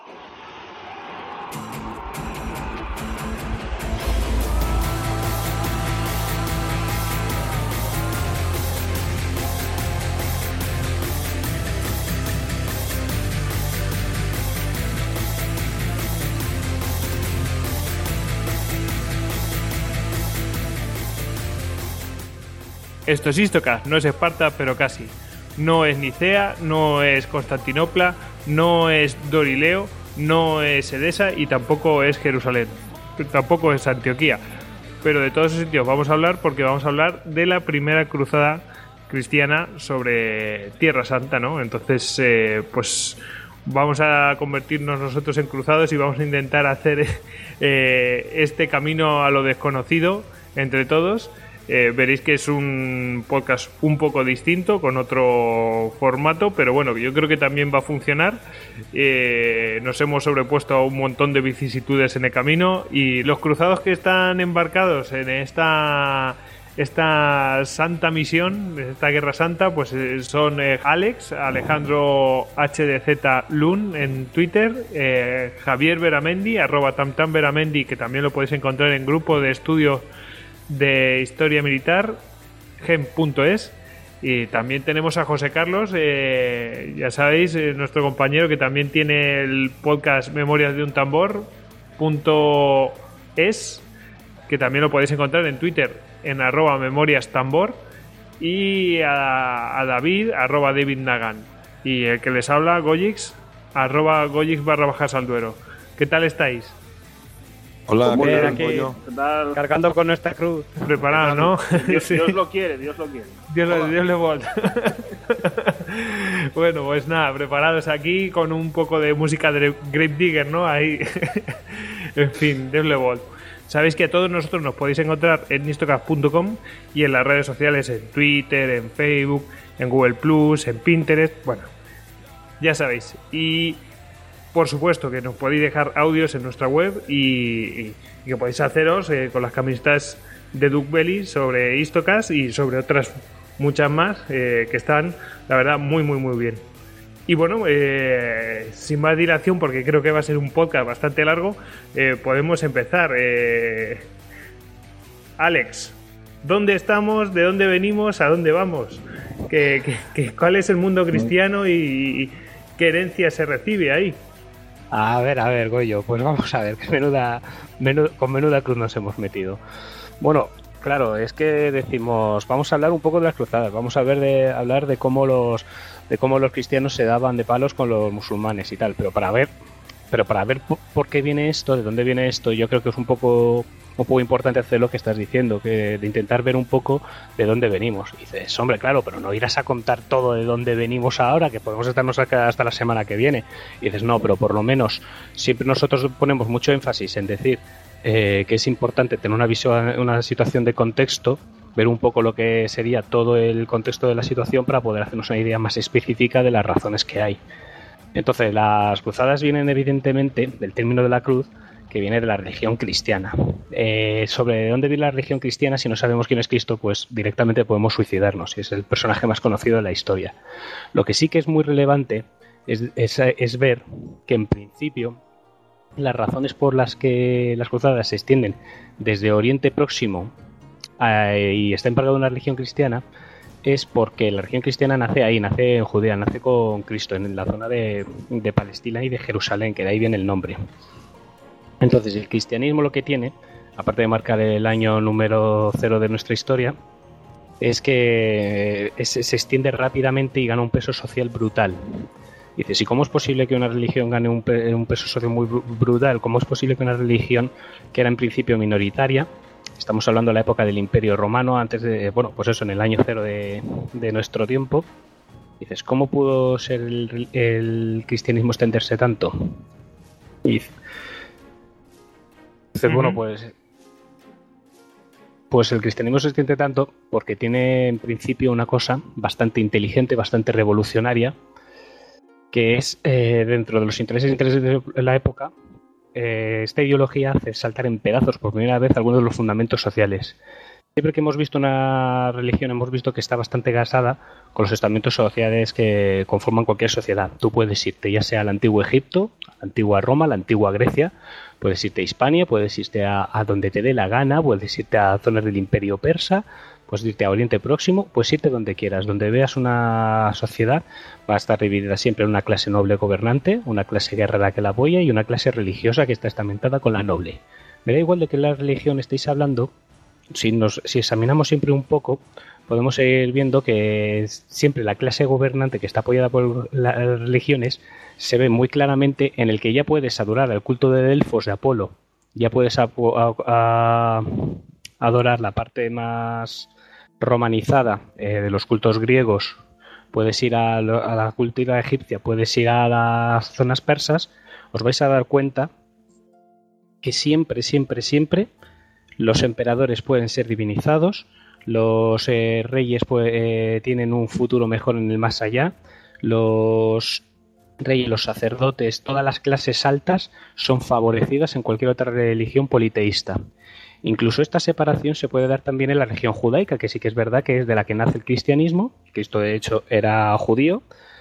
Esto es Istocast, no es Esparta, pero casi. No es Nicea, no es Constantinopla, no es Dorileo, no es Edesa y tampoco es Jerusalén. Tampoco es Antioquía. Pero de todos esos sitios vamos a hablar porque vamos a hablar de la primera cruzada cristiana sobre Tierra Santa, ¿no? Entonces, pues vamos a convertirnos nosotros en cruzados y vamos a intentar hacer este camino a lo desconocido entre todos. Veréis que es un podcast un poco distinto, con otro formato, pero bueno, yo creo que también va a funcionar. Nos hemos sobrepuesto a un montón de vicisitudes en el camino y los cruzados que están embarcados en esta santa misión, esta guerra santa, pues son Alejandro HDZ Lun en Twitter, Javier Beramendi, @tamtamberamendi, que también lo podéis encontrar en grupo de estudio de historia militar, gem.es, y también tenemos a José Carlos, ya sabéis, nuestro compañero que también tiene el podcast Memorias de un Tambor .es, que también lo podéis encontrar en Twitter en @memoriastambor, y a David @David Nagan, y el que les habla Goyix @Goyix_Salduero. ¿Qué tal estáis? Hola, bien, aquí, ¿qué tal? Cargando con nuestra cruz. Preparado, ¿no? Dios, Sí. Dios lo quiere, Dios lo quiere. Dios le volta. Bueno, pues nada, preparados aquí con un poco de música de Grave Digger, ¿no? Ahí. En fin, Dios le volta. Sabéis que a todos nosotros nos podéis encontrar en istocast.com y en las redes sociales, en Twitter, en Facebook, en Google Plus, en Pinterest. Bueno, ya sabéis. Y por supuesto que nos podéis dejar audios en nuestra web y que podéis haceros con las camisetas de Duke Belly sobre Istocast y sobre otras muchas más que están, la verdad, muy muy muy bien. Y bueno, sin más dilación, porque creo que va a ser un podcast bastante largo, podemos empezar. Alex, ¿dónde estamos? ¿De dónde venimos? ¿A dónde vamos? ¿Cuál es el mundo cristiano y qué herencia se recibe ahí? A ver, Goyo, pues vamos a ver, con menuda cruz nos hemos metido. Bueno, claro, es que decimos, vamos a hablar un poco de las cruzadas, vamos a hablar de cómo los cristianos se daban de palos con los musulmanes y tal, pero para ver por qué viene esto, de dónde viene esto, yo creo que es un poco importante hacer lo que estás diciendo, que de intentar ver un poco de dónde venimos. Y dices, hombre, claro, pero no irás a contar todo de dónde venimos ahora, que podemos estarnos acá hasta la semana que viene. Y dices, no, pero por lo menos siempre nosotros ponemos mucho énfasis en decir que es importante tener una situación de contexto, ver un poco lo que sería todo el contexto de la situación para poder hacernos una idea más específica de las razones que hay. Entonces, las cruzadas vienen evidentemente del término de la cruz, que viene de la religión cristiana. Sobre dónde viene la religión cristiana, si no sabemos quién es Cristo, pues directamente podemos suicidarnos. Es el personaje más conocido de la historia. Lo que sí que es muy relevante es ver que en principio las razones por las que las cruzadas se extienden desde Oriente Próximo y está embargada una religión cristiana es porque la religión cristiana nace ahí, nace en Judea, nace con Cristo, en la zona de Palestina y de Jerusalén, que de ahí viene el nombre. Entonces, el cristianismo lo que tiene, aparte de marcar el año número 0 de nuestra historia, es que se extiende rápidamente y gana un peso social brutal. Dices, ¿y cómo es posible que una religión gane un peso social muy brutal? ¿Cómo es posible que una religión que era en principio minoritaria, estamos hablando de la época del Imperio Romano, antes de, bueno, pues eso, en el año 0 de nuestro tiempo, dices, ¿cómo pudo ser el cristianismo extenderse tanto? Y dices, bueno, pues el cristianismo se extiende tanto porque tiene en principio una cosa bastante inteligente, bastante revolucionaria, que es dentro de los intereses de la época, esta ideología hace saltar en pedazos por primera vez algunos de los fundamentos sociales. Siempre que hemos visto una religión, hemos visto que está bastante gasada con los estamentos sociales que conforman cualquier sociedad. Tú puedes irte ya sea al antiguo Egipto, a la antigua Roma, a la antigua Grecia, puedes irte a Hispania, puedes irte a donde te dé la gana, puedes irte a zonas del Imperio Persa, puedes irte a Oriente Próximo, puedes irte donde quieras. Donde veas una sociedad va a estar dividida siempre en una clase noble gobernante, una clase guerrera que la apoya y una clase religiosa que está estamentada con la noble. Me da igual de qué la religión estéis hablando. Si examinamos siempre un poco, podemos ir viendo que siempre la clase gobernante que está apoyada por las religiones se ve muy claramente en el que ya puedes adorar al culto de Delfos, de Apolo, ya puedes adorar la parte más romanizada de los cultos griegos, puedes ir a la cultura egipcia, puedes ir a las zonas persas. Os vais a dar cuenta que siempre los emperadores pueden ser divinizados, los reyes tienen un futuro mejor en el más allá, los reyes, los sacerdotes, todas las clases altas son favorecidas en cualquier otra religión politeísta. Incluso esta separación se puede dar también en la religión judaica, que sí que es verdad que es de la que nace el cristianismo. Cristo de hecho era judío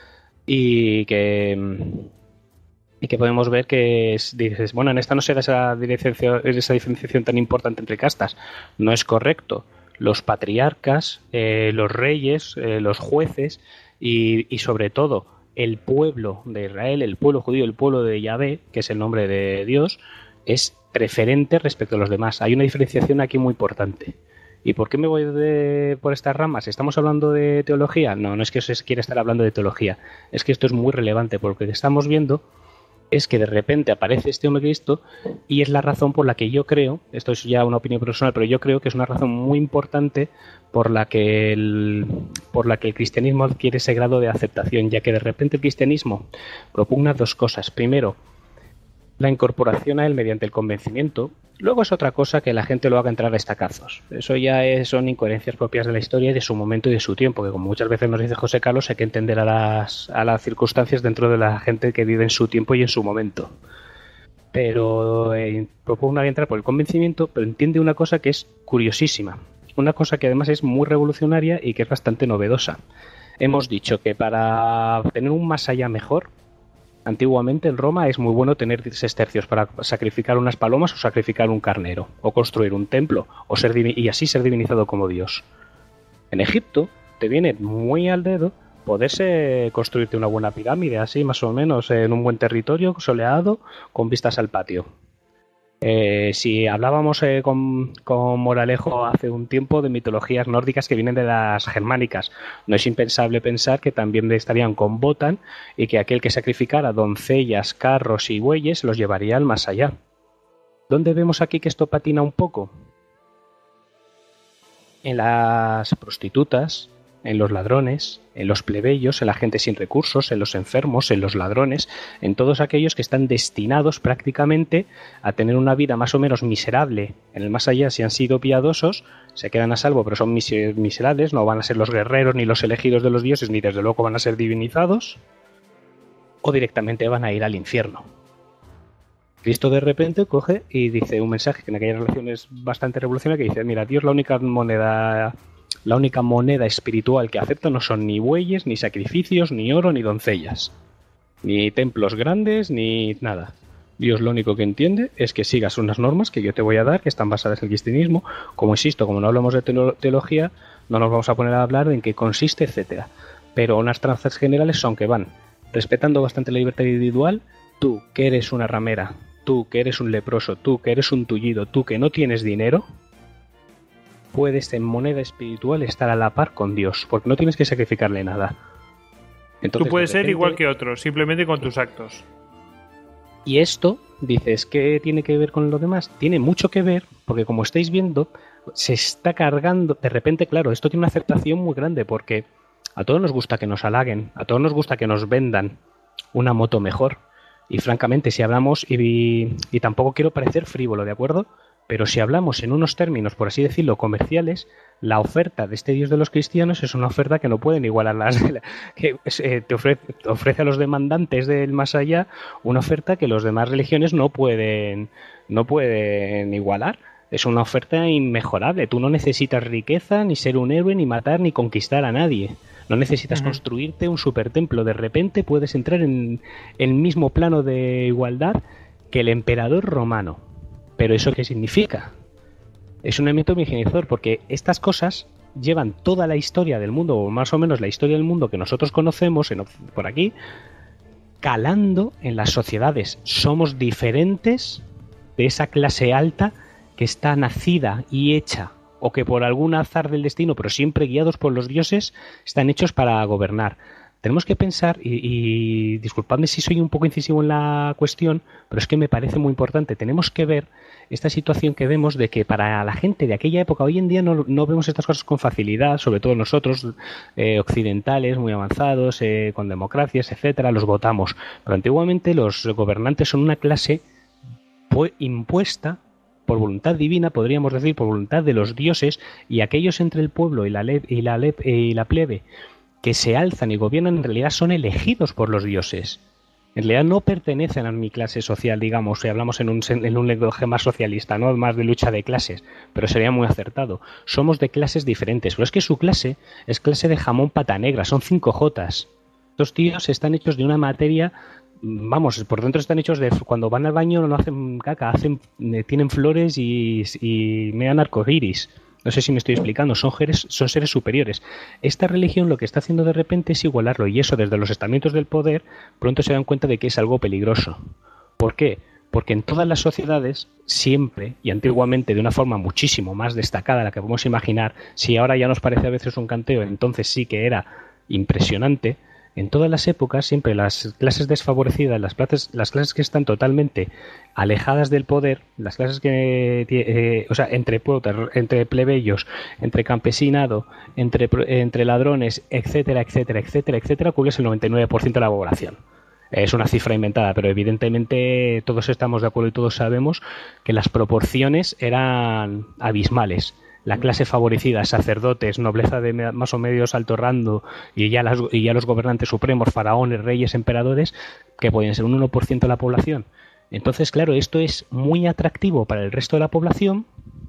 y que podemos ver que dices, bueno, en esta no se da esa diferenciación tan importante entre castas. No es correcto. Los patriarcas, los reyes, los jueces y sobre todo el pueblo de Israel, el pueblo judío, el pueblo de Yahvé, que es el nombre de Dios, es preferente respecto a los demás. Hay una diferenciación aquí muy importante. ¿Y por qué me voy por estas ramas? ¿Estamos hablando de teología? No es que se quiera estar hablando de teología. Es que esto es muy relevante porque lo que estamos viendo es que de repente aparece este hombre Cristo y es la razón por la que yo creo, esto es ya una opinión personal, pero yo creo que es una razón muy importante por la que el cristianismo adquiere ese grado de aceptación, ya que de repente el cristianismo propugna dos cosas. Primero, la incorporación a él mediante el convencimiento. Luego es otra cosa que la gente lo haga entrar a estacazos. Eso ya son incoherencias propias de la historia y de su momento y de su tiempo, que como muchas veces nos dice José Carlos, hay que entender a las circunstancias dentro de la gente que vive en su tiempo y en su momento. Pero propone entrar por el convencimiento, pero entiende una cosa que es curiosísima. Una cosa que además es muy revolucionaria y que es bastante novedosa. Hemos dicho que para tener un más allá mejor, antiguamente en Roma es muy bueno tener sestercios para sacrificar unas palomas o sacrificar un carnero, o construir un templo, y así ser divinizado como Dios. En Egipto te viene muy al dedo poderse construirte una buena pirámide, así más o menos, en un buen territorio soleado, con vistas al patio. Si hablábamos con Moralejo hace un tiempo de mitologías nórdicas que vienen de las germánicas, no es impensable pensar que también estarían con Wotan y que aquel que sacrificara doncellas, carros y bueyes los llevaría al más allá. ¿Dónde vemos aquí que esto patina un poco? En las prostitutas, en los ladrones, en los plebeyos, en la gente sin recursos, en los enfermos, en los ladrones, en todos aquellos que están destinados prácticamente a tener una vida más o menos miserable. En el más allá, si han sido piadosos, se quedan a salvo, pero son miserables, no van a ser los guerreros ni los elegidos de los dioses, ni desde luego van a ser divinizados, o directamente van a ir al infierno. Cristo de repente coge y dice un mensaje que en aquella relación es bastante revolucionario, que dice, mira, Dios, la única moneda espiritual que acepta no son ni bueyes, ni sacrificios, ni oro, ni doncellas, ni templos grandes, ni nada. Dios lo único que entiende es que sigas unas normas que yo te voy a dar, que están basadas en el cristianismo. Como insisto, como no hablamos de teología, no nos vamos a poner a hablar de en qué consiste, etcétera. Pero unas trazas generales son que van respetando bastante la libertad individual. Tú, que eres una ramera, tú, que eres un leproso, tú, que eres un tullido, tú, que no tienes dinero, puedes en moneda espiritual estar a la par con Dios, porque no tienes que sacrificarle nada. Entonces, tú puedes ser igual que otros, simplemente con tus actos. Y esto, dices, ¿qué tiene que ver con lo demás? Tiene mucho que ver, porque como estáis viendo, se está cargando, de repente, claro, esto tiene una aceptación muy grande, porque a todos nos gusta que nos halaguen, a todos nos gusta que nos vendan una moto mejor. Y francamente, si hablamos, y tampoco quiero parecer frívolo, ¿de acuerdo? Pero si hablamos en unos términos, por así decirlo, comerciales, la oferta de este Dios de los cristianos es una oferta que no pueden igualar que te ofrece a los demandantes del más allá una oferta que las demás religiones no pueden igualar. Es una oferta inmejorable. Tú no necesitas riqueza, ni ser un héroe, ni matar, ni conquistar a nadie. No necesitas construirte un supertemplo. De repente puedes entrar en el mismo plano de igualdad que el emperador romano. ¿Pero eso qué significa? Es un elemento migenizador, porque estas cosas llevan toda la historia del mundo, o más o menos la historia del mundo que nosotros conocemos por aquí, calando en las sociedades. Somos diferentes de esa clase alta que está nacida y hecha, o que por algún azar del destino, pero siempre guiados por los dioses, están hechos para gobernar. Tenemos que pensar, y disculpadme si soy un poco incisivo en la cuestión, pero es que me parece muy importante, tenemos que ver esta situación que vemos de que para la gente de aquella época, hoy en día no vemos estas cosas con facilidad, sobre todo nosotros, occidentales, muy avanzados, con democracias, etcétera, los votamos. Pero antiguamente los gobernantes son una clase impuesta por voluntad divina, podríamos decir, por voluntad de los dioses, y aquellos entre el pueblo y la plebe que se alzan y gobiernan en realidad son elegidos por los dioses. En realidad no pertenecen a mi clase social, digamos, si hablamos en un lenguaje más socialista, no más de lucha de clases, pero sería muy acertado. Somos de clases diferentes, pero es que su clase es clase de jamón pata negra, son 5 Jotas. Estos tíos están hechos de una materia, vamos, por dentro están hechos de, cuando van al baño no hacen caca, tienen flores y mean arcoíris. No sé si me estoy explicando, son seres superiores. Esta religión lo que está haciendo de repente es igualarlo, y eso desde los estamentos del poder pronto se dan cuenta de que es algo peligroso. ¿Por qué? Porque en todas las sociedades, siempre y antiguamente de una forma muchísimo más destacada de la que podemos imaginar, si ahora ya nos parece a veces un canteo, entonces sí que era impresionante. En todas las épocas, siempre las clases desfavorecidas, las clases que están totalmente alejadas del poder, las clases que, o sea, entre plebeyos, entre campesinado, entre ladrones, etcétera, etcétera, etcétera, etcétera, cubres el 99% de la población. Es una cifra inventada, pero evidentemente todos estamos de acuerdo y todos sabemos que las proporciones eran abismales. La clase favorecida, sacerdotes, nobleza de más o menos alto rango y ya los gobernantes supremos, faraones, reyes, emperadores, que podían ser un 1% de la población. Entonces, claro, esto es muy atractivo para el resto de la población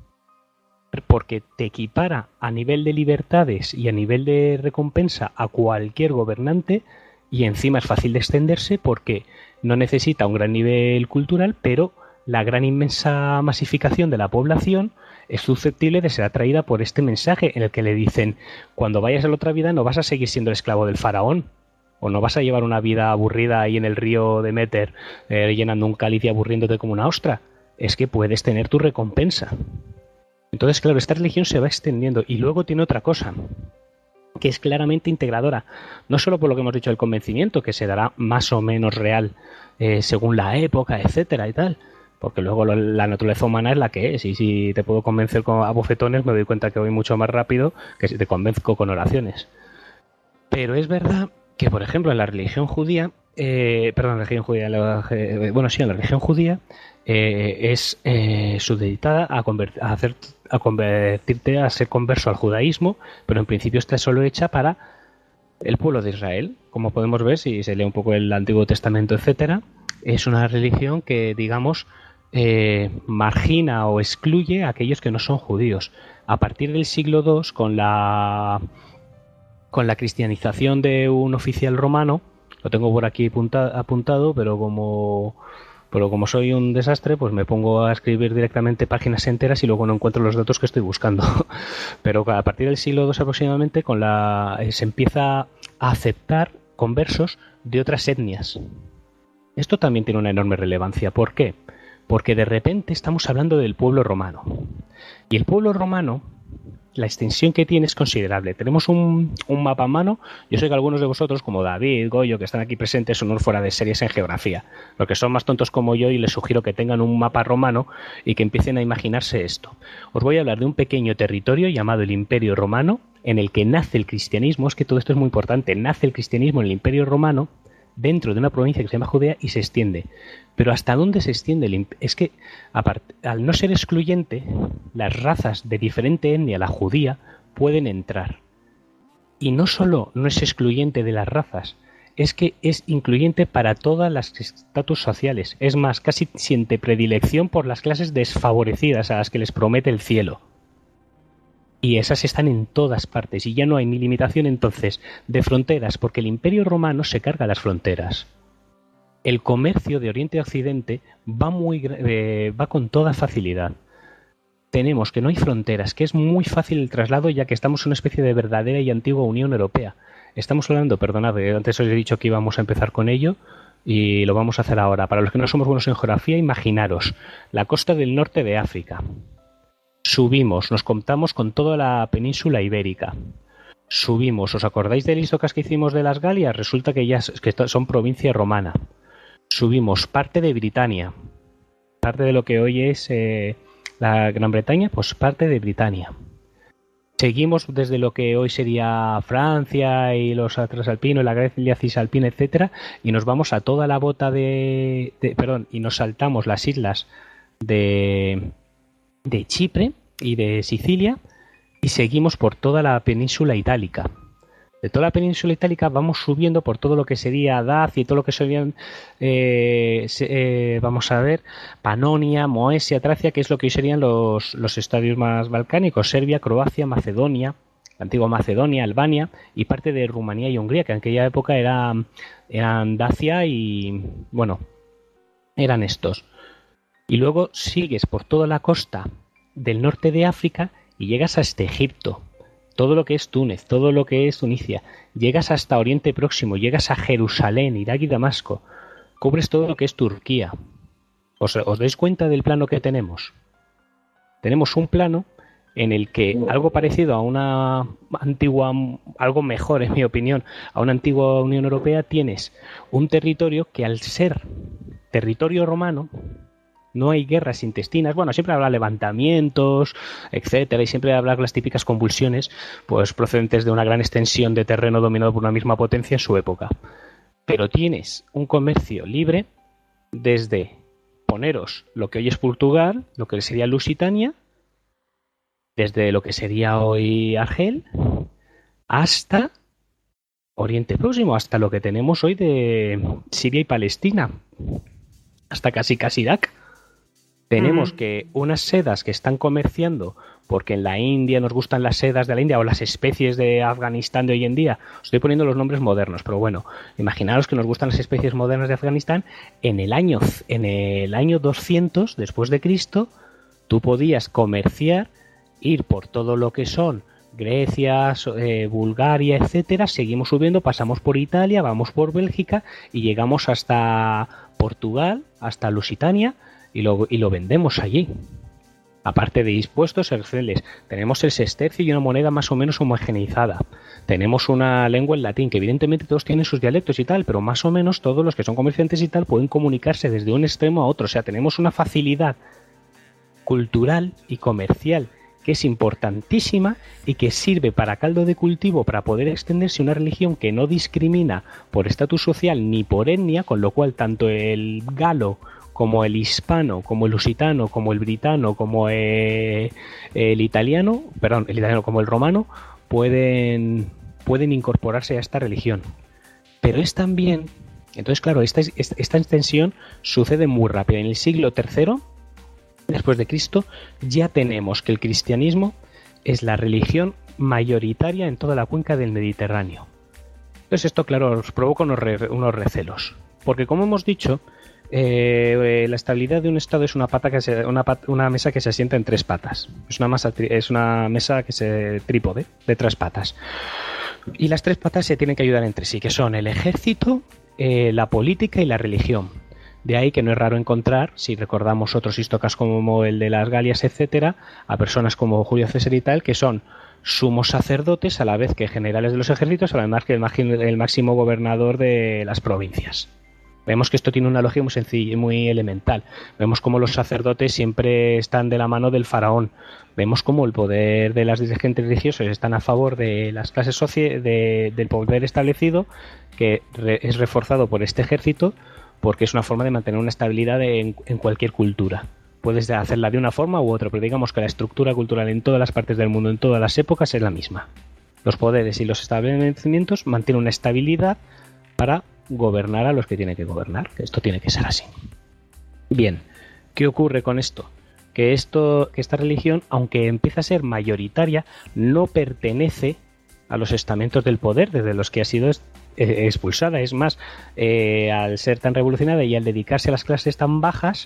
porque te equipara a nivel de libertades y a nivel de recompensa a cualquier gobernante, y encima es fácil de extenderse porque no necesita un gran nivel cultural, pero la gran inmensa masificación de la población es susceptible de ser atraída por este mensaje en el que le dicen: cuando vayas a la otra vida no vas a seguir siendo el esclavo del faraón, o no vas a llevar una vida aburrida ahí en el río de Demeter llenando un cáliz y aburriéndote como una ostra. Es que puedes tener tu recompensa. Entonces, claro, esta religión se va extendiendo, y luego tiene otra cosa que es claramente integradora, no solo por lo que hemos dicho del convencimiento, que se dará más o menos real según la época, etcétera y tal, porque luego la naturaleza humana es la que es, y si te puedo convencer a bofetones me doy cuenta que voy mucho más rápido que si te convenzco con oraciones. Pero es verdad que, por ejemplo, en la religión judía, en la religión judía es supeditada a convertirte a ser converso al judaísmo, pero en principio está solo hecha para el pueblo de Israel. Como podemos ver, si se lee un poco el Antiguo Testamento, etcétera, es una religión que, digamos, margina o excluye a aquellos que no son judíos. A partir del siglo II, con la cristianización de un oficial romano, lo tengo por aquí apuntado, pero como soy un desastre, pues me pongo a escribir directamente páginas enteras y luego no encuentro los datos que estoy buscando. Pero a partir del siglo II aproximadamente se empieza a aceptar conversos de otras etnias. Esto también tiene una enorme relevancia. ¿Por qué? Porque de repente estamos hablando del pueblo romano. Y el pueblo romano, la extensión que tiene es considerable. Tenemos un mapa a mano. Yo sé que algunos de vosotros, como David, Goyo, que están aquí presentes, son unos fuera de series en geografía. Los que son más tontos como yo, y les sugiero que tengan un mapa romano y que empiecen a imaginarse esto. Os voy a hablar de un pequeño territorio llamado el Imperio Romano, en el que nace el cristianismo. Es que todo esto es muy importante. Nace el cristianismo en el Imperio Romano, dentro de una provincia que se llama Judea, y se extiende. Pero ¿hasta dónde se extiende? Es que, al no ser excluyente, las razas de diferente etnia, la judía, pueden entrar. Y no solo no es excluyente de las razas, es que es incluyente para todas las estatus sociales. Es más, casi siente predilección por las clases desfavorecidas a las que les promete el cielo. Y esas están en todas partes y ya no hay ni limitación entonces de fronteras, porque el Imperio Romano se carga las fronteras. El comercio de Oriente a Occidente va con toda facilidad. Tenemos que no hay fronteras, que es muy fácil el traslado ya que estamos en una especie de verdadera y antigua Unión Europea. Estamos hablando, perdonad, antes os he dicho que íbamos a empezar con ello y lo vamos a hacer ahora. Para los que no somos buenos en geografía, imaginaros la costa del norte de África. Subimos, nos contamos con toda la península ibérica. Subimos, ¿os acordáis del histocast que hicimos de las Galias? Resulta que ya son provincia romana. Subimos parte de Britania, parte de lo que hoy es la Gran Bretaña, pues parte de Britania. Seguimos desde lo que hoy sería Francia y los transalpinos, la Grecia cisalpina, etcétera, y nos vamos a toda la bota y nos saltamos las islas de Chipre y de Sicilia y seguimos por toda la península itálica. De toda la península itálica vamos subiendo por todo lo que sería Dacia y todo lo que serían, vamos a ver, Panonia, Moesia, Tracia, que es lo que hoy serían los estadios más balcánicos, Serbia, Croacia, Macedonia, la antigua Macedonia, Albania y parte de Rumanía y Hungría, que en aquella época eran Dacia y, bueno, eran estos. Y luego sigues por toda la costa del norte de África y llegas hasta Egipto. Todo lo que es Túnez, todo lo que es Tunisia. Llegas hasta Oriente Próximo, llegas a Jerusalén, Irak y Damasco. Cubres todo lo que es Turquía. ¿Os dais cuenta del plano que tenemos? Tenemos un plano en el que algo parecido a una antigua, algo mejor en mi opinión, a una antigua Unión Europea, tienes un territorio que al ser territorio romano no hay guerras intestinas. Bueno, siempre habrá levantamientos, etcétera, y siempre habrá las típicas convulsiones, pues procedentes de una gran extensión de terreno dominado por una misma potencia en su época. Pero tienes un comercio libre desde poneros lo que hoy es Portugal, lo que sería Lusitania, desde lo que sería hoy Argel, hasta Oriente Próximo, hasta lo que tenemos hoy de Siria y Palestina, hasta casi Irak. Tenemos que unas sedas que están comerciando, porque en la India nos gustan las sedas de la India o las especies de Afganistán de hoy en día. Estoy poniendo los nombres modernos, pero bueno, imaginaros que nos gustan las especies modernas de Afganistán. En el año 200 después de Cristo, tú podías comerciar, ir por todo lo que son Grecia, Bulgaria, etcétera. Seguimos subiendo, pasamos por Italia, vamos por Bélgica y llegamos hasta Portugal, hasta Lusitania. Y lo vendemos allí. Aparte de dispuestos aranceles, tenemos el sestercio y una moneda más o menos homogeneizada. Tenemos una lengua en latín, que evidentemente todos tienen sus dialectos y tal, pero más o menos todos los que son comerciantes y tal pueden comunicarse desde un extremo a otro. O sea, tenemos una facilidad cultural y comercial que es importantísima y que sirve para caldo de cultivo para poder extenderse una religión que no discrimina por estatus social ni por etnia, con lo cual tanto el galo como el hispano, como el lusitano, como el britano, como el italiano, como el romano, pueden incorporarse a esta religión. Pero es también, entonces claro, esta extensión sucede muy rápido. En el siglo III, después de Cristo, ya tenemos que el cristianismo es la religión mayoritaria en toda la cuenca del Mediterráneo. Entonces esto, claro, os provoca unos recelos. Porque como hemos dicho, la estabilidad de un estado es una mesa que se asienta en tres patas. Es una mesa que se trípode de tres patas. Y las tres patas se tienen que ayudar entre sí, que son el ejército, la política y la religión. De ahí que no es raro encontrar, si recordamos otros histocas como el de las Galias, etcétera, a personas como Julio César y tal, que son sumos sacerdotes a la vez que generales de los ejércitos, además que el máximo gobernador de las provincias. Vemos que esto tiene una lógica muy sencilla y muy elemental. Vemos cómo los sacerdotes siempre están de la mano del faraón. Vemos cómo el poder de las dirigentes religiosas están a favor de las clases del poder establecido, que es reforzado por este ejército, porque es una forma de mantener una estabilidad en cualquier cultura. Puedes hacerla de una forma u otra, pero digamos que la estructura cultural en todas las partes del mundo, en todas las épocas, es la misma. Los poderes y los establecimientos mantienen una estabilidad para gobernar a los que tiene que gobernar. Esto tiene que ser así. Bien, ¿qué ocurre con esto? Que esta religión, aunque empieza a ser mayoritaria, no pertenece a los estamentos del poder desde los que ha sido expulsada. Es más, al ser tan revolucionada y al dedicarse a las clases tan bajas,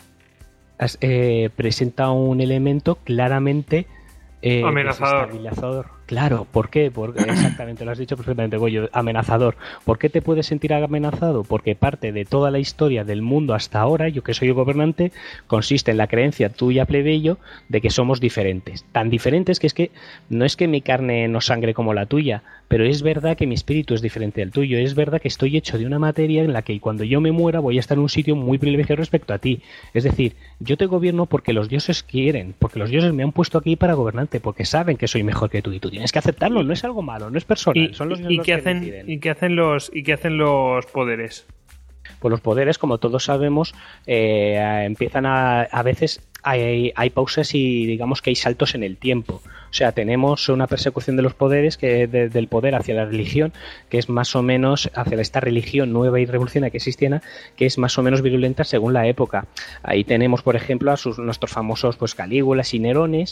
presenta un elemento claramente amenazador. Desestabilizador. Claro, ¿por qué? Porque exactamente, lo has dicho perfectamente, Goyo, amenazador. ¿Por qué te puedes sentir amenazado? Porque parte de toda la historia del mundo hasta ahora, yo que soy el gobernante, consiste en la creencia tuya, plebeyo, de que somos diferentes. Tan diferentes que es que no es que mi carne no sangre como la tuya, pero es verdad que mi espíritu es diferente al tuyo. Es verdad que estoy hecho de una materia en la que cuando yo me muera voy a estar en un sitio muy privilegiado respecto a ti. Es decir, yo te gobierno porque los dioses quieren, porque los dioses me han puesto aquí para gobernarte, porque saben que soy mejor que tú y tú tienes que aceptarlo, no es algo malo, no es personal. Son los ¿Y qué hacen los poderes? Pues los poderes, como todos sabemos, empiezan a veces hay pausas y digamos que hay saltos en el tiempo. O sea, tenemos una persecución de los poderes, del poder hacia la religión, que es más o menos hacia esta religión nueva y revolucionaria que existiera, que es más o menos virulenta según la época. Ahí tenemos, por ejemplo, a nuestros famosos pues Calígulas y Nerones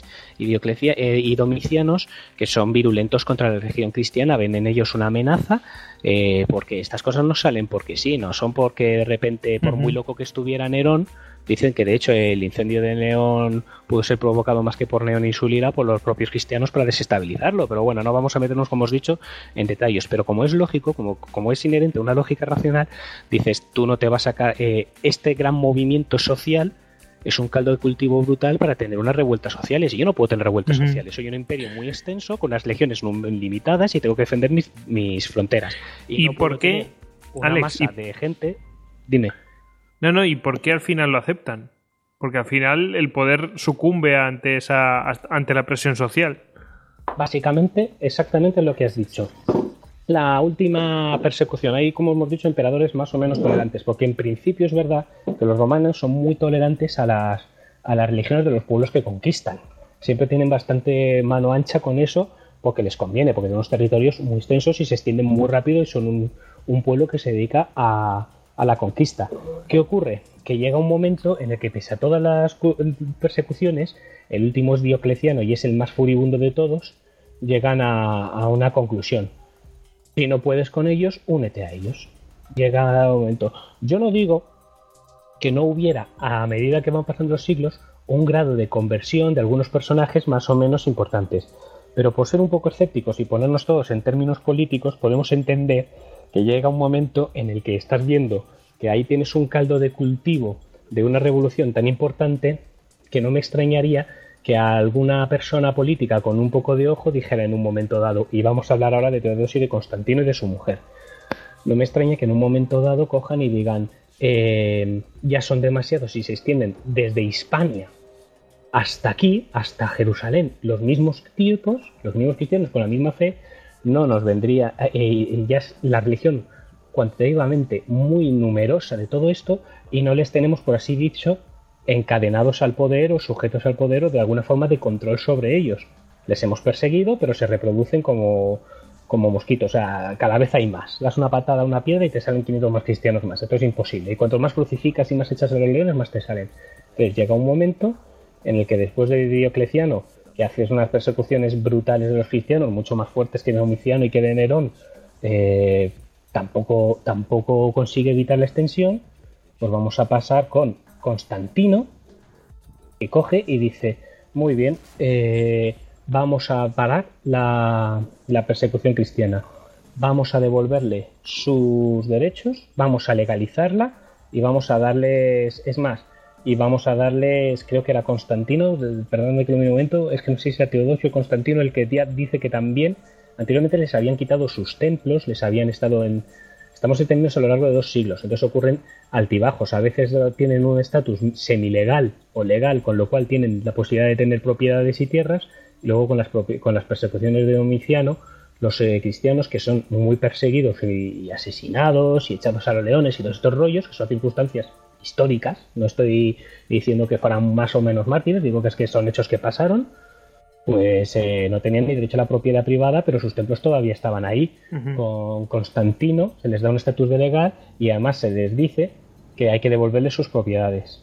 y Domicianos, que son virulentos contra la religión cristiana, ven en ellos una amenaza, porque estas cosas no salen porque sí, no son porque de repente, por muy loco que estuviera Nerón. Dicen que de hecho el incendio de León pudo ser provocado más que por Nerón y su lira por los propios cristianos para desestabilizarlo, pero bueno, no vamos a meternos, como os he dicho, en detalles, pero como es lógico, como es inherente a una lógica racional, dices, tú no te vas a sacar este gran movimiento social. Es un caldo de cultivo brutal para tener unas revueltas sociales. Y yo no puedo tener revueltas sociales. Soy un imperio muy extenso, con unas legiones limitadas y tengo que defender mis fronteras. ¿Y no por qué, una Alex, masa de gente? Dime. No, ¿y por qué al final lo aceptan? Porque al final el poder sucumbe ante la presión social. Básicamente, exactamente lo que has dicho. La última persecución, hay, como hemos dicho, emperadores más o menos tolerantes, porque en principio es verdad que los romanos son muy tolerantes a las religiones de los pueblos que conquistan. Siempre tienen bastante mano ancha con eso, porque les conviene, porque tienen unos territorios muy extensos y se extienden muy rápido y son un pueblo que se dedica a la conquista. ¿Qué ocurre? Que llega un momento en el que, pese a todas las persecuciones, el último es Diocleciano y es el más furibundo de todos, llegan a una conclusión. Si no puedes con ellos, únete a ellos. Llega un momento. Yo no digo que no hubiera, a medida que van pasando los siglos, un grado de conversión de algunos personajes más o menos importantes. Pero por ser un poco escépticos y ponernos todos en términos políticos, podemos entender que llega un momento en el que estás viendo que ahí tienes un caldo de cultivo de una revolución tan importante que no me extrañaría que a alguna persona política con un poco de ojo dijera en un momento dado, y vamos a hablar ahora de Teodosio y de Constantino y de su mujer. No me extraña que en un momento dado cojan y digan, ya son demasiados y se extienden desde Hispania hasta aquí, hasta Jerusalén, los mismos tipos, los mismos cristianos con la misma fe, no nos vendría, ya es la religión cuantitativamente muy numerosa de todo esto y no les tenemos, por así dicho, encadenados al poder o sujetos al poder o de alguna forma de control sobre ellos. Les hemos perseguido, pero se reproducen como mosquitos, o sea, cada vez hay más. Das una patada a una piedra y te salen 500 más cristianos más. Esto es imposible. Y cuanto más crucificas y más echas a los leones, más te salen. Entonces llega un momento en el que después de Diocleciano, que hace unas persecuciones brutales de los cristianos, mucho más fuertes que de Domiciano y que de Nerón, tampoco consigue evitar la extensión, pues vamos a pasar con Constantino, que coge y dice, muy bien, vamos a parar la persecución cristiana, vamos a devolverle sus derechos, vamos a legalizarla y vamos a darles, creo que era Constantino, perdóname que en un momento, es que no sé si era Teodosio o Constantino el que dice que también anteriormente les habían quitado sus templos, estamos detenidos a lo largo de 2 siglos, entonces ocurren altibajos, a veces tienen un estatus semilegal o legal, con lo cual tienen la posibilidad de tener propiedades y tierras, y luego con las persecuciones de Domiciano, los cristianos que son muy perseguidos y asesinados y echados a los leones y todos estos rollos, que son circunstancias históricas, no estoy diciendo que fueran más o menos mártires, digo que son hechos que pasaron, pues no tenían ni derecho a la propiedad privada, pero sus templos todavía estaban ahí. Con Constantino se les da un estatus de legal y además se les dice que hay que devolverles sus propiedades.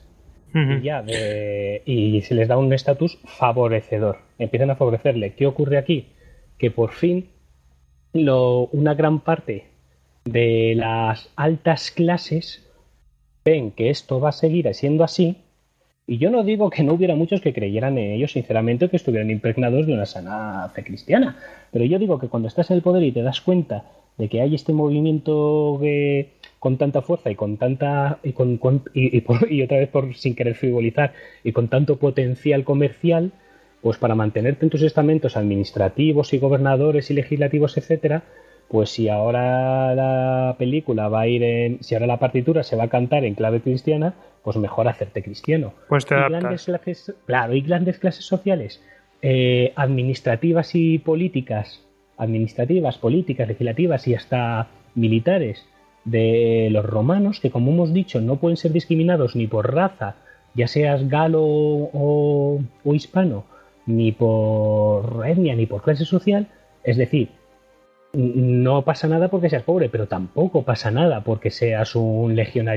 Y se les da un estatus favorecedor. Empiezan a favorecerle. ¿Qué ocurre aquí? Que por fin una gran parte de las altas clases ven que esto va a seguir siendo así. Y yo no digo que no hubiera muchos que creyeran en ellos, sinceramente, que estuvieran impregnados de una sana fe cristiana. Pero yo digo que cuando estás en el poder y te das cuenta de que hay este movimiento con tanta fuerza y con tanta y otra vez por sin querer frivolizar y con tanto potencial comercial, pues para mantenerte en tus estamentos administrativos y gobernadores y legislativos, etcétera, pues si ahora la película va a ir si ahora la partitura se va a cantar en clave cristiana, pues mejor hacerte cristiano. Pues te adaptas. Y grandes clases sociales, administrativas y políticas, legislativas y hasta militares de los romanos, que como hemos dicho no pueden ser discriminados ni por raza, ya seas galo o hispano, ni por etnia, ni por clase social. Es decir, no pasa nada porque seas pobre, pero tampoco pasa nada porque seas un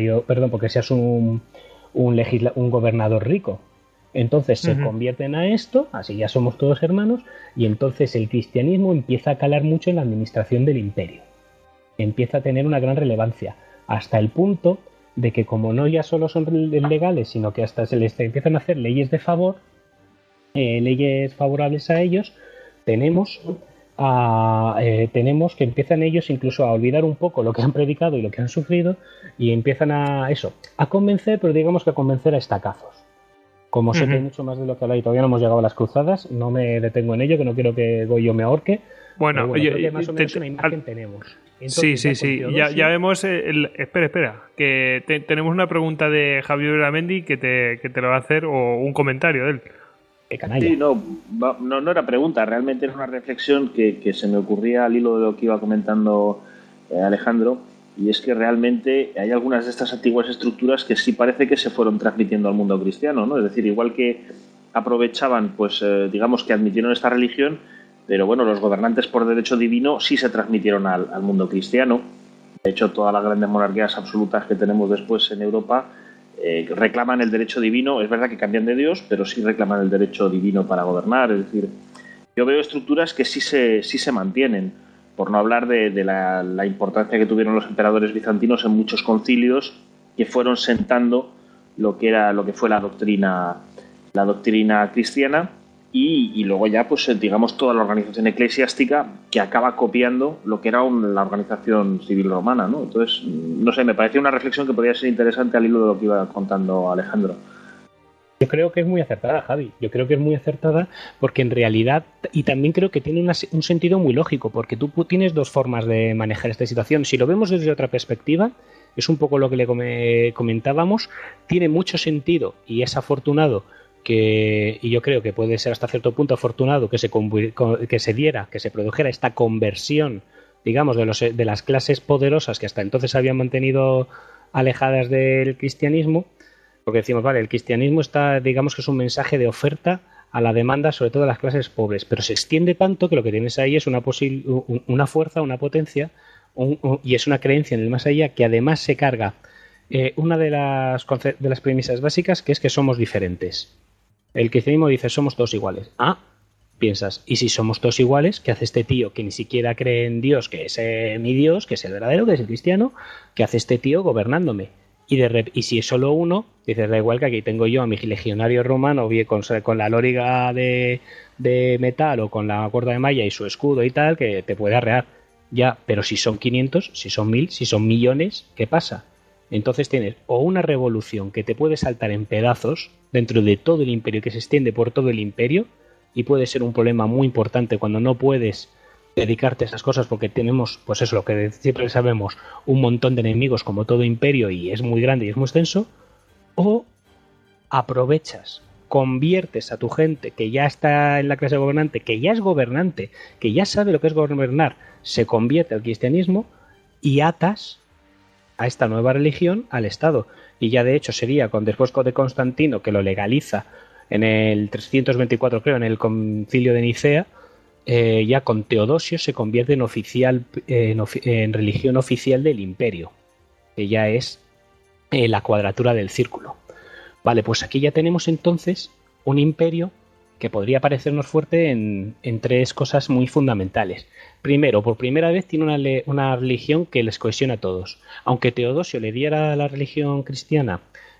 gobernador rico. Entonces se convierten a esto, así ya somos todos hermanos, y entonces el cristianismo empieza a calar mucho en la administración del imperio. Empieza a tener una gran relevancia, hasta el punto de que como no ya solo son legales, sino que hasta se les empiezan a hacer leyes de favor, leyes favorables a ellos, tenemos que empiezan ellos incluso a olvidar un poco lo que han predicado y lo que han sufrido y empiezan a convencer, pero digamos que a convencer a estacazos. Como sé que hay mucho más de lo que habla y todavía no hemos llegado a las cruzadas, no me detengo en ello, que no quiero que Goyo me ahorque. Bueno, creo que más o menos una imagen tenemos. Entonces, sí. Ya vemos. Espera. Que tenemos una pregunta de Javier Uramendi que te lo va a hacer, o un comentario de él. Sí, no era pregunta, realmente era una reflexión que se me ocurría al hilo de lo que iba comentando Alejandro, y es que realmente hay algunas de estas antiguas estructuras que sí parece que se fueron transmitiendo al mundo cristiano, ¿no? Es decir, igual que aprovechaban, pues digamos que admitieron esta religión, pero bueno, los gobernantes por derecho divino sí se transmitieron al mundo cristiano. De hecho, todas las grandes monarquías absolutas que tenemos después en Europa reclaman el derecho divino. Es verdad que cambian de Dios, pero sí reclaman el derecho divino para gobernar. Es decir, yo veo estructuras que sí se mantienen, por no hablar de la importancia que tuvieron los emperadores bizantinos en muchos concilios que fueron sentando lo que fue la doctrina cristiana, y luego ya, pues digamos, toda la organización eclesiástica que acaba copiando lo que era la organización civil romana, ¿no? Entonces, no sé, me parecía una reflexión que podría ser interesante al hilo de lo que iba contando Alejandro. Yo creo que es muy acertada, Javi. Yo creo que es muy acertada porque en realidad, y también creo que tiene un sentido muy lógico, porque tú tienes dos formas de manejar esta situación. Si lo vemos desde otra perspectiva, es un poco lo que le comentábamos, tiene mucho sentido y es afortunado y yo creo que puede ser hasta cierto punto afortunado que se produjera esta conversión, digamos, de las clases poderosas que hasta entonces habían mantenido alejadas del cristianismo, porque decimos, vale, el cristianismo digamos que es un mensaje de oferta a la demanda, sobre todo de las clases pobres, pero se extiende tanto que lo que tienes ahí es una fuerza, una potencia, y es una creencia en el más allá que además se carga una de las premisas básicas, que es que somos diferentes. El cristianismo dice, somos todos iguales. Piensas, ¿y si somos todos iguales? ¿Qué hace este tío que ni siquiera cree en Dios, que es mi Dios, que es el verdadero, que es el cristiano? ¿Qué hace este tío gobernándome? Y si es solo uno, dices, da igual que aquí tengo yo a mi legionario romano, bien con la loriga de metal o con la cuerda de malla y su escudo y tal, que te puede arrear. Ya, pero si son 500, si son 1000, si son millones, ¿qué pasa? Entonces tienes o una revolución que te puede saltar en pedazos dentro de todo el imperio, que se extiende por todo el imperio, y puede ser un problema muy importante cuando no puedes dedicarte a esas cosas porque tenemos, pues eso, lo que siempre sabemos, un montón de enemigos como todo imperio y es muy grande y es muy extenso. O aprovechas, conviertes a tu gente que ya está en la clase gobernante, que ya es gobernante, que ya sabe lo que es gobernar, se convierte al cristianismo y atas a esta nueva religión al Estado. Y ya de hecho sería después de Constantino, que lo legaliza En el 324, creo, en el concilio de Nicea, ya con Teodosio se convierte en religión oficial del imperio, que ya es la cuadratura del círculo. Vale, pues aquí ya tenemos entonces un imperio que podría parecernos fuerte en tres cosas muy fundamentales. Primero, por primera vez tiene una religión que les cohesiona a todos. Aunque Teodosio le diera a la religión cristiana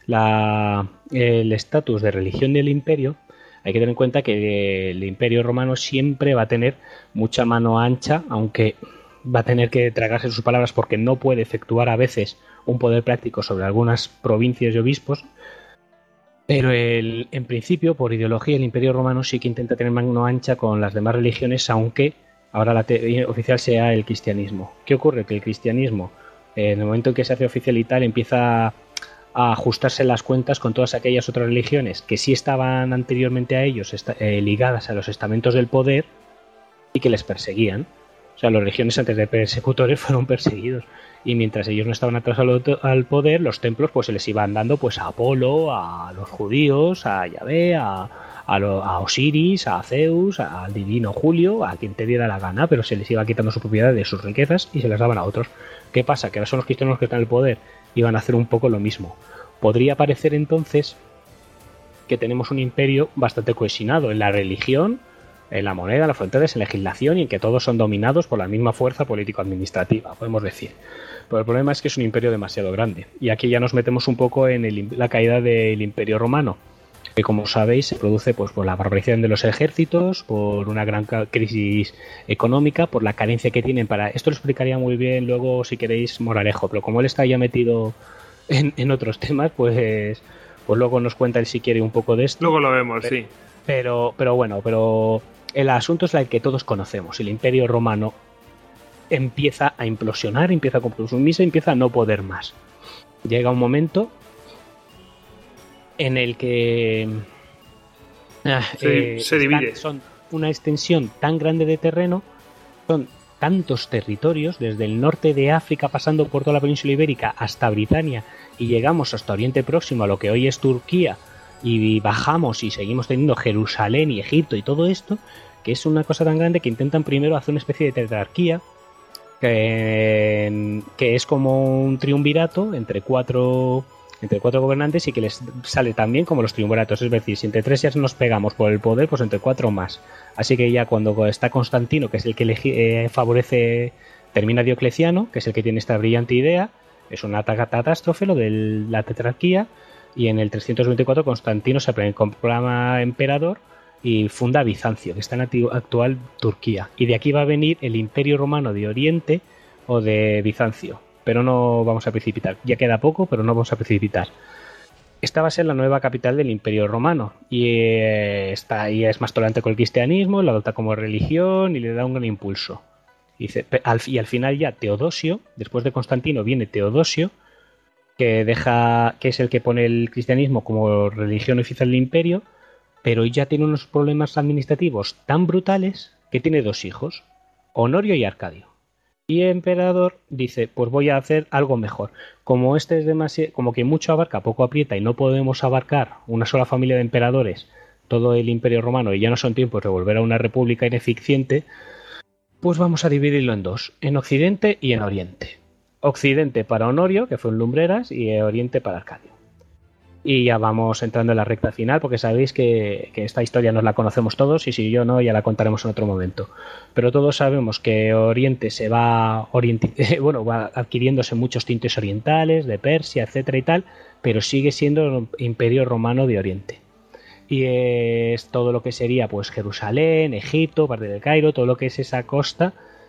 el estatus de religión del imperio, hay que tener en cuenta que el imperio romano siempre va a tener mucha mano ancha, aunque va a tener que tragarse sus palabras porque no puede efectuar a veces un poder práctico sobre algunas provincias y obispos. Pero en principio, por ideología, el imperio romano sí que intenta tener mano ancha con las demás religiones, aunque ahora la oficial sea el cristianismo. ¿Qué ocurre? Que el cristianismo, en el momento en que se hace oficial y tal, empieza a ajustarse las cuentas con todas aquellas otras religiones que sí estaban anteriormente a ellos ligadas a los estamentos del poder y que les perseguían. O sea, las religiones antes de persecutores fueron perseguidos. Y mientras ellos no estaban atrasados al poder, los templos pues se les iban dando pues a Apolo, a los judíos, a Yahvé, a Osiris, a Zeus, al divino Julio, a quien te diera la gana, pero se les iba quitando su propiedad de sus riquezas y se las daban a otros. ¿Qué pasa? Que ahora son los cristianos los que están en el poder y van a hacer un poco lo mismo. Podría parecer entonces que tenemos un imperio bastante cohesionado en la religión, en la moneda, en las fronteras, en la legislación y en que todos son dominados por la misma fuerza político-administrativa, podemos decir. Pero el problema es que es un imperio demasiado grande. Y aquí ya nos metemos un poco en la caída del imperio romano, que como sabéis se produce pues, por la barbarización de los ejércitos, por una gran crisis económica, por la carencia que tienen para... Esto lo explicaría muy bien luego si queréis Morarejo, pero como él está ya metido en otros temas, pues luego nos cuenta él si quiere un poco de esto. Luego lo vemos, sí. Pero el asunto es el que todos conocemos. El imperio romano empieza a implosionar, empieza a consumirse, empieza a no poder más. Llega un momento en el que se divide. Son una extensión tan grande de terreno, son tantos territorios, desde el norte de África pasando por toda la península ibérica hasta Britania y llegamos hasta Oriente Próximo, a lo que hoy es Turquía, y bajamos y seguimos teniendo Jerusalén y Egipto y todo esto, que es una cosa tan grande que intentan primero hacer una especie de tetrarquía que es como un triunvirato entre cuatro gobernantes y que les sale también como los triunviratos, es decir, si entre tres ya nos pegamos por el poder, pues entre cuatro más. Así que ya cuando está Constantino, que es el que favorece, termina Diocleciano, que es el que tiene esta brillante idea, es una catástrofe lo de la tetrarquía, y en el 324 Constantino se proclama emperador y funda Bizancio, que está en actual Turquía. Y de aquí va a venir el Imperio Romano de Oriente o de Bizancio. Pero no vamos a precipitar. Ya queda poco, pero no vamos a precipitar. Esta va a ser la nueva capital del Imperio Romano. Y es más tolerante con el cristianismo, lo adopta como religión y le da un gran impulso. Y al final ya Teodosio, después de Constantino viene Teodosio, que es el que pone el cristianismo como religión oficial del imperio, pero ya tiene unos problemas administrativos tan brutales que tiene dos hijos, Honorio y Arcadio. Y el emperador dice, pues voy a hacer algo mejor. Como este es demasiado, como que mucho abarca, poco aprieta y no podemos abarcar una sola familia de emperadores, todo el imperio romano, y ya no son tiempos de volver a una república ineficiente, pues vamos a dividirlo en dos, en Occidente y en Oriente. Occidente para Honorio, que fue en Lumbreras, y Oriente para Arcadio. Y ya vamos entrando en la recta final, porque sabéis que esta historia nos la conocemos todos, y si yo no, ya la contaremos en otro momento. Pero todos sabemos que Oriente se va va adquiriéndose muchos tintes orientales, de Persia, etcétera y tal, pero sigue siendo el Imperio Romano de Oriente. Y es todo lo que sería pues Jerusalén, Egipto, parte del Cairo, todo lo que es esa costa,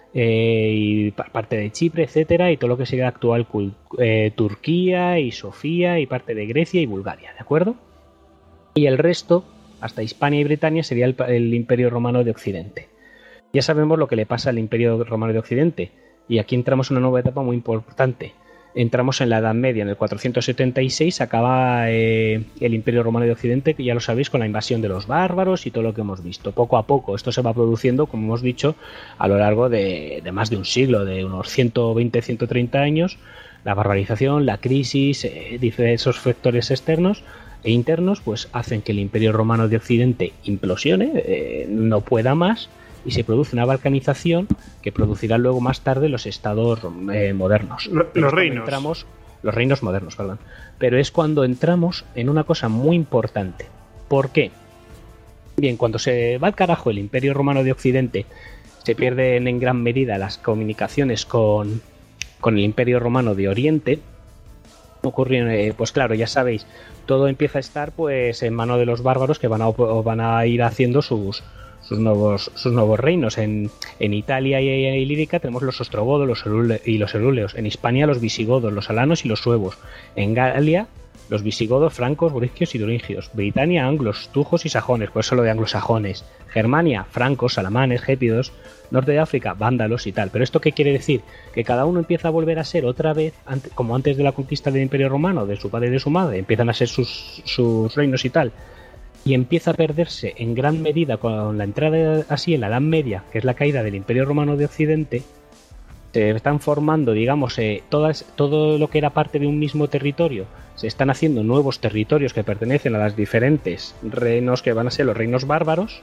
y parte de Chipre, etcétera, y todo lo que sería actual Turquía y Sofía y parte de Grecia y Bulgaria, ¿de acuerdo? Y el resto, hasta Hispania y Britania, sería el Imperio Romano de Occidente. Ya sabemos lo que le pasa al Imperio Romano de Occidente, y aquí entramos en una nueva etapa muy importante. Entramos en la Edad Media, en el 476 acaba el Imperio Romano de Occidente, que ya lo sabéis, con la invasión de los bárbaros y todo lo que hemos visto. Poco a poco esto se va produciendo, como hemos dicho, a lo largo de más de un siglo, de unos 120-130 años, la barbarización, la crisis, diversos factores externos e internos, pues hacen que el Imperio Romano de Occidente implosione, no pueda más, y se produce una balcanización que producirá luego más tarde los estados modernos. Los reinos. Los reinos modernos, perdón. Pero es cuando entramos en una cosa muy importante. ¿Por qué? Bien, cuando se va al carajo el Imperio Romano de Occidente, se pierden en gran medida las comunicaciones con el Imperio Romano de Oriente. Ocurre, pues claro, ya sabéis, todo empieza a estar pues en manos de los bárbaros que van a ir haciendo sus nuevos reinos. En Italia y Ilírica tenemos los ostrogodos y los herúleos. En Hispania los visigodos, los alanos y los suevos. En Galia los visigodos, francos, brisquios y turingios. Britania, anglos, tujos y sajones, por eso lo de anglosajones. Germania, francos, alamanes, gépidos. Norte de África, vándalos y tal. ¿Pero esto qué quiere decir? Que cada uno empieza a volver a ser otra vez, como antes de la conquista del Imperio Romano, de su padre y de su madre, empiezan a ser sus reinos y tal. Y empieza a perderse en gran medida con la entrada así en la Edad Media, que es la caída del Imperio Romano de Occidente. Se están formando, digamos, todo lo que era parte de un mismo territorio. Se están haciendo nuevos territorios que pertenecen a los diferentes reinos que van a ser los reinos bárbaros.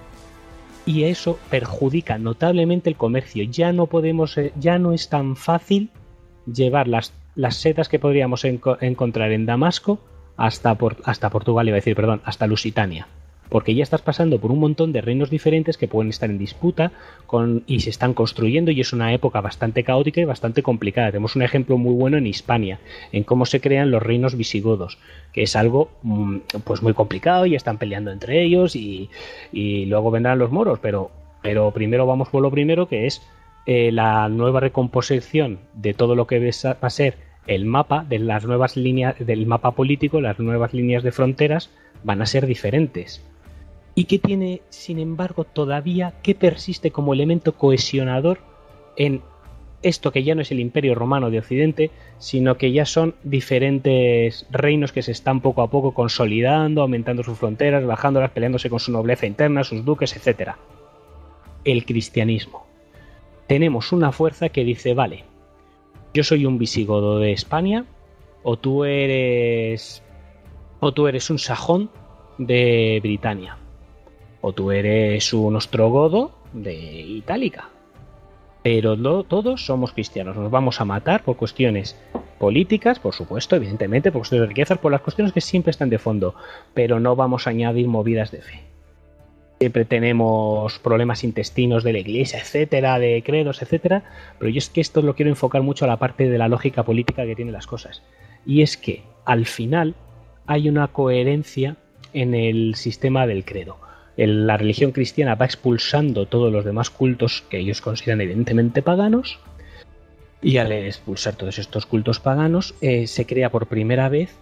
Y eso perjudica notablemente el comercio. Ya no es tan fácil llevar las setas que podríamos encontrar en Damasco hasta Portugal, iba a decir, perdón, hasta Lusitania. Porque ya estás pasando por un montón de reinos diferentes que pueden estar en disputa y se están construyendo, y es una época bastante caótica y bastante complicada. Tenemos un ejemplo muy bueno en Hispania, en cómo se crean los reinos visigodos, que es algo pues muy complicado y están peleando entre ellos y luego vendrán los moros, pero primero vamos por lo primero, que es la nueva recomposición de todo lo que va a ser el mapa de las nuevas líneas del mapa político. Las nuevas líneas de fronteras van a ser diferentes. Y que tiene, sin embargo, todavía que persiste como elemento cohesionador en esto que ya no es el Imperio Romano de Occidente, sino que ya son diferentes reinos que se están poco a poco consolidando, aumentando sus fronteras, bajándolas, peleándose con su nobleza interna, sus duques, etc. El cristianismo. Tenemos una fuerza que dice, vale, yo soy un visigodo de España, o tú eres un sajón de Britania, o tú eres un ostrogodo de Itálica. Pero todos somos cristianos. Nos vamos a matar por cuestiones políticas, por supuesto, evidentemente, por cuestiones de riquezas, por las cuestiones que siempre están de fondo, pero no vamos a añadir movidas de fe. Siempre tenemos problemas intestinos de la iglesia, etcétera, de credos, etcétera, pero yo es que esto lo quiero enfocar mucho a la parte de la lógica política que tienen las cosas. Y es que, al final, hay una coherencia en el sistema del credo. La religión cristiana va expulsando todos los demás cultos que ellos consideran evidentemente paganos, y al expulsar todos estos cultos paganos se crea por primera vez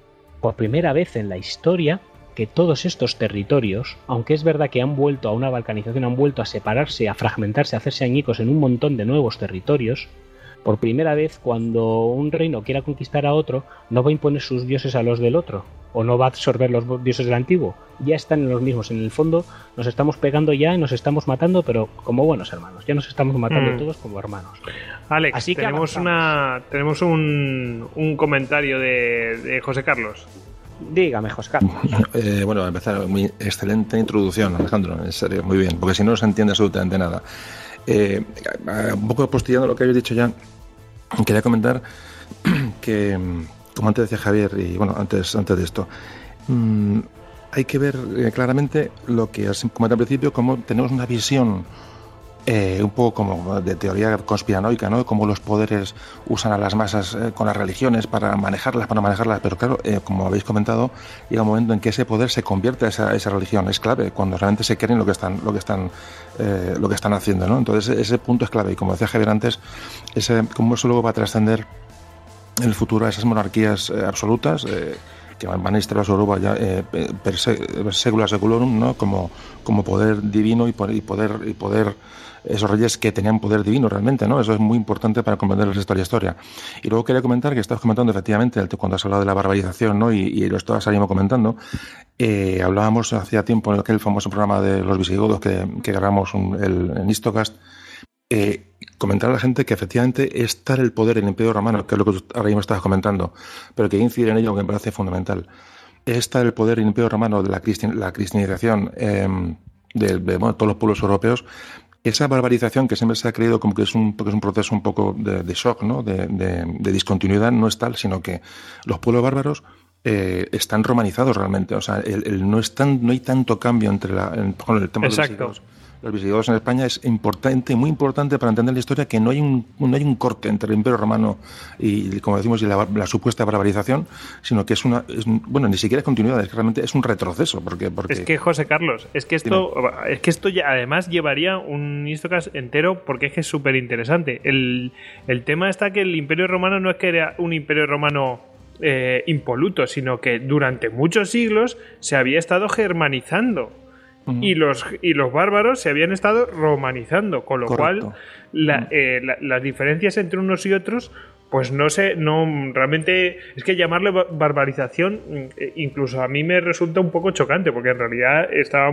en la historia, que todos estos territorios, aunque es verdad que han vuelto a una balcanización, han vuelto a separarse, a fragmentarse, a hacerse añicos en un montón de nuevos territorios, por primera vez, cuando un reino quiera conquistar a otro, no va a imponer sus dioses a los del otro, o no va a absorber los dioses del antiguo. Ya están en los mismos. En el fondo nos estamos pegando ya, nos estamos matando, pero como buenos hermanos. Ya nos estamos matando todos como hermanos. Alex, así que tenemos un comentario de José Carlos. Dígame, José Carlos. Bueno, a empezar, muy excelente introducción, Alejandro, en serio, muy bien, porque si no se entiende absolutamente nada. Un poco apostillando lo que habéis dicho ya, quería comentar que, como antes decía Javier, y bueno, antes de esto, hay que ver claramente lo que has comentado al principio, como tenemos una visión un poco como de teoría conspiranoica, ¿no? Cómo los poderes usan a las masas con las religiones para manejarlas, pero claro, como habéis comentado, llega un momento en que ese poder se convierte a esa religión. Es clave cuando realmente se creen lo que están haciendo, ¿no? Entonces ese punto es clave, y como decía Javier antes, cómo eso luego va a trascender en el futuro a esas monarquías absolutas que van a instalar su Europa ya per secula seculorum, ¿no? Como poder divino y poder esos reyes que tenían poder divino realmente, ¿no? Eso es muy importante para comprender la historia. Y luego quería comentar que estabas comentando efectivamente cuando has hablado de la barbarización, ¿no? Y lo estabas ahí comentando. Hablábamos hacía tiempo en aquel famoso programa de los visigodos que grabamos en Histocast. Comentar a la gente que efectivamente es el poder en el Imperio Romano, que es lo que ahora mismo estabas comentando, pero que incide en ello, que me parece fundamental. esta del poder del Imperio Romano, de la cristianización de todos los pueblos europeos, esa barbarización que siempre se ha creído como que es un proceso un poco de shock, ¿no? de discontinuidad, no es tal, sino que los pueblos bárbaros están romanizados realmente. O sea, no hay tanto cambio con el tema de los visigodos. Los visigodos en España es importante, muy importante para entender la historia, que no hay un corte entre el Imperio Romano y, como decimos, y la supuesta barbarización, sino que bueno, ni siquiera es continuidad, es que realmente es un retroceso. Porque es que, José Carlos, es que esto ya además llevaría un Histocast entero, porque es que es súper interesante. El tema está que el Imperio Romano no es que era un Imperio Romano impoluto, sino que durante muchos siglos se había estado germanizando. Y los bárbaros se habían estado romanizando, con lo cual las diferencias entre unos y otros, pues no realmente es que llamarle barbarización incluso a mí me resulta un poco chocante, porque en realidad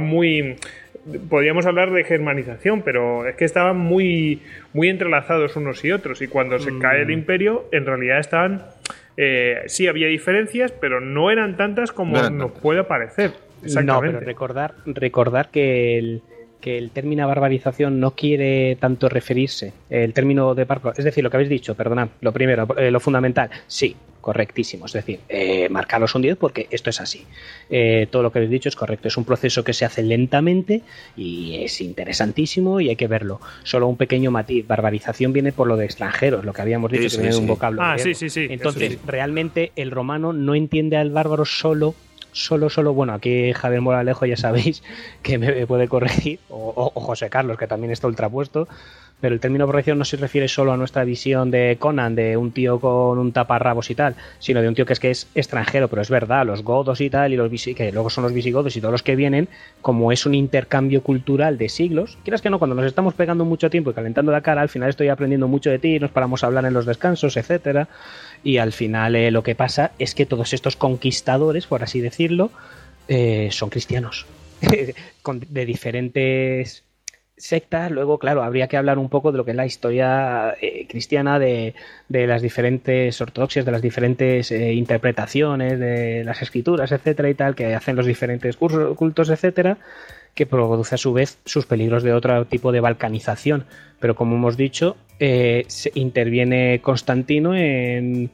podríamos hablar de germanización, pero es que estaban muy, muy entrelazados unos y otros, y cuando se cae el imperio, en realidad estaban sí había diferencias, pero no eran tantas como nos puede parecer. No, pero recordar que el término barbarización no quiere tanto referirse, el término de bárbaro, es decir, lo que habéis dicho, perdonad, lo primero, lo fundamental, sí, correctísimo, es decir, marcaros un 10 porque esto es así. Todo lo que habéis dicho es correcto, es un proceso que se hace lentamente y es interesantísimo y hay que verlo. Solo un pequeño matiz, barbarización viene por lo de extranjeros, lo que habíamos dicho, que viene de un vocablo. Sí. Entonces, realmente el romano no entiende al bárbaro solo, bueno, aquí Javier Moralejo ya sabéis que me puede corregir, o José Carlos, que también está ultrapuesto, pero el término barbarización no se refiere solo a nuestra visión de Conan, de un tío con un taparrabos y tal, sino de un tío que es extranjero, pero es verdad, los godos y tal, y que luego son los visigodos y todos los que vienen, como es un intercambio cultural de siglos, quieras que no, cuando nos estamos pegando mucho tiempo y calentando la cara, al final estoy aprendiendo mucho de ti, nos paramos a hablar en los descansos, etcétera. Y al final lo que pasa es que todos estos conquistadores, por así decirlo, son cristianos de diferentes sectas. Luego, claro, habría que hablar un poco de lo que es la historia cristiana, de las diferentes ortodoxias, de las diferentes interpretaciones de las escrituras, etcétera y tal, que hacen los diferentes cultos, etcétera, que produce a su vez sus peligros de otro tipo de balcanización. Pero como hemos dicho, se interviene Constantino en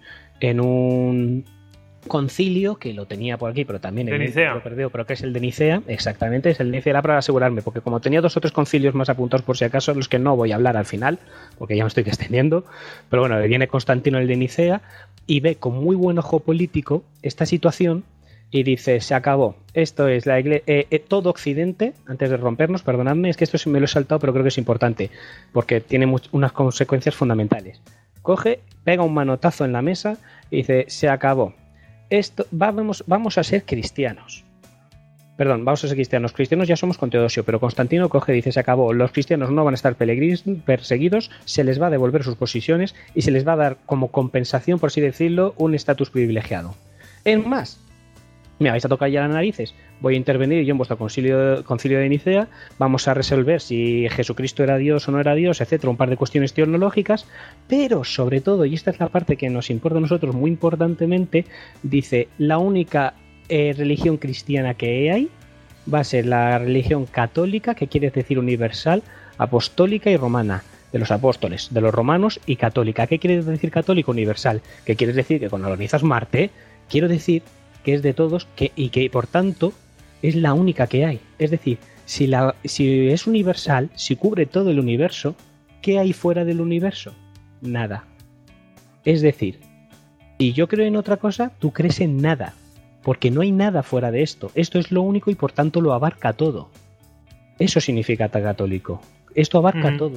un concilio que lo tenía por aquí, pero también lo perdió, pero que es el de Nicea, exactamente, es el de Nicea, era para asegurarme, porque como tenía 2 o 3 concilios más apuntados por si acaso, los que no voy a hablar al final, porque ya me estoy extendiendo, pero bueno, viene Constantino el de Nicea y ve con muy buen ojo político esta situación y dice, se acabó, esto es la iglesia, todo Occidente, antes de rompernos, perdonadme, es que esto me lo he saltado, pero creo que es importante, porque tiene unas consecuencias fundamentales. Coge, pega un manotazo en la mesa y dice, se acabó. Esto, vamos a ser cristianos. Perdón, vamos a ser cristianos. Cristianos ya somos con Teodosio, pero Constantino coge y dice, se acabó. Los cristianos no van a estar perseguidos, se les va a devolver sus posiciones y se les va a dar como compensación, por así decirlo, un estatus privilegiado. Es más, me vais a tocar ya las narices, voy a intervenir yo en vuestro concilio de Nicea, vamos a resolver si Jesucristo era Dios o no era Dios, etcétera, un par de cuestiones teológicas, pero sobre todo, y esta es la parte que nos importa a nosotros muy importantemente, dice, la única religión cristiana que hay va a ser la religión católica, que quiere decir universal, apostólica y romana, de los apóstoles, de los romanos y católica. ¿Qué quiere decir católico universal? ¿Qué quiere decir? Que cuando organizas Marte, quiero decir que es de todos y que por tanto es la única que hay. Es decir, si es universal, si cubre todo el universo, ¿qué hay fuera del universo? Nada. Es decir, si yo creo en otra cosa, tú crees en nada, porque no hay nada fuera de esto. Esto es lo único y por tanto lo abarca todo. Eso significa católico. Esto abarca todo,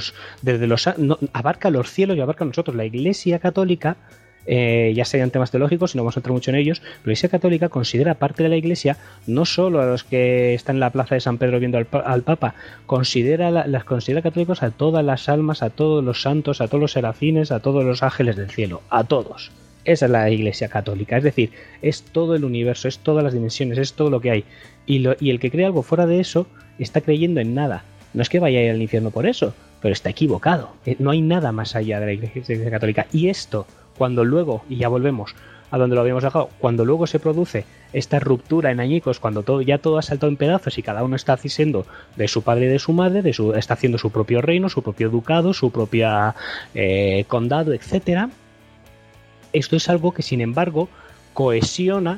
abarca los cielos y abarca a nosotros. La Iglesia Católica, ya serían temas teológicos y no vamos a entrar mucho en ellos, pero la Iglesia Católica considera parte de la Iglesia no solo a los que están en la plaza de San Pedro viendo al Papa, considera católicos a todas las almas, a todos los santos, a todos los serafines, a todos los ángeles del cielo, a todos. Esa es la Iglesia Católica, es decir, es todo el universo, es todas las dimensiones, es todo lo que hay. Y el que cree algo fuera de eso está creyendo en nada. No es que vaya a ir al infierno por eso, pero está equivocado. No hay nada más allá de la Iglesia Católica. Y esto, cuando luego, y ya volvemos a donde lo habíamos dejado. Cuando luego se produce esta ruptura en añicos, cuando todo ha saltado en pedazos y cada uno está haciendo de su padre y de su madre, está haciendo su propio reino, su propio ducado, su propia condado, etcétera. Esto es algo que, sin embargo, cohesiona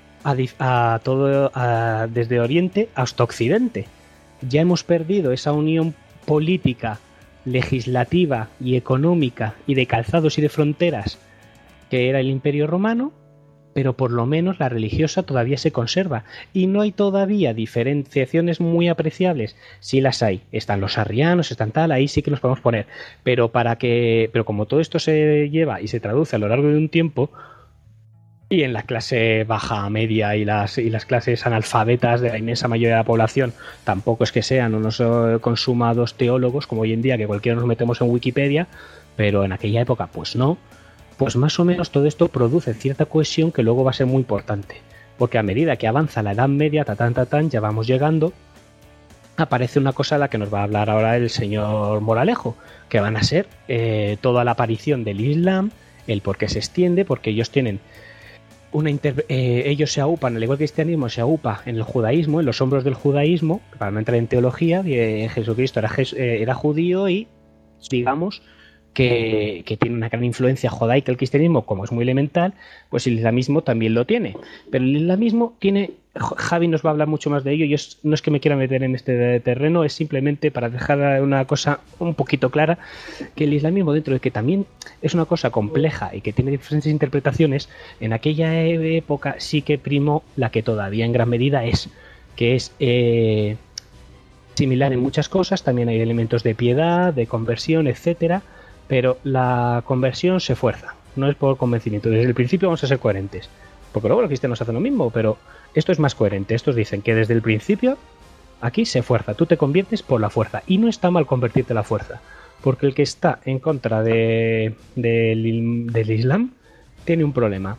a todo desde Oriente hasta Occidente. Ya hemos perdido esa unión política, legislativa y económica y de calzados y de fronteras que era el Imperio Romano, pero por lo menos la religiosa todavía se conserva y no hay todavía diferenciaciones muy apreciables. Sí las hay, están los arrianos, están tal, ahí sí que los podemos poner, pero como todo esto se lleva y se traduce a lo largo de un tiempo, y en la clase baja, media y las clases analfabetas de la inmensa mayoría de la población tampoco es que sean unos consumados teólogos como hoy en día, que cualquiera nos metemos en Wikipedia, pero en aquella época pues no. Pues más o menos todo esto produce cierta cohesión que luego va a ser muy importante, porque a medida que avanza la Edad Media, ya vamos llegando, aparece una cosa a la que nos va a hablar ahora el señor Moralejo, que van a ser toda la aparición del Islam, el por qué se extiende, porque ellos tienen ellos se aupan, al igual que el cristianismo se aupa en el judaísmo, en los hombros del judaísmo, para no entrar en teología, Jesucristo era judío y digamos que tiene una gran influencia judaica el cristianismo, como es muy elemental, pues el islamismo también lo tiene. Pero el islamismo tiene, Javi nos va a hablar mucho más de ello, yo no es que me quiera meter en este terreno, es simplemente para dejar una cosa un poquito clara, que el islamismo, dentro de que también es una cosa compleja y que tiene diferentes interpretaciones, en aquella época sí que primó la que todavía en gran medida es, que es similar en muchas cosas, también hay elementos de piedad, de conversión, etcétera, pero la conversión se fuerza, no es por convencimiento. Desde el principio vamos a ser coherentes, porque luego los cristianos hacen lo mismo, pero esto es más coherente. Estos dicen que desde el principio aquí se fuerza, tú te conviertes por la fuerza, y no está mal convertirte a la fuerza, porque el que está en contra del Islam tiene un problema,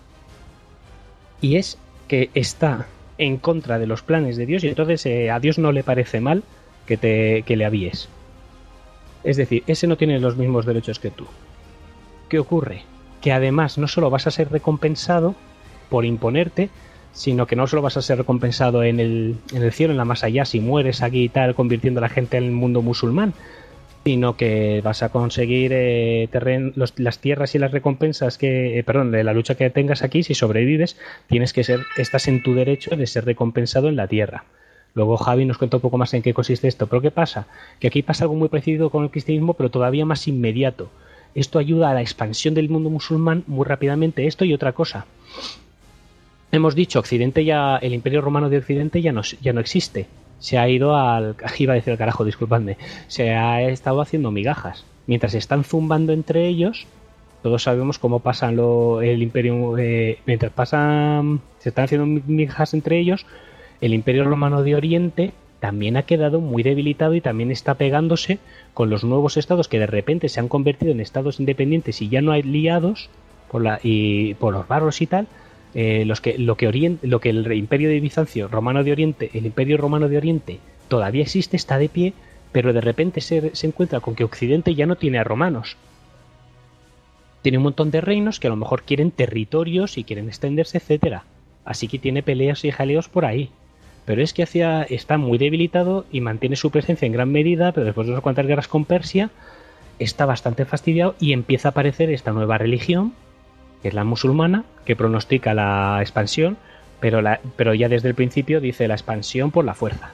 y es que está en contra de los planes de Dios, y entonces a Dios no le parece mal que le avíes. Es decir, ese no tiene los mismos derechos que tú. ¿Qué ocurre? Que además no solo vas a ser recompensado por imponerte, sino que no solo vas a ser recompensado en el cielo, en la más allá, si mueres aquí y tal, convirtiendo a la gente en el mundo musulmán, sino que vas a conseguir las tierras y las recompensas de la lucha que tengas aquí. Si sobrevives, estás en tu derecho de ser recompensado en la tierra. Luego Javi nos cuenta un poco más en qué consiste esto. ¿Pero qué pasa? Que aquí pasa algo muy parecido con el cristianismo, pero todavía más inmediato. Esto ayuda a la expansión del mundo musulmán muy rápidamente. Esto y otra cosa. Hemos dicho, el Imperio Romano de Occidente ya no existe. Se ha ido iba a decir al carajo, disculpadme. Se ha estado haciendo migajas. Mientras se están zumbando entre ellos, todos sabemos cómo pasan el Imperio... mientras se están haciendo migajas entre ellos, el Imperio Romano de Oriente también ha quedado muy debilitado y también está pegándose con los nuevos estados que de repente se han convertido en estados independientes y ya no hay liados por los bárbaros y tal. Lo que el Imperio de Bizancio Romano de Oriente, el Imperio Romano de Oriente todavía existe, está de pie, pero de repente se encuentra con que Occidente ya no tiene a romanos. Tiene un montón de reinos que a lo mejor quieren territorios y quieren extenderse, etcétera. Así que tiene peleas y jaleos por ahí. Pero es que está muy debilitado y mantiene su presencia en gran medida, pero después de unas cuantas guerras con Persia está bastante fastidiado y empieza a aparecer esta nueva religión, que es la musulmana, que pronostica la expansión, pero ya desde el principio dice la expansión por la fuerza.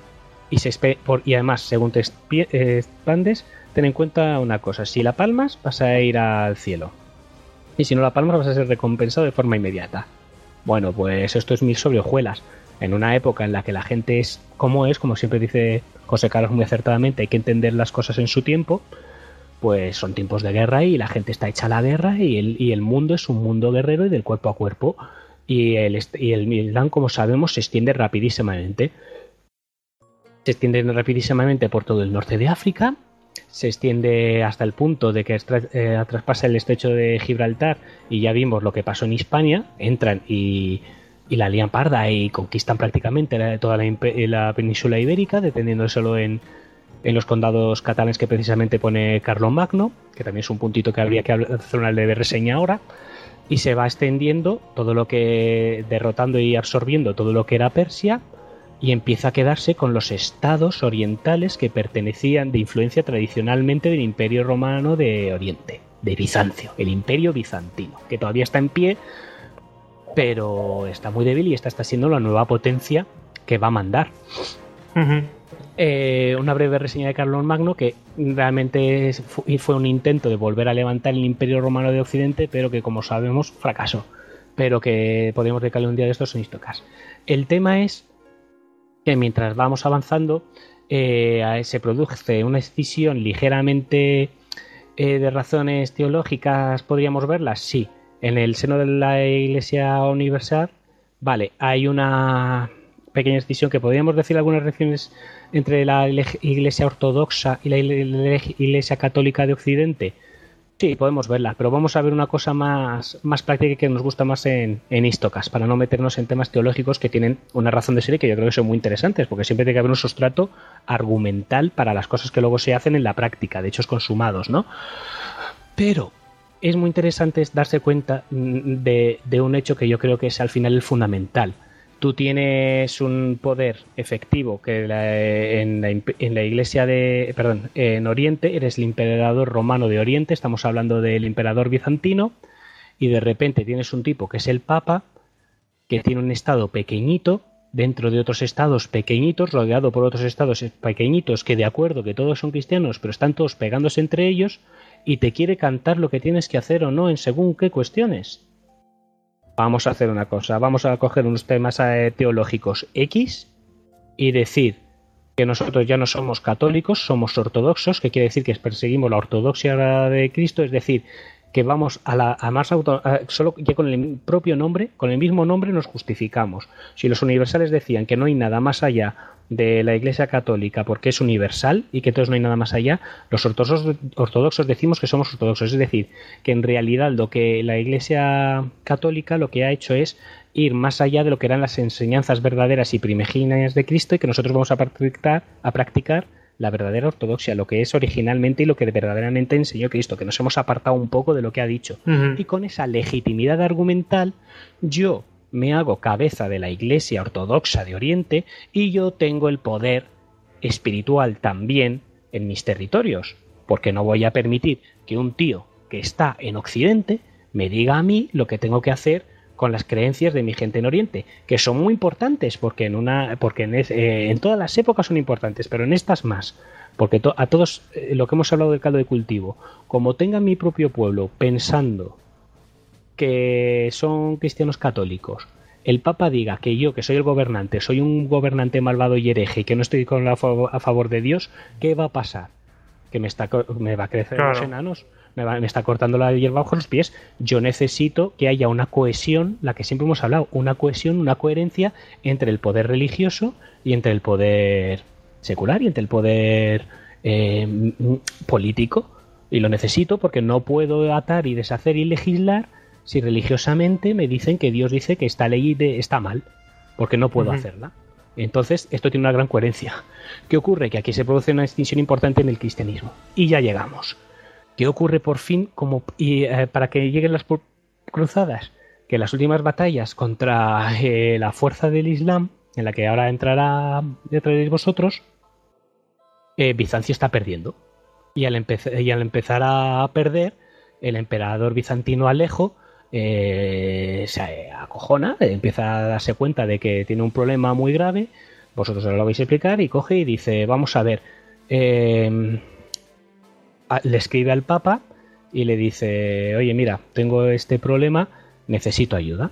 Y además, según te expandes, ten en cuenta una cosa: si la palmas vas a ir al cielo, y si no la palmas vas a ser recompensado de forma inmediata. Bueno, pues esto es mil sobre hojuelas. En una época en la que la gente es, como siempre dice José Carlos muy acertadamente, hay que entender las cosas en su tiempo, pues son tiempos de guerra y la gente está hecha a la guerra y el mundo es un mundo guerrero y del cuerpo a cuerpo. Y el Islam, como sabemos, se extiende rapidísimamente. Se extiende rapidísimamente por todo el norte de África, se extiende hasta el punto de que traspasa el estrecho de Gibraltar y ya vimos lo que pasó en Hispania. Entran y la lían parda y conquistan prácticamente toda la península ibérica, deteniendo solo en los condados catalanes que precisamente pone Carlomagno, que también es un puntito que habría que hacer una leve reseña ahora. y se va extendiendo todo lo que, derrotando y absorbiendo todo lo que era Persia, y empieza a quedarse con los estados orientales que pertenecían de influencia tradicionalmente del Imperio Romano de Oriente, de Bizancio, el Imperio Bizantino, que todavía está en pie, pero está muy débil y esta está siendo la nueva potencia que va a mandar. Una breve reseña de Carlomagno, que realmente fue un intento de volver a levantar el Imperio Romano de Occidente, pero que, como sabemos, fracasó, pero que podríamos dedicarle un día de estos en Histocast. El tema es que mientras vamos avanzando se produce una escisión ligeramente de razones teológicas, podríamos verlas, sí. En el seno de la Iglesia Universal, vale, hay una pequeña escisión que podríamos decir algunas relaciones entre la Iglesia Ortodoxa y la Iglesia Católica de Occidente. Sí, podemos verla, pero vamos a ver una cosa más práctica que nos gusta más en Histocast, para no meternos en temas teológicos que tienen una razón de ser y que yo creo que son muy interesantes, porque siempre tiene que haber un sustrato argumental para las cosas que luego se hacen en la práctica, de hechos consumados, ¿no? Pero es muy interesante darse cuenta de un hecho que yo creo que es al final el fundamental. Tú tienes un poder efectivo que en la Iglesia en Oriente eres el emperador romano de Oriente, estamos hablando del emperador bizantino, y de repente tienes un tipo que es el Papa, que tiene un estado pequeñito dentro de otros estados pequeñitos, rodeado por otros estados pequeñitos que, de acuerdo que todos son cristianos, pero están todos pegándose entre ellos, y te quiere cantar lo que tienes que hacer o no en según qué cuestiones. Vamos a hacer una cosa, vamos a coger unos temas teológicos X y decir que nosotros ya no somos católicos, somos ortodoxos, que quiere decir que perseguimos la ortodoxia de Cristo, es decir, que vamos a más solo ya con el propio nombre, con el mismo nombre nos justificamos. Si los universales decían que no hay nada más allá de la Iglesia Católica porque es universal y que entonces no hay nada más allá, los ortodoxos decimos que somos ortodoxos, es decir, que en realidad lo que la Iglesia Católica lo que ha hecho es ir más allá de lo que eran las enseñanzas verdaderas y primigenias de Cristo, y que nosotros vamos a practicar la verdadera ortodoxia, lo que es originalmente y lo que verdaderamente enseñó Cristo, que nos hemos apartado un poco de lo que ha dicho. Y con esa legitimidad argumental yo me hago cabeza de la Iglesia Ortodoxa de Oriente y yo tengo el poder espiritual también en mis territorios, porque no voy a permitir que un tío que está en Occidente me diga a mí lo que tengo que hacer con las creencias de mi gente en Oriente, que son muy importantes, porque en todas las épocas son importantes, pero en estas más, porque a todos, lo que hemos hablado del caldo de cultivo, como tenga mi propio pueblo pensando que son cristianos católicos, el Papa diga que yo, que soy el gobernante, soy un gobernante malvado y hereje y que no estoy a favor de Dios, ¿qué va a pasar? Que me va a crecer los enanos, me está cortando la hierba bajo los pies. Yo necesito que haya una cohesión, la que siempre hemos hablado, una cohesión, una coherencia entre el poder religioso y entre el poder secular y entre el poder político. Y lo necesito porque no puedo atar y deshacer y legislar si religiosamente me dicen que Dios dice que esta ley está mal, porque no puedo hacerla. Entonces, esto tiene una gran coherencia. ¿Qué ocurre? Que aquí se produce una extinción importante en el cristianismo. Y ya llegamos. ¿Qué ocurre por fin para que lleguen las cruzadas? Que las últimas batallas contra la fuerza del Islam, en la que ahora entraréis vosotros, Bizancio está perdiendo. Y al empezar a perder, el emperador bizantino Alejo se acojona, empieza a darse cuenta de que tiene un problema muy grave, vosotros lo vais a explicar, y coge y dice, vamos a ver, le escribe al Papa y le dice, oye, mira, tengo este problema, necesito ayuda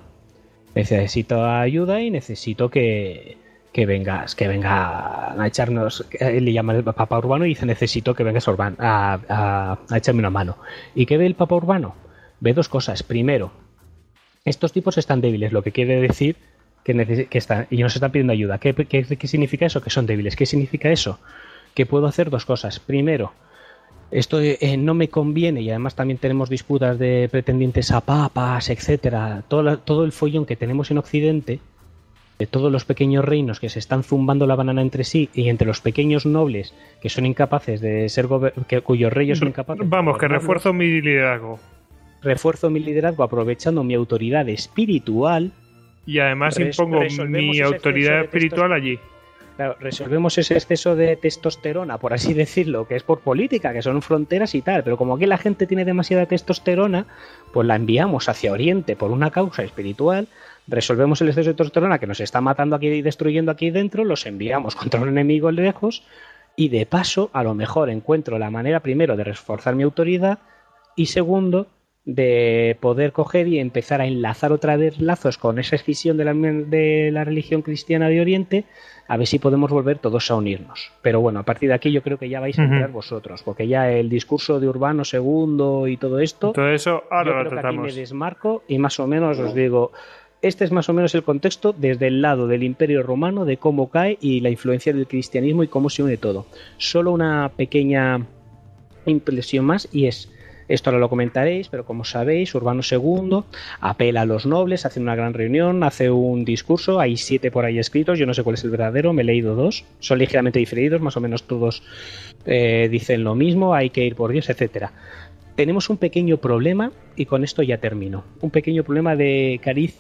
y necesito que venga a echarnos, le llama el Papa Urbano y dice, necesito que vengas a echarme una mano. ¿Y qué ve el Papa Urbano? Ve dos cosas. Primero, estos tipos están débiles, lo que quiere decir que están y nos están pidiendo ayuda. ¿Qué significa eso? Que son débiles. ¿Qué significa eso? Que puedo hacer dos cosas. Primero, esto no me conviene, y además también tenemos disputas de pretendientes a papas, etcétera. Todo el follón que tenemos en Occidente, de todos los pequeños reinos que se están zumbando la banana entre sí, y entre los pequeños nobles que son incapaces de ser cuyos reyes son incapaces. Vamos, que refuerzo mi liderazgo. refuerzo mi liderazgo aprovechando mi autoridad espiritual. Y además impongo mi autoridad espiritual allí. Claro, resolvemos ese exceso de testosterona, por así decirlo, que es por política, que son fronteras y tal, pero como aquí la gente tiene demasiada testosterona, pues la enviamos hacia Oriente por una causa espiritual, resolvemos el exceso de testosterona que nos está matando aquí y destruyendo aquí dentro, los enviamos contra un enemigo lejos y de paso a lo mejor encuentro la manera primero de reforzar mi autoridad y segundo de poder coger y empezar a enlazar otra vez lazos con esa escisión de la religión cristiana de Oriente, a ver si podemos volver todos a unirnos. Pero bueno, a partir de aquí yo creo que ya vais a entrar vosotros, porque ya el discurso de Urbano II y todo esto, todo eso ahora yo lo creo que tratamos. aquí me desmarco y más o menos os digo, este es más o menos el contexto desde el lado del Imperio Romano, de cómo cae y la influencia del cristianismo y cómo se une todo. Solo una pequeña impresión más y es... Esto ahora lo comentaréis, pero como sabéis, Urbano II apela a los nobles, hace una gran reunión, hace un discurso, hay 7 por ahí escritos, yo no sé cuál es el verdadero, me he leído 2, son ligeramente diferidos, más o menos todos dicen lo mismo, hay que ir por Dios, etcétera. Tenemos un pequeño problema, y con esto ya termino, un pequeño problema de cariz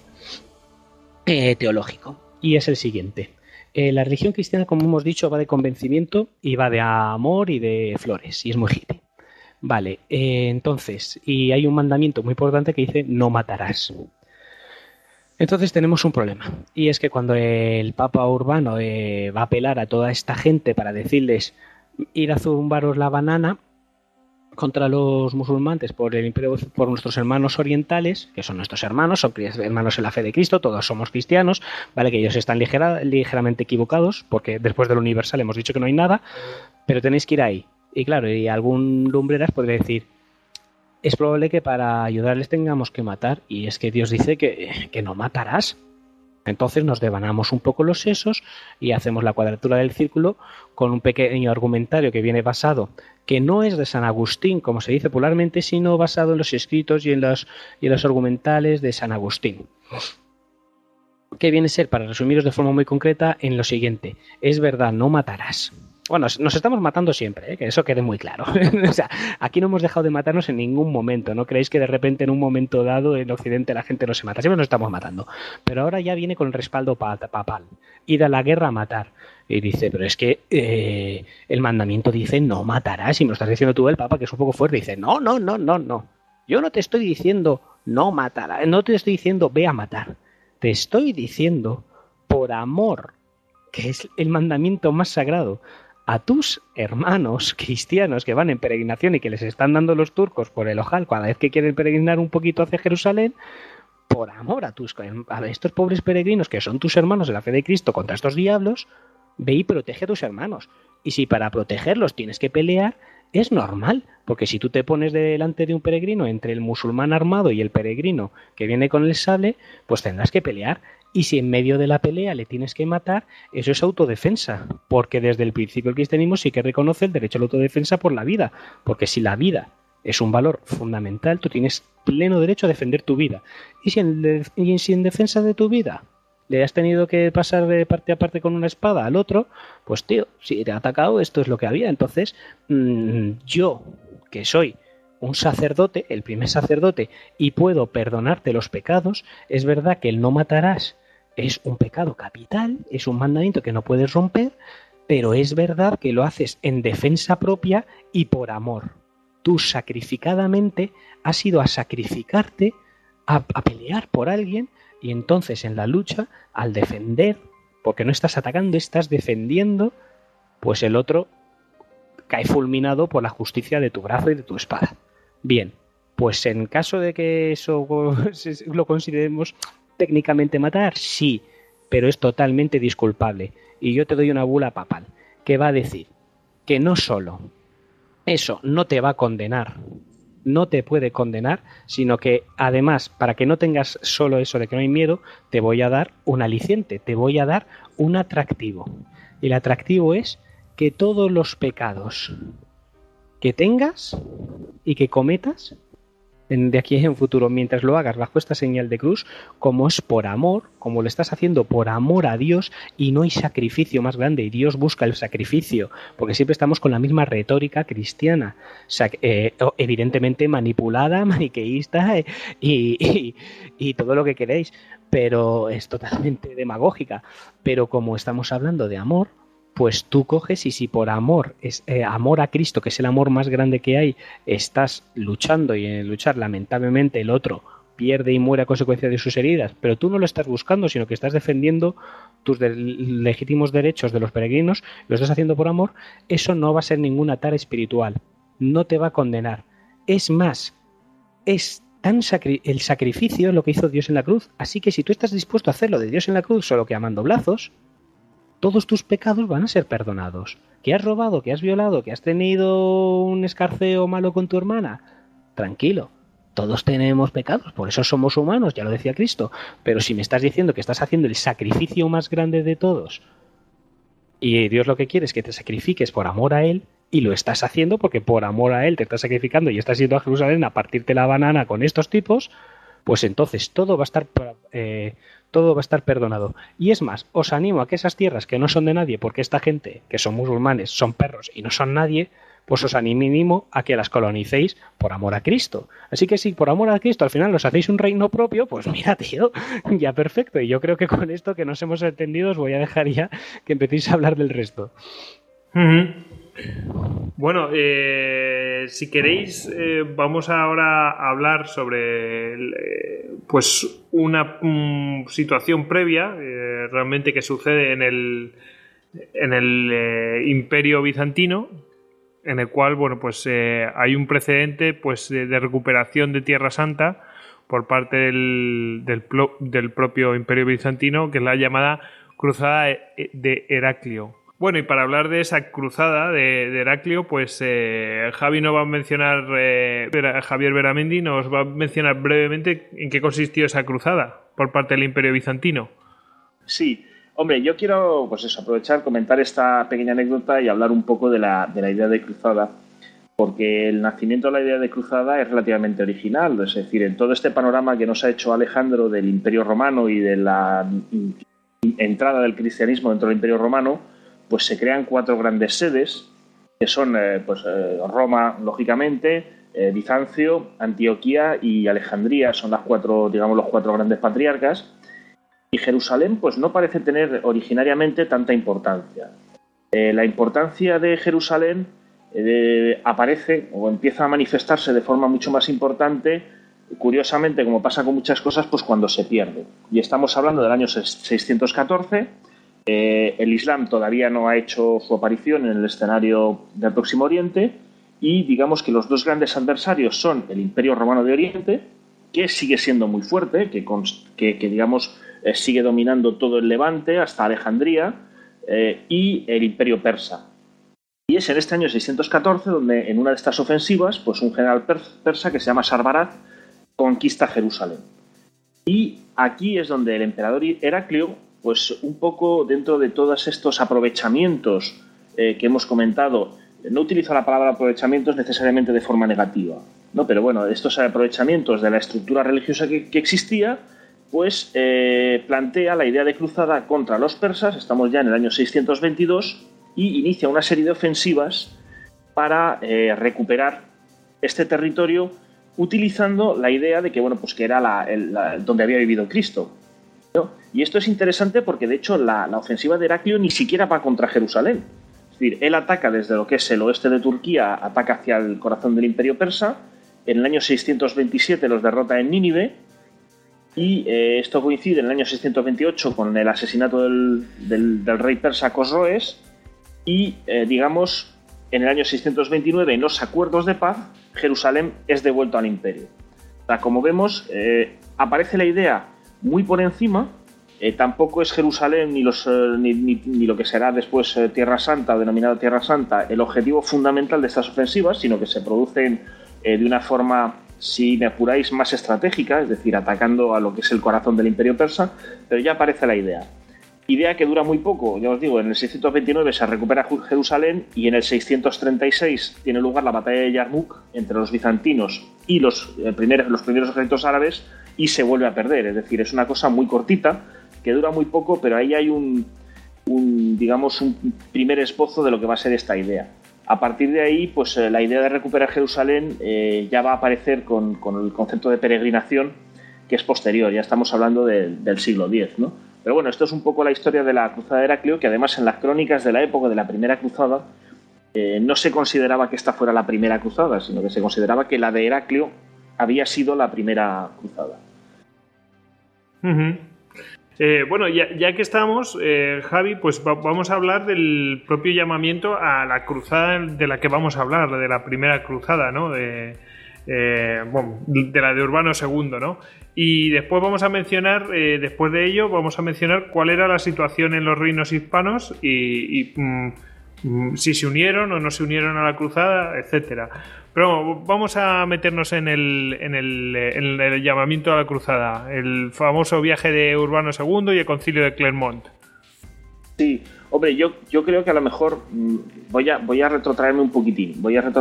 teológico, y es el siguiente. La religión cristiana, como hemos dicho, va de convencimiento y va de amor y de flores, y es muy hippie. Vale, entonces, y hay un mandamiento muy importante que dice no matarás. Entonces tenemos un problema, y es que cuando el Papa Urbano va a apelar a toda esta gente para decirles ir a zumbaros la banana contra los musulmanes por el imperio, por nuestros hermanos orientales, que son nuestros hermanos, son hermanos en la fe de Cristo, todos somos cristianos, vale, que ellos están ligeramente equivocados, porque después del universal hemos dicho que no hay nada, pero tenéis que ir ahí. Y claro, y algún lumbreras podría decir, es probable que para ayudarles tengamos que matar, y es que Dios dice que no matarás. Entonces nos devanamos un poco los sesos y hacemos la cuadratura del círculo con un pequeño argumentario que viene basado, que no es de San Agustín, como se dice popularmente, sino basado en los escritos y en los argumentales de San Agustín. Que viene a ser, para resumiros de forma muy concreta, en lo siguiente: es verdad, no matarás. Bueno, nos estamos matando siempre, que eso quede muy claro. O sea, aquí no hemos dejado de matarnos en ningún momento. No creéis que de repente en un momento dado en Occidente la gente no se mata. Siempre nos estamos matando. Pero ahora ya viene con el respaldo papal. Ir a la guerra a matar. Y dice, pero es que el mandamiento dice no matarás. Y me lo estás diciendo tú, el Papa, que es un poco fuerte. Dice, no. Yo no te estoy diciendo no matarás. No te estoy diciendo ve a matar. Te estoy diciendo, por amor, que es el mandamiento más sagrado, a tus hermanos cristianos que van en peregrinación y que les están dando los turcos por el ojal cada vez que quieren peregrinar un poquito hacia Jerusalén, por amor a estos pobres peregrinos que son tus hermanos de la fe de Cristo contra estos diablos, ve y protege a tus hermanos. Y si para protegerlos tienes que pelear, es normal, porque si tú te pones delante de un peregrino entre el musulmán armado y el peregrino que viene con el sable, pues tendrás que pelear. Y si en medio de la pelea le tienes que matar, eso es autodefensa, porque desde el principio el cristianismo sí que reconoce el derecho a la autodefensa por la vida, porque si la vida es un valor fundamental, tú tienes pleno derecho a defender tu vida. Y si en defensa de tu vida le has tenido que pasar de parte a parte con una espada al otro, pues tío, si te ha atacado, esto es lo que había. Entonces, yo, que soy un sacerdote, el primer sacerdote, y puedo perdonarte los pecados, es verdad que el no matarás es un pecado capital, es un mandamiento que no puedes romper, pero es verdad que lo haces en defensa propia y por amor. Tú sacrificadamente has ido a sacrificarte, a pelear por alguien, y entonces en la lucha, al defender, porque no estás atacando, estás defendiendo, pues el otro cae fulminado por la justicia de tu brazo y de tu espada. Bien, pues en caso de que eso lo consideremos técnicamente matar, sí, pero es totalmente disculpable. Y yo te doy una bula papal que va a decir que no solo eso no te va a condenar, no te puede condenar, sino que además, para que no tengas solo eso de que no hay miedo, te voy a dar un aliciente, te voy a dar un atractivo. Y el atractivo es que todos los pecados que tengas y que cometas, de aquí en futuro, mientras lo hagas bajo esta señal de cruz, como es por amor, como lo estás haciendo por amor a Dios, y no hay sacrificio más grande, y Dios busca el sacrificio, porque siempre estamos con la misma retórica cristiana, evidentemente manipulada, maniqueísta y todo lo que queréis, pero es totalmente demagógica. Pero como estamos hablando de amor, pues tú coges y si por amor, amor a Cristo, que es el amor más grande que hay, estás luchando y en luchar lamentablemente el otro pierde y muere a consecuencia de sus heridas, pero tú no lo estás buscando, sino que estás defendiendo tus legítimos derechos de los peregrinos, lo estás haciendo por amor, eso no va a ser ninguna tara espiritual, no te va a condenar. Es más, es el sacrificio lo que hizo Dios en la cruz, así que si tú estás dispuesto a hacer lo de Dios en la cruz, solo que a mandoblazos, todos tus pecados van a ser perdonados. ¿Que has robado, que has violado, que has tenido un escarceo malo con tu hermana? Tranquilo, todos tenemos pecados, por eso somos humanos, ya lo decía Cristo. Pero si me estás diciendo que estás haciendo el sacrificio más grande de todos, y Dios lo que quiere es que te sacrifiques por amor a Él, y lo estás haciendo porque por amor a Él te estás sacrificando y estás yendo a Jerusalén a partirte la banana con estos tipos, pues entonces todo va a estar perdonado. Y es más, os animo a que esas tierras que no son de nadie, porque esta gente, que son musulmanes, son perros y no son nadie, pues os animo a que las colonicéis por amor a Cristo. Así que si por amor a Cristo al final os hacéis un reino propio, pues mira, tío, ya perfecto. Y yo creo que con esto que nos hemos entendido os voy a dejar ya que empecéis a hablar del resto. Bueno, si queréis, vamos ahora a hablar sobre pues una situación previa realmente que sucede en el Imperio Bizantino, en el cual bueno pues hay un precedente pues de recuperación de Tierra Santa por parte del propio Imperio Bizantino, que es la llamada Cruzada de Heraclio. Bueno, y para hablar de esa cruzada de Heraclio, pues Javi nos va a mencionar, Javier Beramendi nos va a mencionar brevemente en qué consistió esa cruzada por parte del Imperio Bizantino. Sí, hombre, yo quiero pues eso, aprovechar, comentar esta pequeña anécdota y hablar un poco de la idea de cruzada, porque el nacimiento de la idea de cruzada es relativamente original, es decir, en todo este panorama que nos ha hecho Alejandro del Imperio Romano y de la entrada del cristianismo dentro del Imperio Romano, pues se crean 4 grandes sedes, que son Roma, lógicamente, Bizancio, Antioquía y Alejandría, son las 4, digamos, los 4 grandes patriarcas, y Jerusalén pues no parece tener originariamente tanta importancia. La importancia de Jerusalén aparece o empieza a manifestarse de forma mucho más importante, curiosamente, como pasa con muchas cosas, pues cuando se pierde. Y estamos hablando del año 614. El Islam todavía no ha hecho su aparición en el escenario del Próximo Oriente y digamos que los 2 grandes adversarios son el Imperio Romano de Oriente, que sigue siendo muy fuerte, que digamos sigue dominando todo el Levante hasta Alejandría, y el Imperio Persa. Y es en este año 614 donde en una de estas ofensivas pues un general persa que se llama Sarbarat conquista Jerusalén. Y aquí es donde el emperador Heraclio, pues un poco dentro de todos estos aprovechamientos que hemos comentado, no utilizo la palabra aprovechamientos necesariamente de forma negativa, ¿no? Pero bueno, estos aprovechamientos de la estructura religiosa que existía, pues plantea la idea de cruzada contra los persas, estamos ya en el año 622, y inicia una serie de ofensivas para recuperar este territorio utilizando la idea de que, bueno, pues que era donde había vivido Cristo, ¿no? Y esto es interesante porque, de hecho, la ofensiva de Heraclio ni siquiera va contra Jerusalén. Es decir, él ataca desde lo que es el oeste de Turquía, ataca hacia el corazón del Imperio Persa. En el año 627 los derrota en Nínive y esto coincide en el año 628 con el asesinato del rey persa Cosroes y, digamos, en el año 629, en los acuerdos de paz, Jerusalén es devuelto al imperio. O sea, como vemos, aparece la idea muy por encima, tampoco es Jerusalén ni lo que será después Tierra Santa, denominada Tierra Santa, el objetivo fundamental de estas ofensivas, sino que se producen de una forma, si me apuráis, más estratégica, es decir, atacando a lo que es el corazón del Imperio Persa, pero ya aparece la idea. Idea que dura muy poco, ya os digo, en el 629 se recupera Jerusalén y en el 636 tiene lugar la batalla de Yarmouk entre los bizantinos y los primeros ejércitos árabes y se vuelve a perder. Es decir, es una cosa muy cortita, que dura muy poco, pero ahí hay un primer esbozo de lo que va a ser esta idea. A partir de ahí, pues la idea de recuperar Jerusalén ya va a aparecer con el concepto de peregrinación, que es posterior, ya estamos hablando del siglo X, ¿no? Pero bueno, esto es un poco la historia de la cruzada de Heraclio, que además en las crónicas de la época de la primera cruzada no se consideraba que esta fuera la primera cruzada, sino que se consideraba que la de Heraclio había sido la primera cruzada. Uh-huh. Bueno, ya que estamos, Javi, pues vamos a hablar del propio llamamiento a la cruzada de la que vamos a hablar, de la primera cruzada, ¿no? De la de Urbano II, ¿no? Y después vamos a mencionar, después de ello, vamos a mencionar cuál era la situación en los reinos hispanos y si se unieron o no se unieron a la cruzada, etcétera. Pero vamos a meternos en el llamamiento a la cruzada, el famoso viaje de Urbano II y el concilio de Clermont. Sí, hombre, yo creo que a lo mejor voy a retrotraerme un poquitín,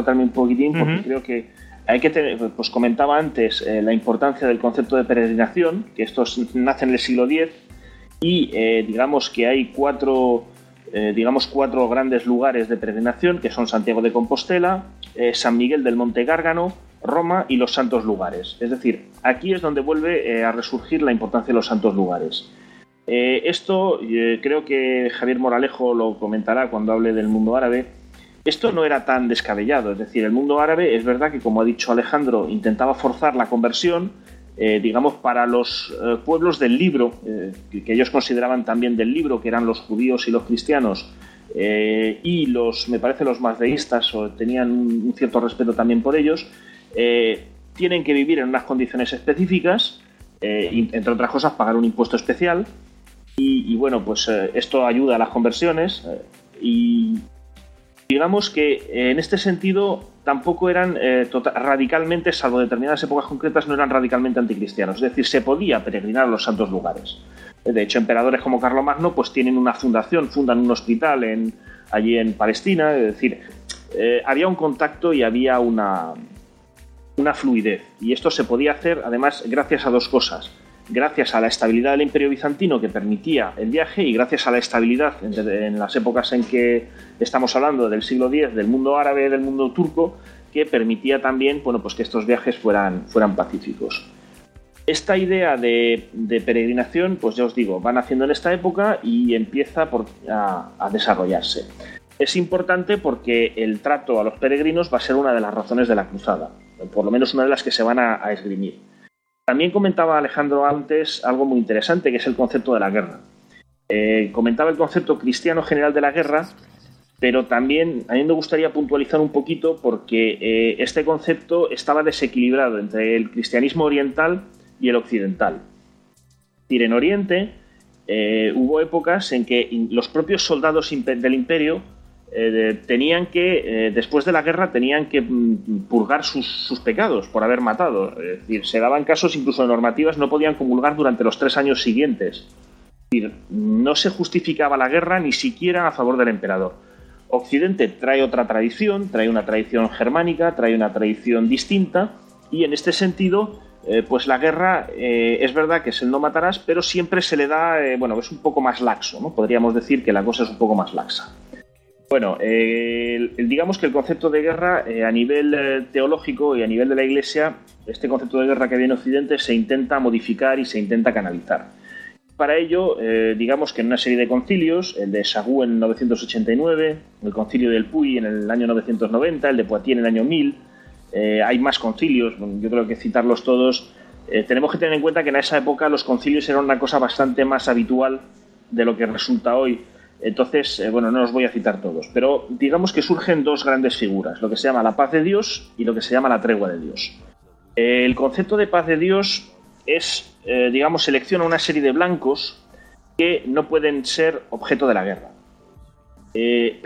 porque creo que hay que tener, pues comentaba antes la importancia del concepto de peregrinación, que esto nace en el siglo X y digamos que hay cuatro grandes lugares de peregrinación, que son Santiago de Compostela, San Miguel del Monte Gárgano, Roma y los Santos Lugares. Es decir, aquí es donde vuelve a resurgir la importancia de los santos lugares. Esto creo que Javier Moralejo lo comentará cuando hable del mundo árabe. Esto no era tan descabellado, es decir, el mundo árabe es verdad que, como ha dicho Alejandro, intentaba forzar la conversión, para los pueblos del libro, que ellos consideraban también del libro, que eran los judíos y los cristianos, y me parece los mazdeístas tenían un cierto respeto también por ellos, tienen que vivir en unas condiciones específicas, entre otras cosas pagar un impuesto especial, y bueno, pues esto ayuda a las conversiones, y digamos que en este sentido tampoco eran radicalmente, salvo determinadas épocas concretas, no eran radicalmente anticristianos. Es decir, se podía peregrinar a los santos lugares. De hecho, emperadores como Carlomagno pues tienen una fundación, fundan un hospital allí en Palestina. Es decir, había un contacto y había una fluidez. Y esto se podía hacer, además, gracias a dos cosas. Gracias a la estabilidad del Imperio Bizantino, que permitía el viaje, y gracias a la estabilidad en las épocas en que estamos hablando del siglo X, del mundo árabe, del mundo turco, que permitía también, bueno, pues que estos viajes fueran pacíficos. Esta idea de peregrinación, pues ya os digo, va naciendo en esta época y empieza a desarrollarse. Es importante porque el trato a los peregrinos va a ser una de las razones de la cruzada, por lo menos una de las que se van a esgrimir. También comentaba Alejandro antes algo muy interesante, que es el concepto de la guerra. Comentaba el concepto cristiano general de la guerra, pero también a mí me gustaría puntualizar un poquito porque este concepto estaba desequilibrado entre el cristianismo oriental y el occidental. Es decir, en Oriente hubo épocas en que los propios soldados del imperio tenían que, después de la guerra, tenían que purgar sus pecados por haber matado. Es decir, se daban casos incluso de normativas, no podían comulgar durante los 3 años siguientes. Es decir, no se justificaba la guerra ni siquiera a favor del emperador. Occidente trae otra tradición, trae una tradición germánica, trae una tradición distinta, y en este sentido, pues la guerra es verdad que es el no matarás, pero siempre se le da, es un poco más laxo, ¿no? Podríamos decir que la cosa es un poco más laxa. Bueno, digamos que el concepto de guerra a nivel teológico y a nivel de la Iglesia, este concepto de guerra que había en Occidente se intenta modificar y se intenta canalizar. Para ello, digamos que en una serie de concilios, el de Sagú en 989, el concilio del Puy en el año 990, el de Poitiers en el año 1000, hay más concilios, yo creo que citarlos todos. Tenemos que tener en cuenta que en esa época los concilios eran una cosa bastante más habitual de lo que resulta hoy. Entonces, no los voy a citar todos, pero digamos que surgen dos grandes figuras, lo que se llama la paz de Dios y lo que se llama la tregua de Dios. El concepto de paz de Dios es, selecciona una serie de blancos que no pueden ser objeto de la guerra.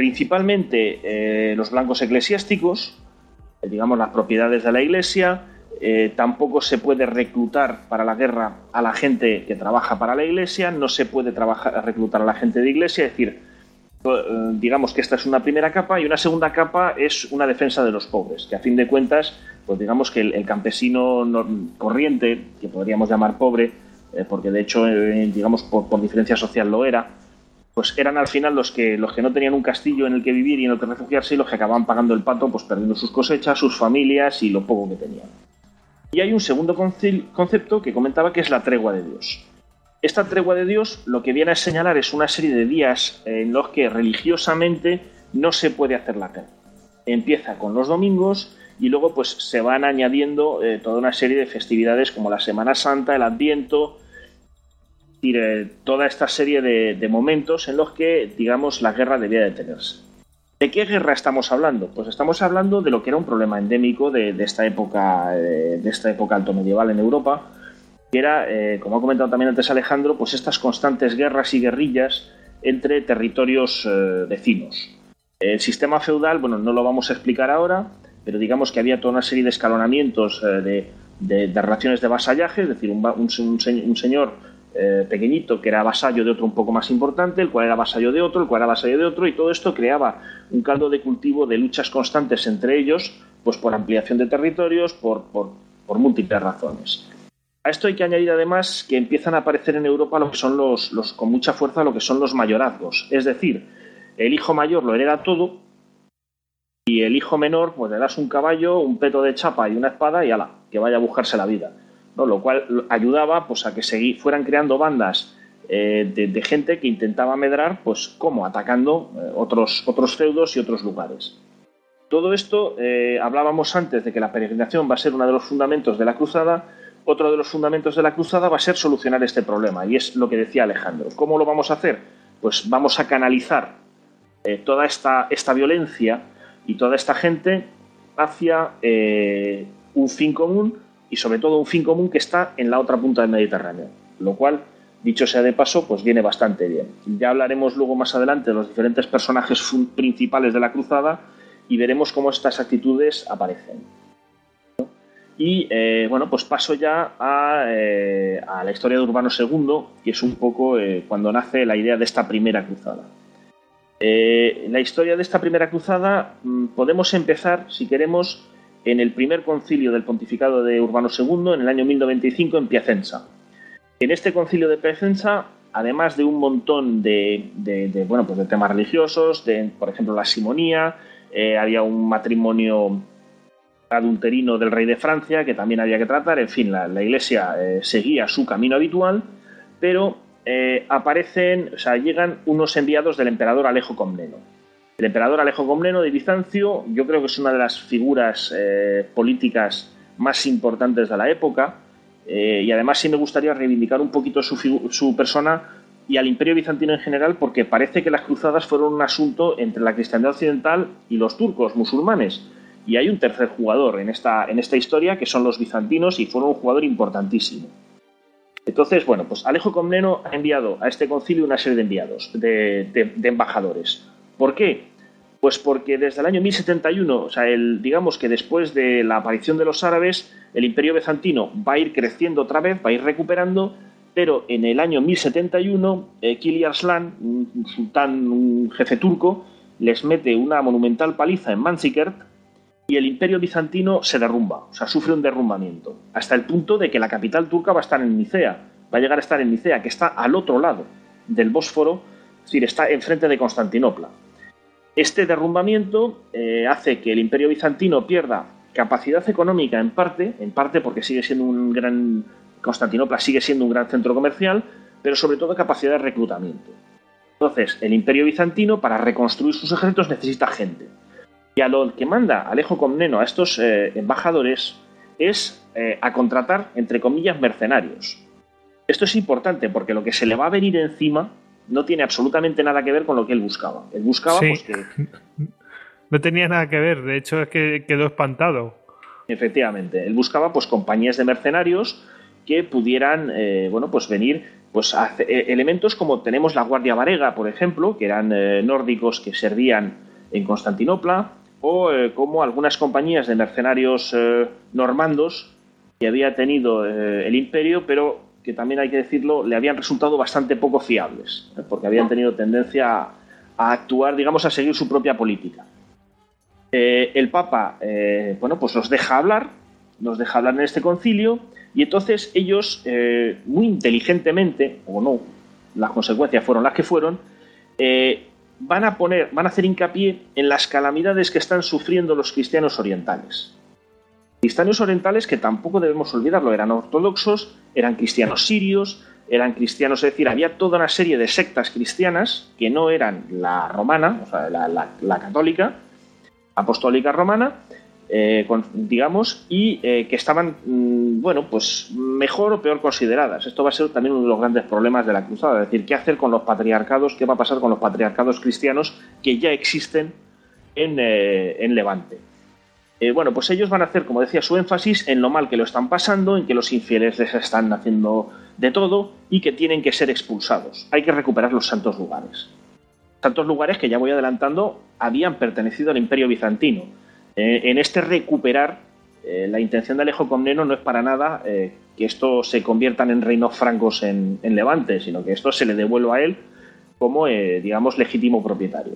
Principalmente los blancos eclesiásticos, las propiedades de la Iglesia, tampoco se puede reclutar para la guerra a la gente que trabaja para la Iglesia, no se puede reclutar a la gente de Iglesia, es decir, digamos que esta es una primera capa, y una segunda capa es una defensa de los pobres, que a fin de cuentas, pues digamos que el campesino corriente, que podríamos llamar pobre, porque de hecho, digamos, por diferencia social lo era, pues eran al final los que no tenían un castillo en el que vivir y en el que refugiarse, y los que acababan pagando el pato, pues perdiendo sus cosechas, sus familias y lo poco que tenían. Y hay un segundo concepto que comentaba, que es la tregua de Dios. Esta tregua de Dios lo que viene a señalar es una serie de días en los que religiosamente no se puede hacer la guerra. Empieza con los domingos y luego pues se van añadiendo toda una serie de festividades como la Semana Santa, el Adviento, y toda esta serie de momentos en los que, digamos, la guerra debía detenerse. ¿De qué guerra estamos hablando? Pues estamos hablando de lo que era un problema endémico de esta época alto medieval en Europa, que era, como ha comentado también antes Alejandro, pues estas constantes guerras y guerrillas entre territorios vecinos. El sistema feudal, bueno, no lo vamos a explicar ahora, pero digamos que había toda una serie de escalonamientos de relaciones de vasallaje, es decir, un señor pequeñito que era vasallo de otro un poco más importante, el cual era vasallo de otro, el cual era vasallo de otro, y todo esto creaba un caldo de cultivo de luchas constantes entre ellos, pues por ampliación de territorios, por múltiples razones. A esto hay que añadir además que empiezan a aparecer en Europa lo que son con mucha fuerza lo que son los mayorazgos, es decir, el hijo mayor lo hereda todo y el hijo menor pues le das un caballo, un peto de chapa y una espada y ala, que vaya a buscarse la vida, ¿no? Lo cual ayudaba pues a que fueran creando bandas de gente que intentaba medrar, pues como atacando otros feudos y otros lugares. Todo esto, hablábamos antes de que la peregrinación va a ser uno de los fundamentos de la cruzada. Otro de los fundamentos de la cruzada va a ser solucionar este problema, y es lo que decía Alejandro. ¿Cómo lo vamos a hacer? Pues vamos a canalizar toda esta violencia y toda esta gente hacia un fin común, y sobre todo un fin común que está en la otra punta del Mediterráneo, lo cual, dicho sea de paso, pues viene bastante bien. Ya hablaremos luego más adelante de los diferentes personajes principales de la cruzada y veremos cómo estas actitudes aparecen. Y bueno, pues paso ya a la historia de Urbano II, que es un poco cuando nace la idea de esta primera cruzada. La historia de esta primera cruzada podemos empezar, si queremos, en el primer concilio del pontificado de Urbano II, en el año 1095, en Piacenza. En este concilio de Piacenza, además de un montón de temas religiosos, por ejemplo la simonía, había un matrimonio adulterino del rey de Francia que también había que tratar, en fin, la Iglesia seguía su camino habitual, pero llegan unos enviados del emperador Alejo Comneno. El emperador Alejo Comneno de Bizancio, yo creo que es una de las figuras políticas más importantes de la época, y además sí me gustaría reivindicar un poquito su persona y al Imperio Bizantino en general, porque parece que las cruzadas fueron un asunto entre la cristiandad occidental y los turcos musulmanes. Y hay un tercer jugador en esta historia, que son los bizantinos, y fueron un jugador importantísimo. Entonces, bueno, pues Alejo Comneno ha enviado a este concilio una serie de enviados, de embajadores. ¿Por qué? Pues porque desde el año 1071, digamos que después de la aparición de los árabes, el Imperio Bizantino va a ir creciendo otra vez, va a ir recuperando, pero en el año 1071, Kili Arslan, un sultán, un jefe turco, les mete una monumental paliza en Manzikert, y el Imperio Bizantino se derrumba, sufre un derrumbamiento, hasta el punto de que la capital turca va a estar en Nicea, va a llegar a estar en Nicea, que está al otro lado del Bósforo, es decir, está enfrente de Constantinopla. Este derrumbamiento hace que el Imperio Bizantino pierda capacidad económica en parte porque Constantinopla sigue siendo un gran centro comercial, pero sobre todo capacidad de reclutamiento. Entonces, el Imperio Bizantino, para reconstruir sus ejércitos, necesita gente. Y a lo que manda Alejo Comneno a estos embajadores es a contratar, entre comillas, mercenarios. Esto es importante porque lo que se le va a venir encima no tiene absolutamente nada que ver con lo que él buscaba. Él buscaba, sí, pues que... No tenía nada que ver, de hecho es que quedó espantado. Efectivamente, él buscaba pues compañías de mercenarios que pudieran venir pues a elementos como tenemos la Guardia Varega, por ejemplo, que eran nórdicos que servían en Constantinopla, o como algunas compañías de mercenarios normandos que había tenido el imperio, pero que también hay que decirlo, le habían resultado bastante poco fiables, porque habían tenido tendencia a actuar, digamos, a seguir su propia política. El Papa, bueno, pues los deja hablar en este concilio, y entonces ellos, muy inteligentemente, o no, las consecuencias fueron las que fueron, van a hacer hincapié en las calamidades que están sufriendo los cristianos orientales. Cristianos orientales que tampoco debemos olvidarlo, eran ortodoxos, eran cristianos sirios, eran cristianos, es decir, había toda una serie de sectas cristianas que no eran la romana, o sea, la católica, apostólica romana, digamos, y que estaban, bueno, pues mejor o peor consideradas. Esto va a ser también uno de los grandes problemas de la cruzada, es decir, qué hacer con los patriarcados, qué va a pasar con los patriarcados cristianos que ya existen en Levante. Bueno, pues ellos van a hacer, como decía, su énfasis en lo mal que lo están pasando, en que los infieles les están haciendo de todo y que tienen que ser expulsados. Hay que recuperar los santos lugares. Santos lugares que, ya voy adelantando, habían pertenecido al Imperio Bizantino. En este recuperar, la intención de Alejo Comneno no es para nada que esto se conviertan en reinos francos en Levante, sino que esto se le devuelva a él como, digamos, legítimo propietario.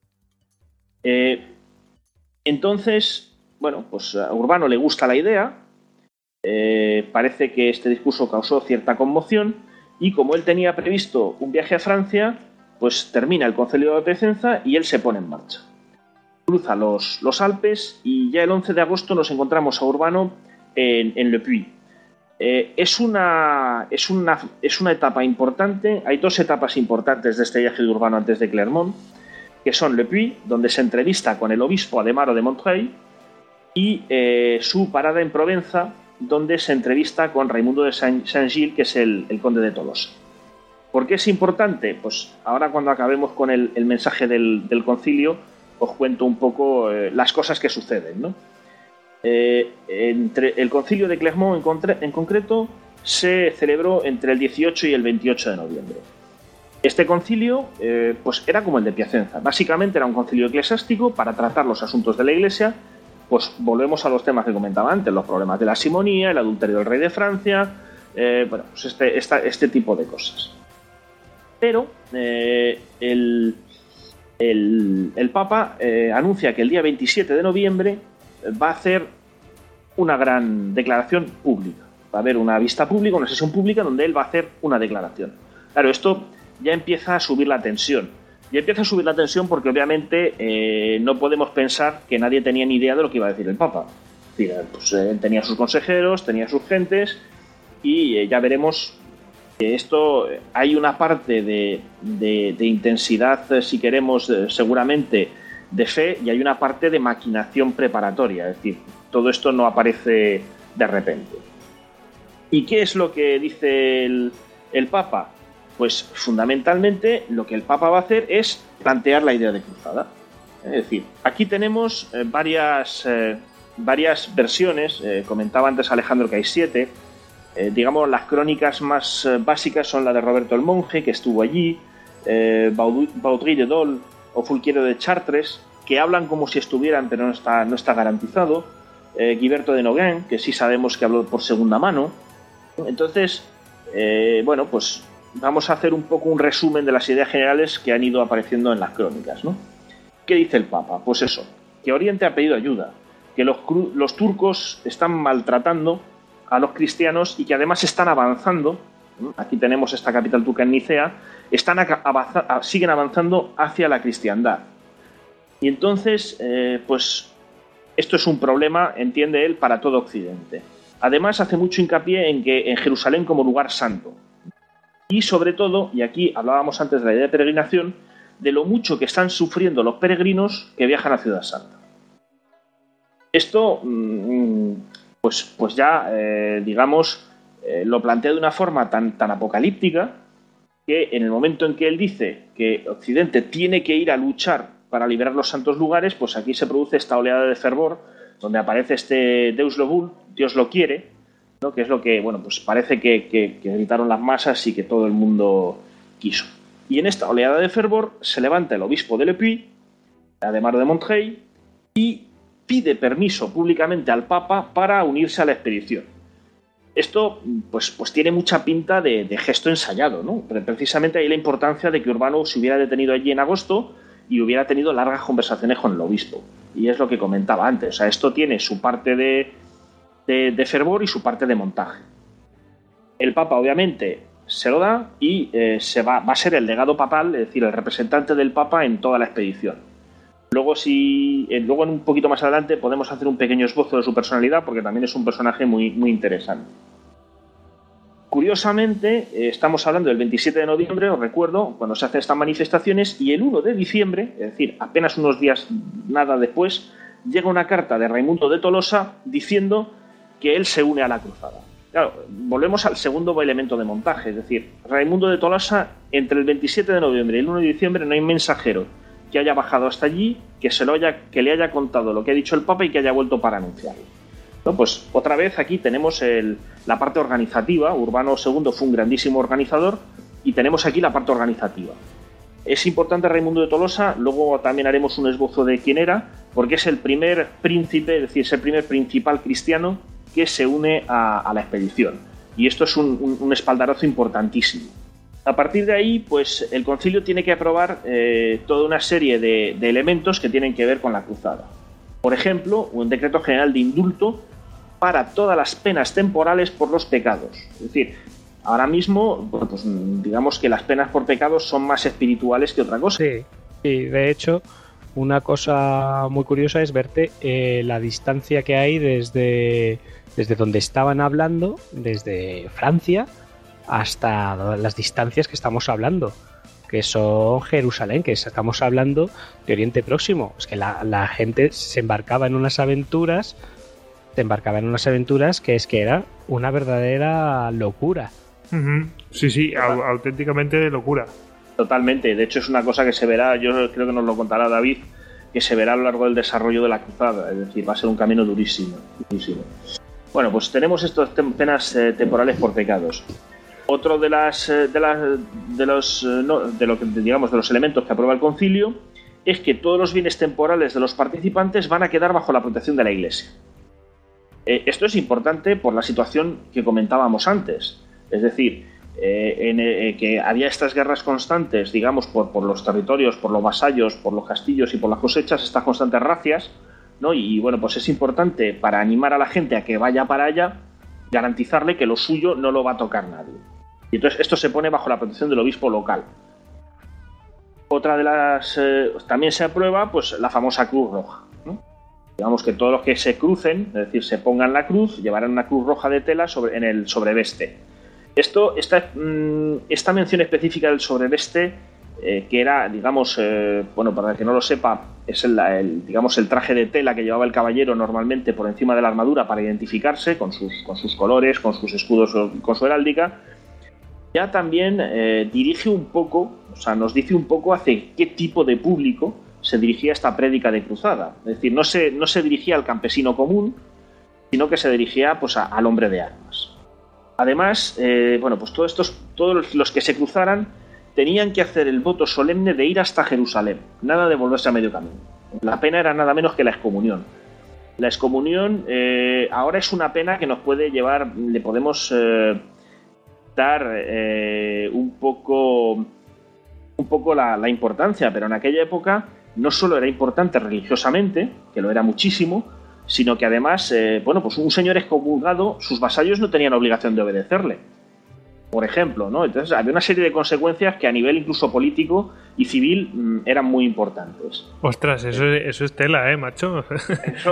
Entonces, bueno, pues a Urbano le gusta la idea, parece que este discurso causó cierta conmoción, y como él tenía previsto un viaje a Francia, pues termina el concilio de Piacenza y él se pone en marcha. Cruza los Alpes y ya el 11 de agosto nos encontramos a Urbano en Le Puy. Es una etapa importante. Hay dos etapas importantes de este viaje de Urbano antes de Clermont, que son Le Puy, donde se entrevista con el obispo Ademaro de Montreuil, y su parada en Provenza, donde se entrevista con Raimundo de Saint-Gilles, que es el conde de Tolosa. ¿Por qué es importante? Pues ahora, cuando acabemos con el mensaje del concilio, os cuento un poco las cosas que suceden, ¿no? Entre el concilio de Clermont en concreto se celebró entre el 18 y el 28 de noviembre. Este concilio pues era como el de Piacenza. Básicamente era un concilio eclesiástico para tratar los asuntos de la Iglesia. Pues volvemos a los temas que comentaba antes, los problemas de la simonía, el adulterio del rey de Francia, bueno, pues este tipo de cosas. Pero el Papa anuncia que el día 27 de noviembre va a hacer una gran declaración pública. Va a haber una vista pública, una sesión pública donde él va a hacer una declaración. Claro, esto ya empieza a subir la tensión. Y empieza a subir la tensión porque obviamente no podemos pensar que nadie tenía ni idea de lo que iba a decir el Papa. Es decir, pues, él tenía sus consejeros, tenía sus gentes, y ya veremos que esto, hay una parte de intensidad, si queremos, seguramente de fe, y hay una parte de maquinación preparatoria. Es decir, todo esto no aparece de repente. ¿Y qué es lo que dice el Papa? Pues fundamentalmente lo que el Papa va a hacer es plantear la idea de cruzada. Es decir, aquí tenemos varias versiones. Comentaba antes Alejandro que hay 7. Digamos, las crónicas más básicas son la de Roberto el Monje, que estuvo allí, Baudry de Dole o Fulquiero de Chartres, que hablan como si estuvieran, pero no está garantizado, Guiberto de Nogain, que sí sabemos que habló por segunda mano. Entonces, bueno, pues vamos a hacer un poco un resumen de las ideas generales que han ido apareciendo en las crónicas, ¿no? ¿Qué dice el Papa? Pues eso, que Oriente ha pedido ayuda, que los turcos están maltratando a los cristianos y que además están avanzando. Aquí tenemos esta capital turca en Nicea, siguen avanzando hacia la cristiandad. Y entonces, pues esto es un problema, entiende él, para todo Occidente. Además, hace mucho hincapié en Jerusalén como lugar santo. Y sobre todo, y aquí hablábamos antes de la idea de peregrinación, de lo mucho que están sufriendo los peregrinos que viajan a Ciudad Santa. Esto, pues ya, digamos, lo plantea de una forma tan apocalíptica, que en el momento en que él dice que Occidente tiene que ir a luchar para liberar los santos lugares, pues aquí se produce esta oleada de fervor, donde aparece este Deus lo vul, Dios lo quiere, ¿no? Que es lo que, bueno, pues parece que gritaron las masas y que todo el mundo quiso. Y en esta oleada de fervor se levanta el obispo de Le Puy, Ademaro de Montreuil, y pide permiso públicamente al Papa para unirse a la expedición. Esto pues tiene mucha pinta de gesto ensayado, ¿no? Pero precisamente ahí la importancia de que Urbano se hubiera detenido allí en agosto y hubiera tenido largas conversaciones con el obispo. Y es lo que comentaba antes. O sea, esto tiene su parte de fervor y su parte de montaje. El Papa, obviamente, se lo da y va a ser el legado papal, es decir, el representante del Papa en toda la expedición. Luego, luego en un poquito más adelante podemos hacer un pequeño esbozo de su personalidad, porque también es un personaje muy, muy interesante. Curiosamente, estamos hablando del 27 de noviembre, os recuerdo, cuando se hacen estas manifestaciones, y el 1 de diciembre, es decir, apenas unos días nada después, llega una carta de Raimundo de Tolosa diciendo que él se une a la cruzada. Claro, volvemos al segundo elemento de montaje, es decir, Raimundo de Tolosa, entre el 27 de noviembre y el 1 de diciembre no hay mensajero que haya bajado hasta allí, que le haya contado lo que ha dicho el Papa y que haya vuelto para anunciarlo. ¿No? Pues otra vez aquí tenemos la parte organizativa. Urbano II fue un grandísimo organizador y tenemos aquí la parte organizativa. Es importante Raimundo de Tolosa, luego también haremos un esbozo de quién era, porque es el primer príncipe, es decir, es el primer principal cristiano que se une a la expedición. Y esto es un espaldarazo importantísimo. A partir de ahí, pues el concilio tiene que aprobar toda una serie de elementos que tienen que ver con la cruzada. Por ejemplo, un decreto general de indulto para todas las penas temporales por los pecados. Es decir, ahora mismo, pues digamos que las penas por pecados son más espirituales que otra cosa. Sí, de hecho, una cosa muy curiosa es verte la distancia que hay desde donde estaban hablando, desde Francia, hasta las distancias que estamos hablando, que son Jerusalén, que estamos hablando de Oriente Próximo. Es que la gente se embarcaba en unas aventuras que era una verdadera locura. Sí, auténticamente locura. Totalmente, de hecho es una cosa que se verá, yo creo que nos lo contará David, que se verá a lo largo del desarrollo de la cruzada, es decir, va a ser un camino durísimo. Bueno, pues tenemos estas penas temporales por pecados. Otro de los elementos que aprueba el concilio es que todos los bienes temporales de los participantes van a quedar bajo la protección de la Iglesia. Esto es importante por la situación que comentábamos antes, es decir, que había estas guerras constantes, digamos, por los territorios, por los vasallos, por los castillos y por las cosechas, estas constantes racias, ¿no? Y bueno, pues es importante para animar a la gente a que vaya para allá, garantizarle que lo suyo no lo va a tocar nadie. Y entonces esto se pone bajo la protección del obispo local. Otra de las... también se aprueba pues la famosa Cruz Roja, ¿no? Digamos que todos los que se crucen, es decir, se pongan la cruz, llevarán una cruz roja de tela en el sobreveste. Esta mención específica del sobreveste, que era, digamos, para el que no lo sepa, es el traje de tela que llevaba el caballero normalmente por encima de la armadura para identificarse con sus colores, con sus escudos, con su heráldica. Ya también dirige un poco, o sea, nos dice un poco hacia qué tipo de público se dirigía esta prédica de cruzada. Es decir, no se dirigía al campesino común, sino que se dirigía pues al hombre de armas. Además, pues todos los que se cruzaran tenían que hacer el voto solemne de ir hasta Jerusalén, nada de volverse a medio camino. La pena era nada menos que la excomunión. La excomunión ahora es una pena que nos puede llevar, le podemos dar un poco la importancia, pero en aquella época no solo era importante religiosamente, que lo era muchísimo, sino que además, pues un señor excomulgado, sus vasallos no tenían obligación de obedecerle, por ejemplo, ¿no? Entonces había una serie de consecuencias que a nivel incluso político y civil eran muy importantes. Ostras, eso es tela, macho. Eso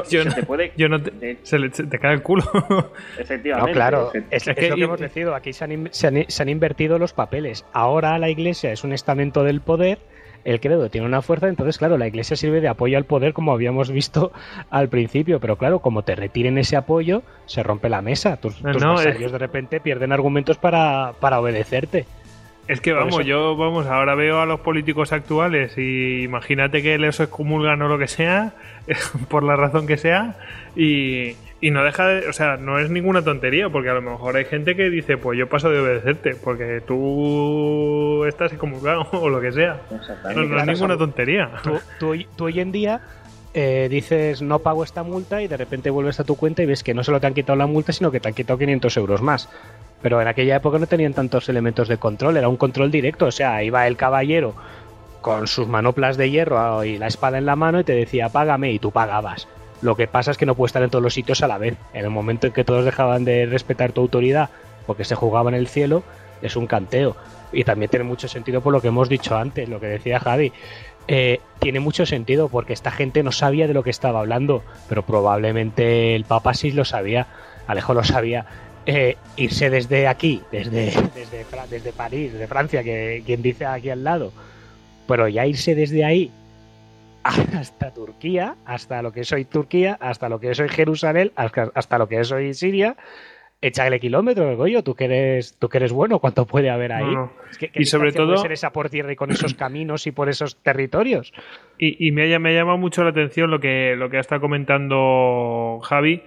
te cae el culo. Efectivamente. No, claro, es lo que hemos decidido. Aquí se han invertido los papeles. Ahora la Iglesia es un estamento del poder, el credo tiene una fuerza, entonces claro, la Iglesia sirve de apoyo al poder, como habíamos visto al principio, pero claro, como te retiren ese apoyo, se rompe la mesa. Tus vasallos de repente pierden argumentos para obedecerte. Es que ahora veo a los políticos actuales y imagínate que les excomulgan o lo que sea, por la razón que sea, y no deja de, o sea, no es ninguna tontería, porque a lo mejor hay gente que dice, pues yo paso de obedecerte, porque tú estás excomulgado o lo que sea. Exactamente. No es ninguna tontería. Tú hoy en día dices no pago esta multa y de repente vuelves a tu cuenta y ves que no solo te han quitado la multa, sino que te han quitado 500 euros más. Pero en aquella época no tenían tantos elementos de control, era un control directo, o sea, iba el caballero con sus manoplas de hierro y la espada en la mano y te decía págame y tú pagabas. Lo que pasa es que no puedes estar en todos los sitios a la vez. En el momento en que todos dejaban de respetar tu autoridad porque se jugaba en el cielo, es un canteo. Y también tiene mucho sentido por lo que hemos dicho antes, lo que decía Javi. Tiene mucho sentido porque esta gente no sabía de lo que estaba hablando, pero probablemente el Papa sí lo sabía, Alejo lo sabía. Irse desde aquí, desde París, desde Francia, que quien dice aquí al lado, pero ya irse desde ahí hasta Turquía, hasta lo que es hoy Turquía, hasta lo que es hoy Jerusalén, hasta lo que es hoy Siria, échale kilómetros, Goyo, tú que eres bueno, ¿cuánto puede haber ahí? No. Es que Y sobre todo puede ser esa por tierra y con esos caminos y por esos territorios. Y me llama mucho la atención lo que está comentando Javi.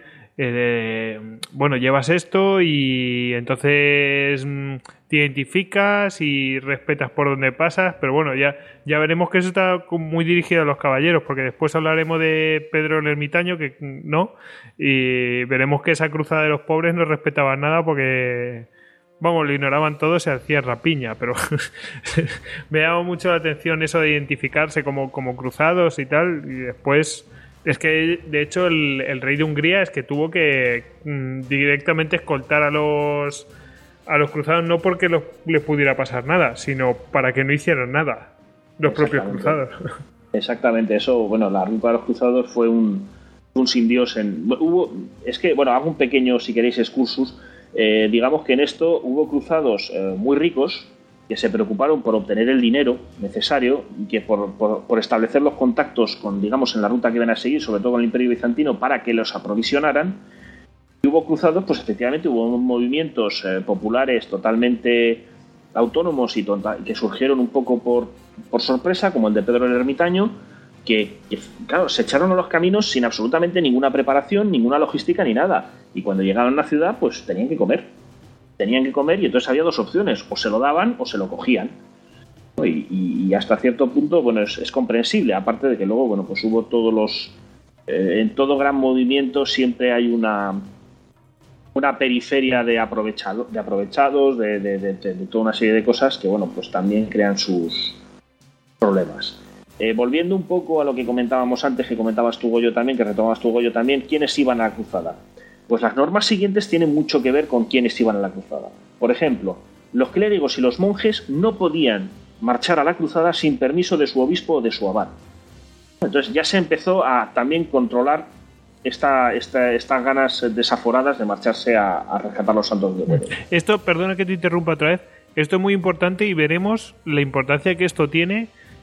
Bueno, llevas esto y entonces te identificas y respetas por donde pasas, pero bueno, ya veremos que eso está muy dirigido a los caballeros, porque después hablaremos de Pedro el Ermitaño, que no, y veremos que esa cruzada de los pobres no respetaban nada porque, vamos, lo ignoraban todo, se hacía rapiña, pero me llama mucho la atención eso de identificarse como cruzados y tal, y después... Es que, de hecho, el rey de Hungría es que tuvo que directamente escoltar a los cruzados, no porque les pudiera pasar nada, sino para que no hicieran nada los propios cruzados. Exactamente, eso, bueno, la ruta de los cruzados fue un sin Dios. Hago un pequeño, si queréis, excursus. Digamos que en esto hubo cruzados muy ricos que se preocuparon por obtener el dinero necesario y que por establecer los contactos con, digamos, en la ruta que iban a seguir, sobre todo con el Imperio Bizantino, para que los aprovisionaran. Y hubo cruzados, pues efectivamente hubo movimientos populares totalmente autónomos y que surgieron un poco por sorpresa, como el de Pedro el Ermitaño, que, claro, se echaron a los caminos sin absolutamente ninguna preparación, ninguna logística ni nada. Y cuando llegaron a la ciudad, pues tenían que comer y entonces había dos opciones, o se lo daban o se lo cogían. Y hasta cierto punto, bueno, es comprensible, aparte de que luego, bueno, pues hubo todos los... en todo gran movimiento siempre hay una periferia de aprovechados, de toda una serie de cosas que, bueno, pues también crean sus problemas. Volviendo un poco a lo que comentábamos antes, que comentabas tú, Goyo, también, que retomabas tú, Goyo, también, ¿quiénes iban a la cruzada? Pues las normas siguientes tienen mucho que ver con quiénes iban a la cruzada. Por ejemplo, los clérigos y los monjes no podían marchar a la cruzada sin permiso de su obispo o de su abad. Entonces ya se empezó a también controlar estas ganas desaforadas de marcharse a rescatar los santos de Güemes. Esto, perdona que te interrumpa otra vez, esto es muy importante y veremos la importancia que esto tiene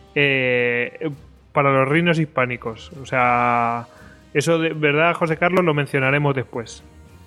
para los reinos hispánicos. O sea... Eso de verdad, José Carlos, lo mencionaremos después.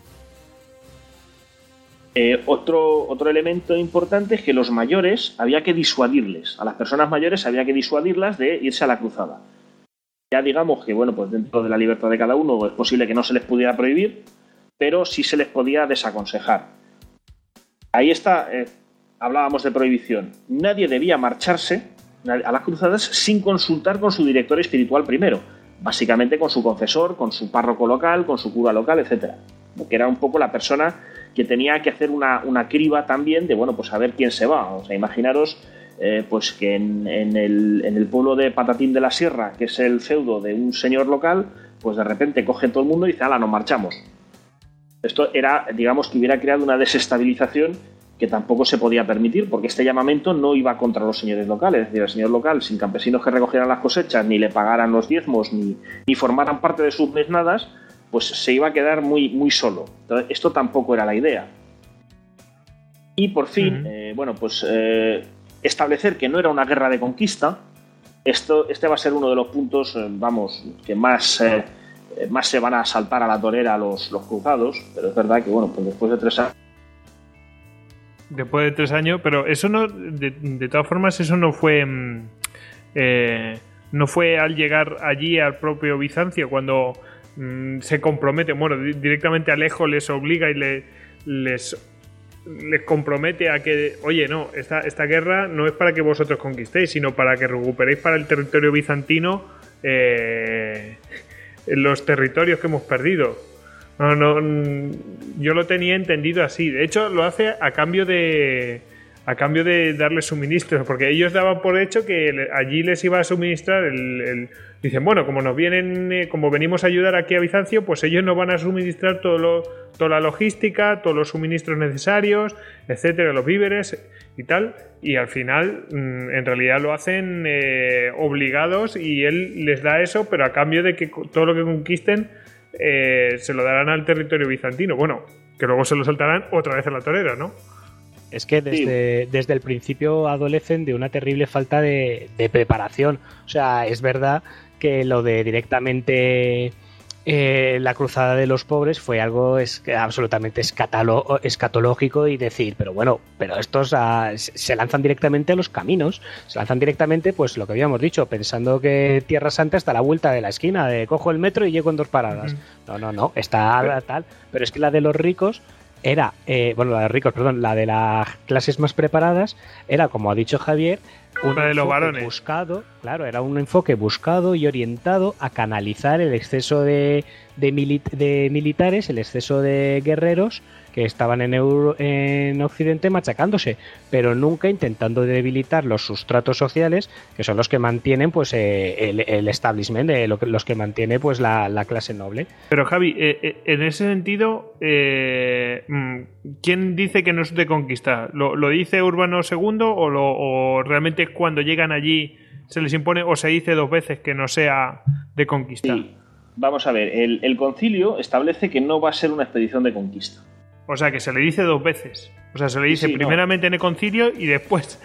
Otro elemento importante es que los mayores había que disuadirles. A las personas mayores había que disuadirlas de irse a la cruzada. Ya digamos que, bueno, pues dentro de la libertad de cada uno es posible que no se les pudiera prohibir, pero sí se les podía desaconsejar. Ahí está, hablábamos de prohibición. Nadie debía marcharse a las cruzadas sin consultar con su director espiritual primero. Básicamente con su confesor, con su párroco local, con su cura local, etcétera, que era un poco la persona que tenía que hacer una criba también de, bueno, pues a ver quién se va. O sea, imaginaros pues que en el pueblo de Patatín de la Sierra, que es el feudo de un señor local, pues de repente coge todo el mundo y dice, ¡hala, nos marchamos! Esto era, digamos, que hubiera creado una desestabilización que tampoco se podía permitir, porque este llamamiento no iba contra los señores locales. Es decir, el señor local, sin campesinos que recogieran las cosechas, ni le pagaran los diezmos, ni formaran parte de sus mesnadas, pues se iba a quedar muy, muy solo. Entonces, esto tampoco era la idea. Y por fin, establecer que no era una guerra de conquista. Este va a ser uno de los puntos, que más se van a saltar a la torera los cruzados, pero es verdad que, bueno, pues después de 3 años. Después de 3 años, pero eso no, de todas formas, eso no fue al llegar allí al propio Bizancio cuando se compromete. Bueno, directamente Alejo les obliga y les compromete a que, oye, no, esta guerra no es para que vosotros conquistéis, sino para que recuperéis para el territorio bizantino los territorios que hemos perdido. Yo lo tenía entendido así. De hecho, lo hace a cambio de darles suministros, porque ellos daban por hecho que allí les iba a suministrar dicen, bueno, como nos vienen, como venimos a ayudar aquí a Bizancio, pues ellos nos van a suministrar toda la logística, todos los suministros necesarios, etcétera, los víveres y tal, y al final en realidad lo hacen obligados, y él les da eso, pero a cambio de que todo lo que conquisten se lo darán al territorio bizantino. Bueno, que luego se lo saltarán otra vez a la torera, ¿no? Es que desde el principio adolecen de una terrible falta de preparación. O sea, es verdad que lo de directamente la cruzada de los pobres fue algo absolutamente escatológico, y decir, pero estos se lanzan directamente a los caminos, se lanzan directamente, pues lo que habíamos dicho, pensando que Tierra Santa está a la vuelta de la esquina, de cojo el metro y llego en 2 paradas. No, está tal, pero es que la de los ricos era, la de las clases más preparadas era, como ha dicho Javier, un de los varones. Buscado, claro, era un enfoque buscado y orientado a canalizar el exceso de militares, el exceso de guerreros que estaban en Occidente machacándose, pero nunca intentando debilitar los sustratos sociales, que son los que mantienen pues el establishment, los que mantiene pues la clase noble. Pero Javi, en ese sentido, ¿quién dice que no es de conquista? ¿Lo dice Urbano II o realmente cuando llegan allí se les impone, o se dice 2 veces que no sea de conquista? Sí. Vamos a ver, el concilio establece que no va a ser una expedición de conquista. O sea, que se le dice 2 veces. O sea, se le dice primeramente en el concilio y después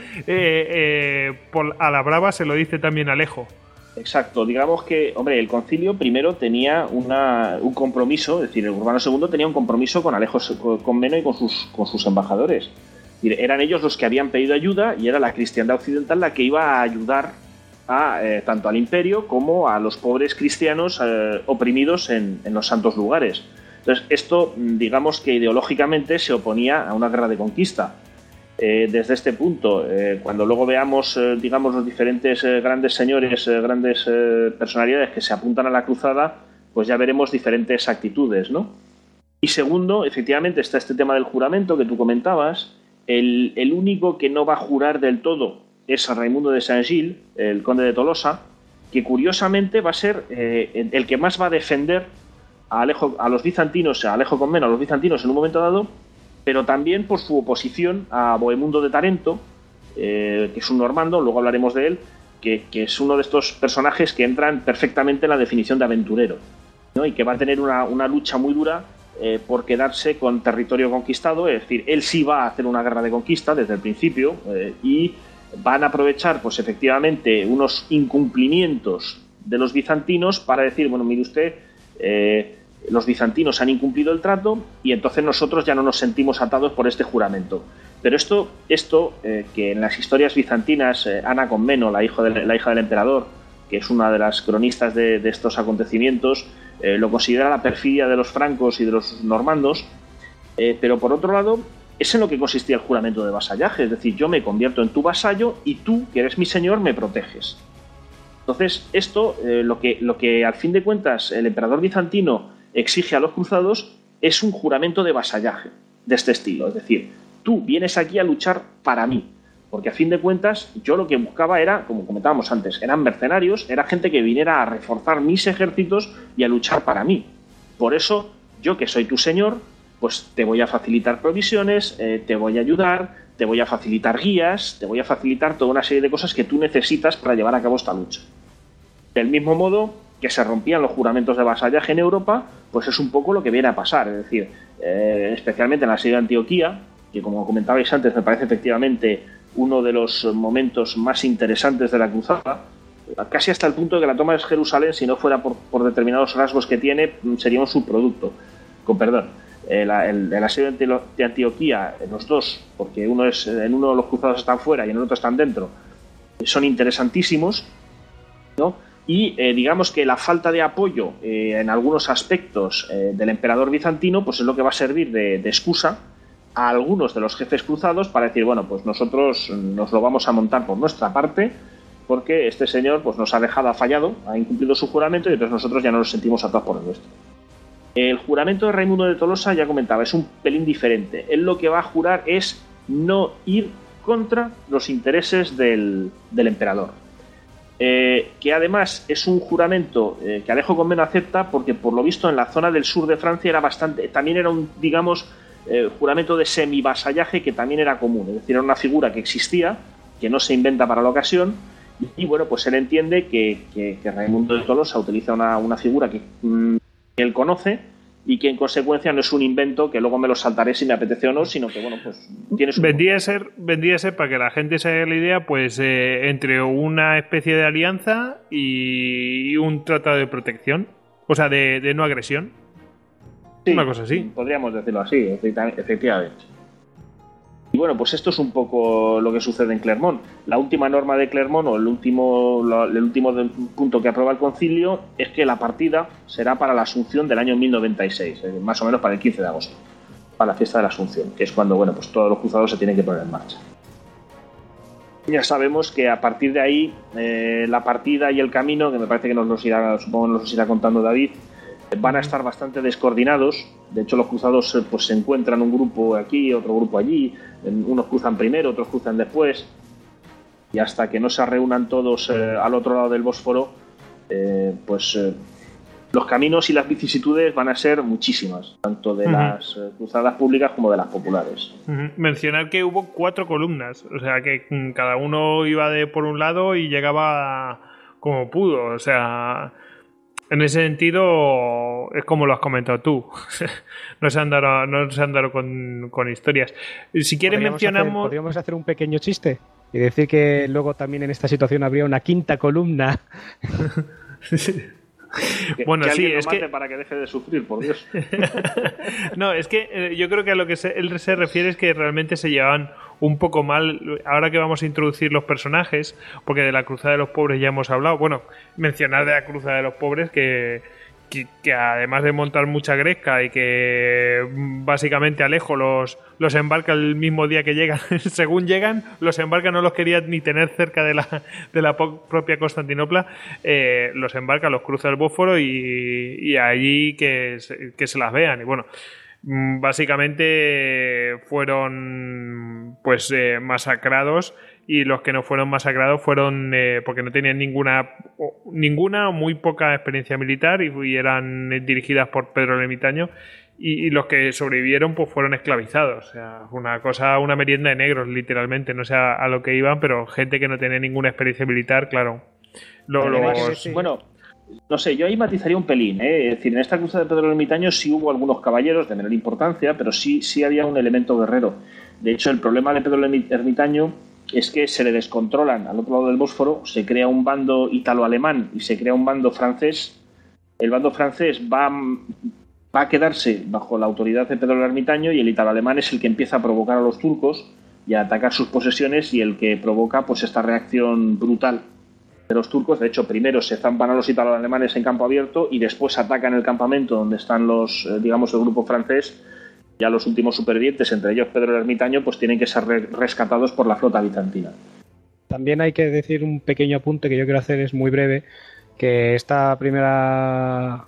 a la brava se lo dice también Alejo. Exacto. Digamos que, hombre, el concilio primero tenía un compromiso, es decir, el Urbano II tenía un compromiso con Alejo Comneno y con sus embajadores. Es decir, eran ellos los que habían pedido ayuda y era la cristiandad occidental la que iba a ayudar tanto al imperio como a los pobres cristianos oprimidos en los santos lugares. Entonces, esto, digamos que ideológicamente se oponía a una guerra de conquista. Desde este punto, cuando luego veamos, digamos, los diferentes grandes señores, grandes personalidades que se apuntan a la cruzada, pues ya veremos diferentes actitudes, ¿no? Y segundo, efectivamente, está este tema del juramento que tú comentabas. El único que no va a jurar del todo es a Raimundo de Saint-Gilles, el conde de Tolosa, que curiosamente va a ser el que más va a defender a los bizantinos, a Alejo Comneno, a los bizantinos en un momento dado, pero también por su oposición a Bohemundo de Tarento, que es un normando, luego hablaremos de él, que es uno de estos personajes que entran perfectamente en la definición de aventurero, ¿no? Y que va a tener una lucha muy dura por quedarse con territorio conquistado. Es decir, él sí va a hacer una guerra de conquista desde el principio, y van a aprovechar, pues efectivamente, unos incumplimientos de los bizantinos para decir, bueno, mire usted, los bizantinos han incumplido el trato y entonces nosotros ya no nos sentimos atados por este juramento. Pero esto que en las historias bizantinas, Ana Comneno, la hija del emperador, que es una de las cronistas de estos acontecimientos, lo considera la perfidia de los francos y de los normandos, pero por otro lado es en lo que consistía el juramento de vasallaje, es decir, yo me convierto en tu vasallo y tú, que eres mi señor, me proteges. Entonces, esto, lo que al fin de cuentas el emperador bizantino exige a los cruzados es un juramento de vasallaje de este estilo. Es decir, tú vienes aquí a luchar para mí, porque a fin de cuentas yo lo que buscaba era, como comentábamos antes, eran mercenarios, era gente que viniera a reforzar mis ejércitos y a luchar para mí. Por eso, yo que soy tu señor, pues te voy a facilitar provisiones, te voy a ayudar, te voy a facilitar guías, te voy a facilitar toda una serie de cosas que tú necesitas para llevar a cabo esta lucha. Del mismo modo que se rompían los juramentos de vasallaje en Europa, pues es un poco lo que viene a pasar. Es decir, especialmente en la asedio de Antioquía, que como comentabais antes me parece efectivamente uno de los momentos más interesantes de la cruzada, casi hasta el punto de que la toma de Jerusalén, si no fuera por determinados rasgos que tiene, sería un subproducto. Con perdón. El asedio de Antioquía, los dos, porque en uno de los cruzados están fuera y en el otro están dentro, son interesantísimos, ¿no? Y digamos que la falta de apoyo en algunos aspectos del emperador bizantino, pues es lo que va a servir de excusa a algunos de los jefes cruzados para decir, bueno, pues nosotros nos lo vamos a montar por nuestra parte porque este señor pues nos ha dejado, ha fallado, ha incumplido su juramento y entonces nosotros ya no nos sentimos atados por el nuestro. El juramento de Raimundo de Tolosa, ya comentaba, es un pelín diferente. Él lo que va a jurar es no ir contra los intereses del emperador. Que además es un juramento que Alejo Comneno acepta porque por lo visto en la zona del sur de Francia era también era un, digamos, juramento de semivasallaje que también era común, es decir, era una figura que existía, que no se inventa para la ocasión, y bueno, pues él entiende que Raimundo de Tolosa utiliza una figura que él conoce y que en consecuencia no es un invento que luego me lo saltaré si me apetece o no, sino que bueno, pues tiene su... Vendría a ser, para que la gente se haga la idea, pues entre una especie de alianza y un tratado de protección, o sea, de no agresión. Sí, una cosa así. Podríamos decirlo así, efectivamente. Y bueno, pues esto es un poco lo que sucede en Clermont. La última norma de Clermont, o el último punto que aprueba el concilio, es que la partida será para la Asunción del año 1096, más o menos para el 15 de agosto, para la fiesta de la Asunción, que es cuando bueno, pues todos los cruzados se tienen que poner en marcha. Ya sabemos que a partir de ahí, la partida y el camino, que me parece que nos los irá contando David, van a estar bastante descoordinados. De hecho, los cruzados pues se encuentran un grupo aquí, otro grupo allí, unos cruzan primero, otros cruzan después, y hasta que no se reúnan todos al otro lado del Bósforo, los caminos y las vicisitudes van a ser muchísimas, tanto de las cruzadas públicas como de las populares. Mencionar que hubo 4 columnas, o sea que cada uno iba por un lado y llegaba como pudo, o sea... En ese sentido, es como lo has comentado tú. no se han dado con historias. Si quieres mencionamos... Podríamos hacer un pequeño chiste y decir que luego también en esta situación habría una quinta columna. Bueno, que sí, alguien es lo mate que... para que deje de sufrir, por Dios. No, es que yo creo que a lo que él se refiere es que realmente se llevaban un poco mal, ahora que vamos a introducir los personajes, porque de la Cruzada de los Pobres ya hemos hablado, bueno, mencionar de la Cruzada de los Pobres que además de montar mucha gresca y que básicamente Alejo los embarca el mismo día que llegan, según llegan, los embarca, no los quería ni tener cerca de la propia Constantinopla, los embarca, los cruza el Bósforo y allí que se las vean. Y bueno, básicamente fueron pues masacrados, y los que no fueron masacrados fueron porque no tenían ninguna o muy poca experiencia militar y eran dirigidas por Pedro el Ermitaño, y los que sobrevivieron pues fueron esclavizados. O sea, una merienda de negros, literalmente, no sé a lo que iban, pero gente que no tenía ninguna experiencia militar, claro. Bueno, no sé, yo ahí matizaría un pelín, Es decir, en esta cruzada de Pedro el Ermitaño sí hubo algunos caballeros de menor importancia, pero sí había un elemento guerrero. De hecho, el problema de Pedro el Ermitaño es que se le descontrolan al otro lado del Bósforo, se crea un bando ítalo-alemán y se crea un bando francés. El bando francés va a quedarse bajo la autoridad de Pedro el Ermitaño, y el ítalo-alemán es el que empieza a provocar a los turcos y a atacar sus posesiones, y el que provoca pues esta reacción brutal de los turcos. De hecho, primero se zampan a los ítalo-alemanes en campo abierto y después atacan el campamento donde están los, el grupo francés. Ya los últimos supervivientes, entre ellos Pedro el Ermitaño, pues tienen que ser rescatados por la flota bizantina. También hay que decir un pequeño apunte que yo quiero hacer, es muy breve, que esta primera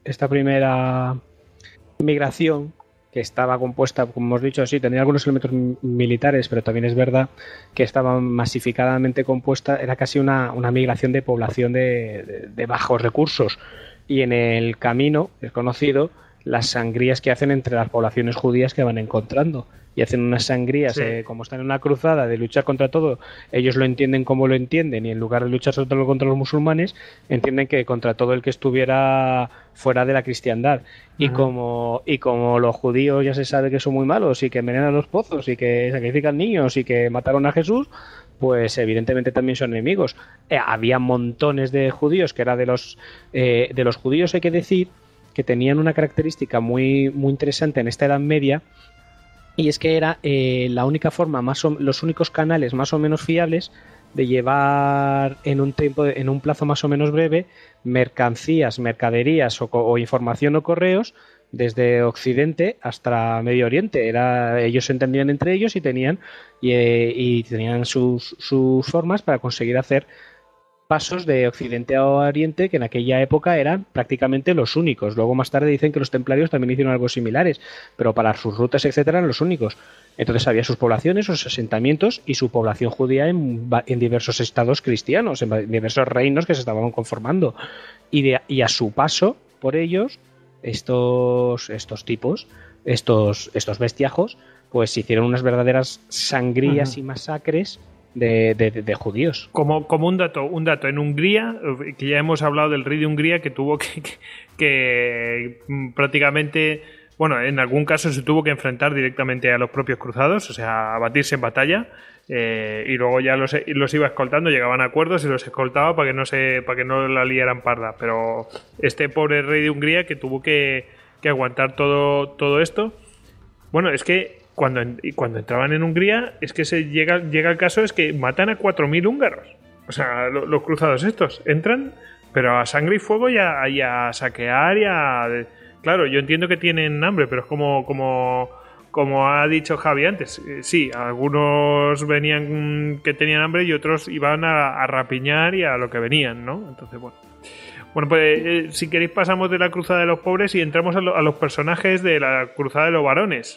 migración, que estaba compuesta, como hemos dicho, sí, tenía algunos elementos militares, pero también es verdad que estaba masificadamente compuesta, era casi una migración de población de bajos recursos, y en el camino es conocido las sangrías que hacen entre las poblaciones judías que van encontrando, y hacen unas sangrías, sí. Como están en una cruzada de luchar contra todo, ellos lo entienden como lo entienden, y en lugar de luchar contra los musulmanes, entienden que contra todo el que estuviera fuera de la cristiandad. Y como los judíos ya se sabe que son muy malos y que envenenan los pozos y que sacrifican niños y que mataron a Jesús, pues evidentemente también son enemigos. Había montones de judíos, que era de los judíos, hay que decir que tenían una característica muy, muy interesante en esta Edad Media, y es que era la única forma, los únicos canales más o menos fiables de llevar en un plazo más o menos breve mercancías, mercaderías o información o correos desde Occidente hasta Medio Oriente. Ellos se entendían entre ellos y tenían sus formas para conseguir hacer pasos de Occidente a Oriente que en aquella época eran prácticamente los únicos. Luego más tarde dicen que los templarios también hicieron algo similares, pero para sus rutas, etcétera, eran los únicos. Entonces había sus poblaciones, sus asentamientos y su población judía en diversos estados cristianos, en diversos reinos que se estaban conformando. Y a su paso por ellos, estos tipos, estos bestiajos, pues hicieron unas verdaderas sangrías y masacres de judíos. Como un dato, en Hungría, que ya hemos hablado del rey de Hungría, que tuvo que prácticamente, bueno, en algún caso se tuvo que enfrentar directamente a los propios cruzados, o sea, a batirse en batalla, y luego ya los iba escoltando, llegaban a acuerdos y los escoltaba para que no la liaran parda. Pero este pobre rey de Hungría que tuvo que aguantar todo esto, bueno, es que cuando entraban en Hungría, es que llega el caso, es que matan a 4.000 húngaros. O sea, los cruzados estos entran, pero a sangre y fuego y a saquear y a... Claro, yo entiendo que tienen hambre, pero es como ha dicho Javi antes. Sí, algunos venían que tenían hambre y otros iban a rapiñar y a lo que venían, ¿no? Entonces, bueno, pues si queréis pasamos de la cruzada de los pobres y entramos a los personajes de la cruzada de los varones.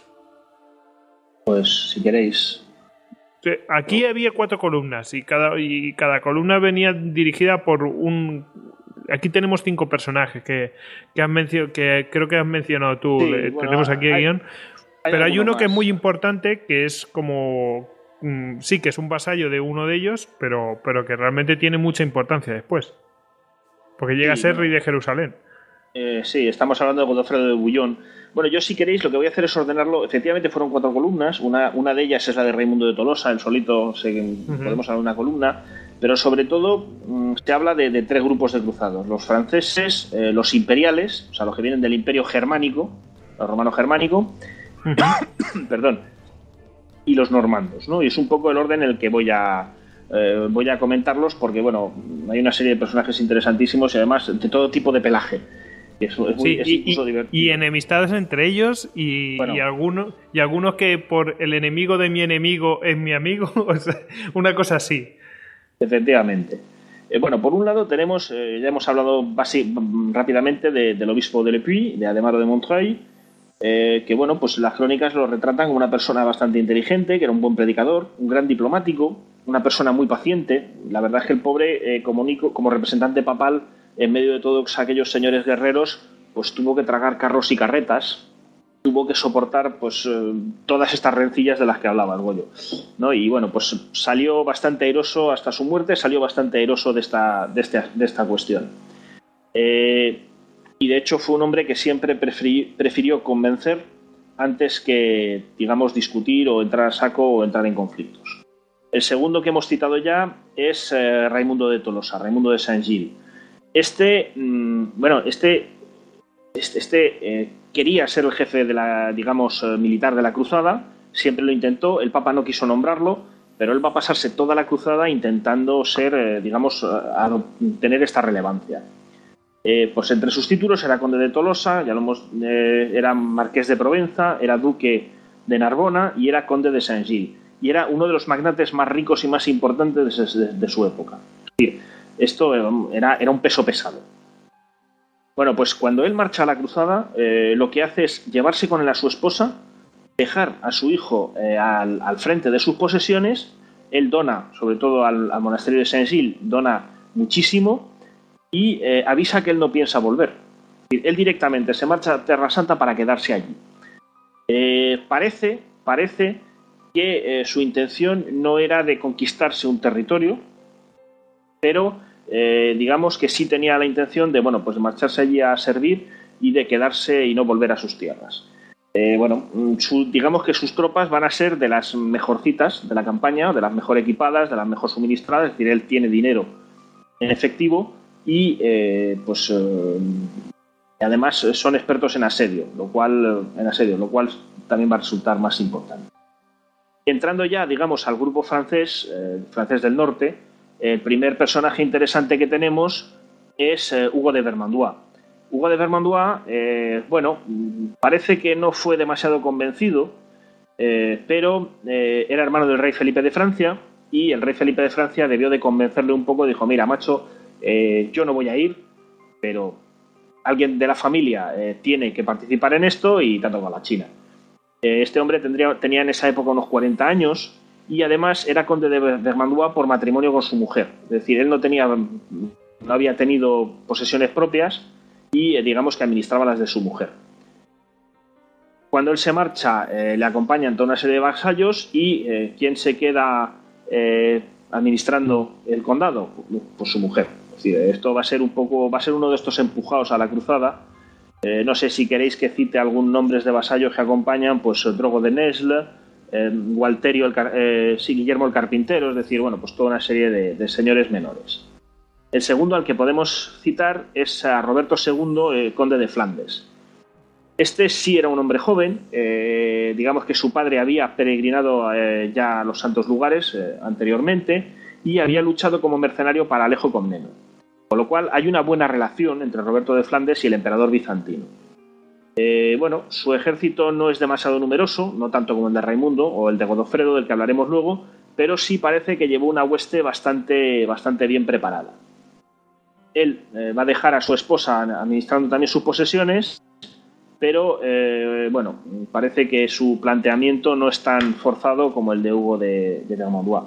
Pues si queréis. Aquí había 4 columnas y cada columna venía dirigida por un... Aquí tenemos 5 personajes que creo que has mencionado tú. Sí, tenemos aquí el guión. Pero hay uno más que es muy importante, que es como... sí, que es un vasallo de uno de ellos, pero que realmente tiene mucha importancia después. Porque llega a ser rey de Jerusalén. Sí, estamos hablando de Godofredo de Bouillon. Bueno, yo si queréis lo que voy a hacer es ordenarlo. Efectivamente fueron 4 columnas. Una de ellas es la de Raimundo de Tolosa, el solito, podemos hablar de una columna. Pero sobre todo se habla de 3 grupos de cruzados. Los franceses, los imperiales, o sea, los que vienen del imperio germánico, el romano germánico, perdón, y los normandos, ¿no? Y es un poco el orden en el que voy a comentarlos porque, bueno, hay una serie de personajes interesantísimos y además de todo tipo de pelaje. Es incluso divertido. Y enemistades entre ellos y algunos que por el enemigo de mi enemigo es mi amigo, o sea, una cosa así. Efectivamente. Bueno, por un lado tenemos, ya hemos hablado rápidamente del obispo de Le Puy, de Ademaro de Montreuil, que bueno, pues las crónicas lo retratan como una persona bastante inteligente, que era un buen predicador, un gran diplomático, una persona muy paciente. La verdad es que el pobre, como representante papal, en medio de todos aquellos señores guerreros, pues tuvo que tragar carros y carretas, tuvo que soportar pues todas estas rencillas de las que hablaba el Goyo, ¿no? Y bueno, pues salió bastante airoso hasta su muerte, salió bastante airoso de esta cuestión. Y de hecho fue un hombre que siempre prefirió convencer antes que, digamos, discutir o entrar a saco o entrar en conflictos. El segundo que hemos citado ya es Raimundo de Tolosa, Raimundo de Saint-Gilles. Quería ser el jefe de la, digamos, militar de la cruzada, siempre lo intentó, el Papa no quiso nombrarlo, pero él va a pasarse toda la cruzada intentando ser, tener esta relevancia. Pues entre sus títulos era conde de Tolosa, era marqués de Provenza, era duque de Narbona y era conde de Saint-Gilles. Y era uno de los magnates más ricos y más importantes de su época. Es decir, esto era un peso pesado. Bueno, pues cuando él marcha a la cruzada, lo que hace es llevarse con él a su esposa, dejar a su hijo al frente de sus posesiones. Él dona, sobre todo al monasterio de Saint-Gilles, dona muchísimo y avisa que él no piensa volver. Él directamente se marcha a Terra Santa para quedarse allí. Parece que su intención no era de conquistarse un territorio, pero digamos que sí tenía la intención de, bueno, pues de marcharse allí a servir y de quedarse y no volver a sus tierras. Digamos que sus tropas van a ser de las mejorcitas de la campaña, de las mejor equipadas, de las mejor suministradas, es decir, él tiene dinero en efectivo y además son expertos en asedio, lo cual también va a resultar más importante. Entrando ya, digamos, al grupo francés del norte, el primer personaje interesante que tenemos es Hugo de Vermandois. Hugo de Vermandois, parece que no fue demasiado convencido, pero era hermano del rey Felipe de Francia y el rey Felipe de Francia debió de convencerle un poco, dijo, mira, macho, yo no voy a ir, pero alguien de la familia tiene que participar en esto y tanto con la China. Este hombre tenía en esa época unos 40 años y además era conde de Vermandois por matrimonio con su mujer. Es decir, él no había tenido posesiones propias y digamos que administraba las de su mujer. Cuando él se marcha, le acompañan toda una serie de vasallos y ¿quién se queda administrando el condado? Pues su mujer. Es decir, esto va a ser uno de estos empujados a la cruzada. No sé si queréis que cite algún nombres de vasallos que acompañan, pues Drogo de Nesle, Gualterio, Guillermo el Carpintero, es decir, bueno, pues toda una serie de señores menores. El segundo al que podemos citar es a Roberto II, conde de Flandes. Este sí era un hombre joven, digamos que su padre había peregrinado ya a los santos lugares anteriormente y había luchado como mercenario para Alejo Comneno. Con lo cual hay una buena relación entre Roberto de Flandes y el emperador bizantino. Su ejército no es demasiado numeroso, no tanto como el de Raimundo o el de Godofredo, del que hablaremos luego, pero sí parece que llevó una hueste bastante bien preparada. Él va a dejar a su esposa administrando también sus posesiones, pero parece que su planteamiento no es tan forzado como el de Hugo de Vermandois.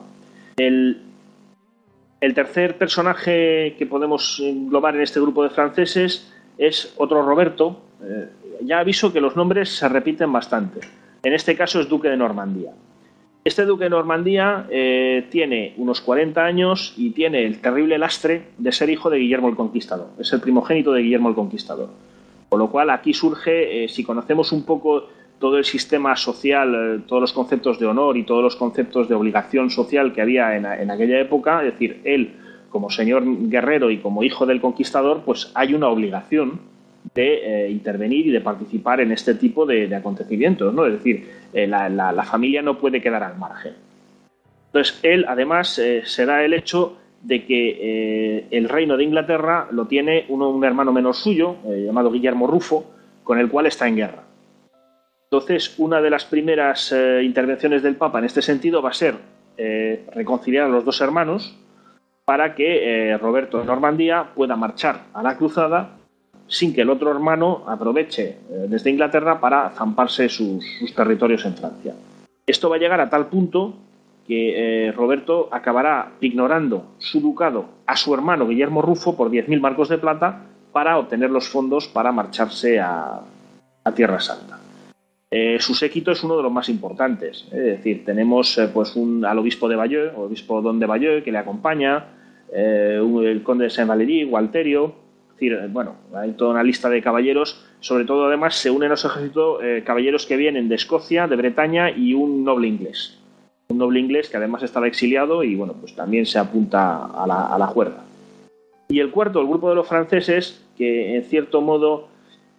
El tercer personaje que podemos englobar en este grupo de franceses es otro Roberto. Ya aviso que los nombres se repiten bastante. En este caso es duque de Normandía. Este duque de Normandía tiene unos 40 años y tiene el terrible lastre de ser hijo de Guillermo el Conquistador. Es el primogénito de Guillermo el Conquistador. Con lo cual aquí surge, si conocemos un poco todo el sistema social, todos los conceptos de honor y todos los conceptos de obligación social que había en aquella época, es decir, él como señor guerrero y como hijo del conquistador, pues hay una obligación de intervenir y de participar en este tipo de acontecimientos, ¿no? Es decir, la familia no puede quedar al margen. Entonces, él además se da el hecho de que el reino de Inglaterra lo tiene un hermano menor suyo, llamado Guillermo Rufo, con el cual está en guerra. Entonces, una de las primeras intervenciones del Papa en este sentido va a ser reconciliar a los dos hermanos para que Roberto de Normandía pueda marchar a la cruzada sin que el otro hermano aproveche desde Inglaterra para zamparse sus territorios en Francia. Esto va a llegar a tal punto que Roberto acabará ignorando su ducado a su hermano Guillermo Rufo por 10.000 marcos de plata para obtener los fondos para marcharse a Tierra Santa. Su séquito es uno de los más importantes. Es decir, tenemos al obispo de Bayeux, obispo Don de Bayeux, que le acompaña, el conde de Saint-Valery, Gualterio. Es decir, hay toda una lista de caballeros. Sobre todo, además, se unen a su ejército caballeros que vienen de Escocia, de Bretaña y un noble inglés. Un noble inglés que además estaba exiliado y pues también se apunta a la juerga. Y el cuarto, el grupo de los franceses, que en cierto modo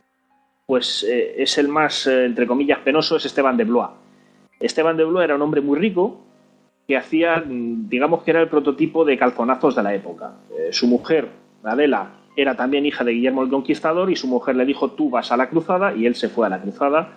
es el más, entre comillas, penoso, es Esteban de Blois. Esteban de Blois era un hombre muy rico que hacía, digamos que era el prototipo de calzonazos de la época. Su mujer, Adela, era también hija de Guillermo el Conquistador y su mujer le dijo, tú vas a la cruzada, y él se fue a la cruzada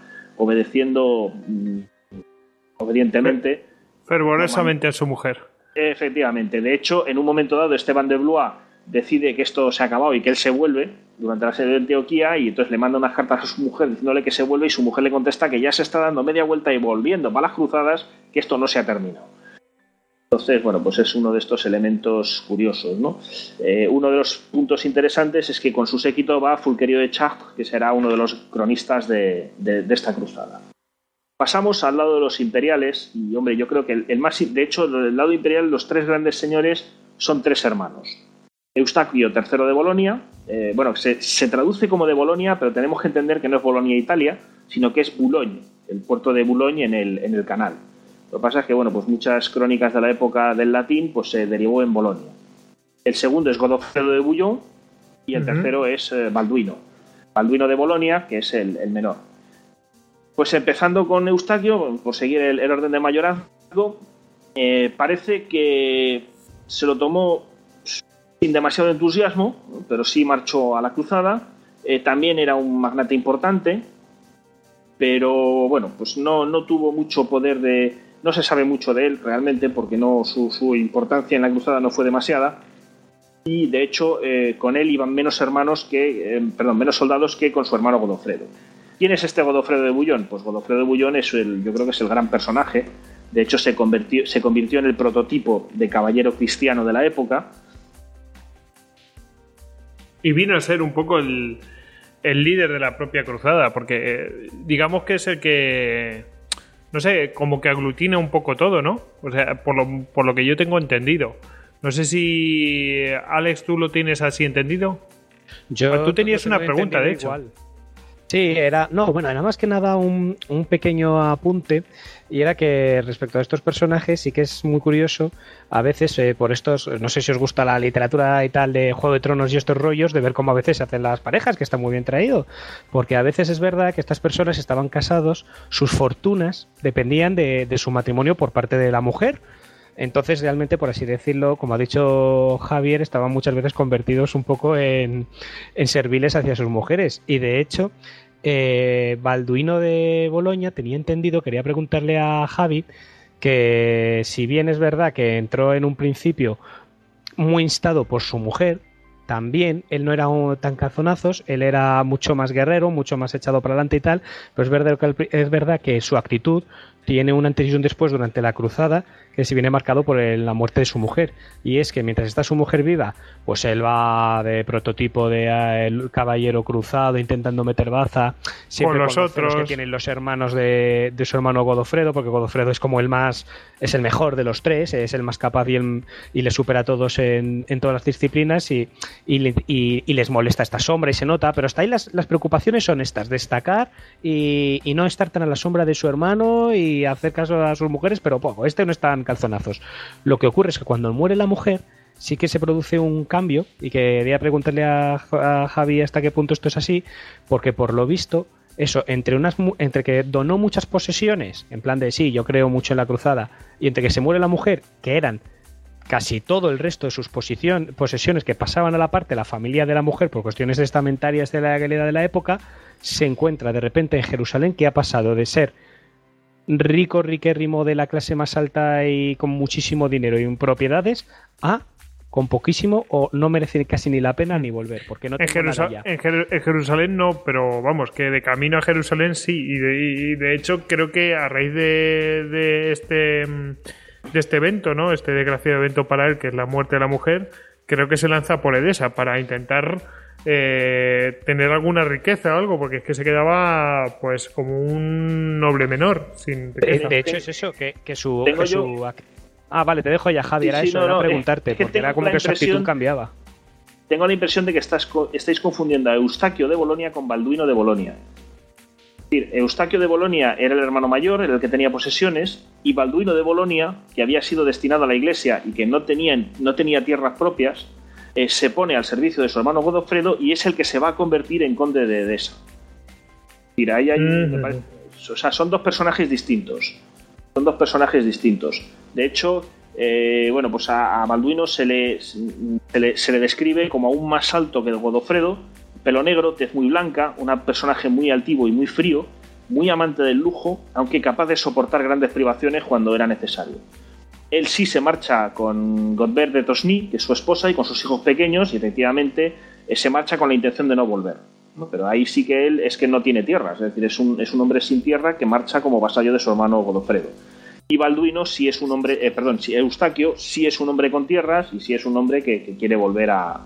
obedientemente. Fervorosamente a su mujer. Efectivamente. De hecho, en un momento dado, Esteban de Blois decide que esto se ha acabado y que él se vuelve durante la serie de Antioquía, y entonces le manda unas cartas a su mujer diciéndole que se vuelve, y su mujer le contesta que ya se está dando media vuelta y volviendo para las cruzadas, que esto no se ha terminado. Entonces, pues es uno de estos elementos curiosos, ¿no? Uno de los puntos interesantes es que con su séquito va Fulquerio de Chartres, que será uno de los cronistas de esta cruzada. Pasamos al lado de los imperiales, y yo creo que de hecho, del lado imperial, los tres grandes señores son tres hermanos. Eustaquio III de Bolonia, se traduce como de Bolonia, pero tenemos que entender que no es Bolonia, Italia, sino que es Boulogne, el puerto de Boulogne en el canal. Lo que pasa es que muchas crónicas de la época del latín se derivó en Bolonia. El segundo es Godofredo de Bouillon y el tercero es Balduino de Bolonia, que es el menor. Pues empezando con Eustaquio, por seguir el orden de mayorazgo, parece que se lo tomó sin demasiado entusiasmo, pero sí marchó a la cruzada. También era un magnate importante, pero no tuvo mucho poder de No se sabe mucho de él realmente porque no su importancia en la cruzada no fue demasiada. Y de hecho con él iban menos soldados que con su hermano Godofredo. ¿Quién es este Godofredo de Bouillon? Pues Godofredo de Bouillon yo creo que es el gran personaje. De hecho se convirtió en el prototipo de caballero cristiano de la época. Y vino a ser un poco el líder de la propia cruzada, porque digamos que es el que, no sé, como que aglutina un poco todo, ¿no? O sea, por lo que yo tengo entendido. No sé si, Alex, tú lo tienes así entendido. Tú tenías una pregunta, de hecho. Igual. Sí, era más que nada un pequeño apunte, y era que respecto a estos personajes sí que es muy curioso a veces por estos, no sé si os gusta la literatura y tal de Juego de Tronos y estos rollos, de ver cómo a veces se hacen las parejas, que está muy bien traído, porque a veces es verdad que estas personas estaban casados, sus fortunas dependían de su matrimonio por parte de la mujer. Entonces, realmente, por así decirlo, como ha dicho Javier, estaban muchas veces convertidos un poco en serviles hacia sus mujeres. Y de hecho, Balduino de Boloña, tenía entendido, quería preguntarle a Javi, que si bien es verdad que entró en un principio muy instado por su mujer, también él no era tan calzonazos, él era mucho más guerrero, mucho más echado para adelante y tal, pero es verdad que su actitud tiene un antes y un después durante la cruzada, que se viene marcado por la muerte de su mujer, y es que mientras está su mujer viva, pues él va de prototipo de el caballero cruzado intentando meter baza siempre con los otros que tienen los hermanos de su hermano Godofredo, porque Godofredo es como es el mejor de los tres, es el más capaz y le supera a todos en todas las disciplinas, y les molesta esta sombra y se nota, pero hasta ahí las preocupaciones son estas: destacar y no estar tan a la sombra de su hermano y hacer caso a sus mujeres, pero poco, no está en calzonazos. Lo que ocurre es que cuando muere la mujer sí que se produce un cambio, y quería preguntarle a Javi hasta qué punto esto es así, porque por lo visto eso, entre que donó muchas posesiones, en plan de sí, yo creo mucho en la cruzada, y entre que se muere la mujer, que eran casi todo el resto de sus posesiones que pasaban a la parte de la familia de la mujer por cuestiones testamentarias de la época, se encuentra de repente en Jerusalén, que ha pasado de ser riquérrimo de la clase más alta y con muchísimo dinero y propiedades, a con poquísimo o no merece casi ni la pena ni volver, porque no tengo nada ya. En Jerusalén no, pero vamos, que de camino a Jerusalén sí, y de hecho creo que a raíz de este evento, ¿no? Este desgraciado evento para él, que es la muerte de la mujer, creo que se lanza por Edesa para intentar tener alguna riqueza o algo, porque es que se quedaba pues como un noble menor sin riqueza. De hecho es eso, que su vale, te dejo ya, Javi, era eso, era preguntarte, porque era como que su actitud cambiaba. Tengo la impresión de que estáis confundiendo a Eustaquio de Bolonia con Balduino de Bolonia. Es decir, Eustaquio de Bolonia era el hermano mayor, era el que tenía posesiones, y Balduino de Bolonia, que había sido destinado a la iglesia y que no tenía tierras propias, se pone al servicio de su hermano Godofredo y es el que se va a convertir en conde de Edesa. Mira, ahí hay, o sea, son dos personajes distintos. De hecho, pues a Balduino se le describe como aún más alto que el Godofredo, pelo negro, tez muy blanca, un personaje muy altivo y muy frío, muy amante del lujo, aunque capaz de soportar grandes privaciones cuando era necesario. Él sí se marcha con Godbert de Tosny, que es su esposa, y con sus hijos pequeños, y efectivamente se marcha con la intención de no volver, ¿no? Pero ahí sí que él es que no tiene tierras, es decir, es un hombre sin tierra que marcha como vasallo de su hermano Godofredo. Y Balduino sí es un hombre, Eustaquio sí es un hombre con tierras y sí es un hombre que quiere volver a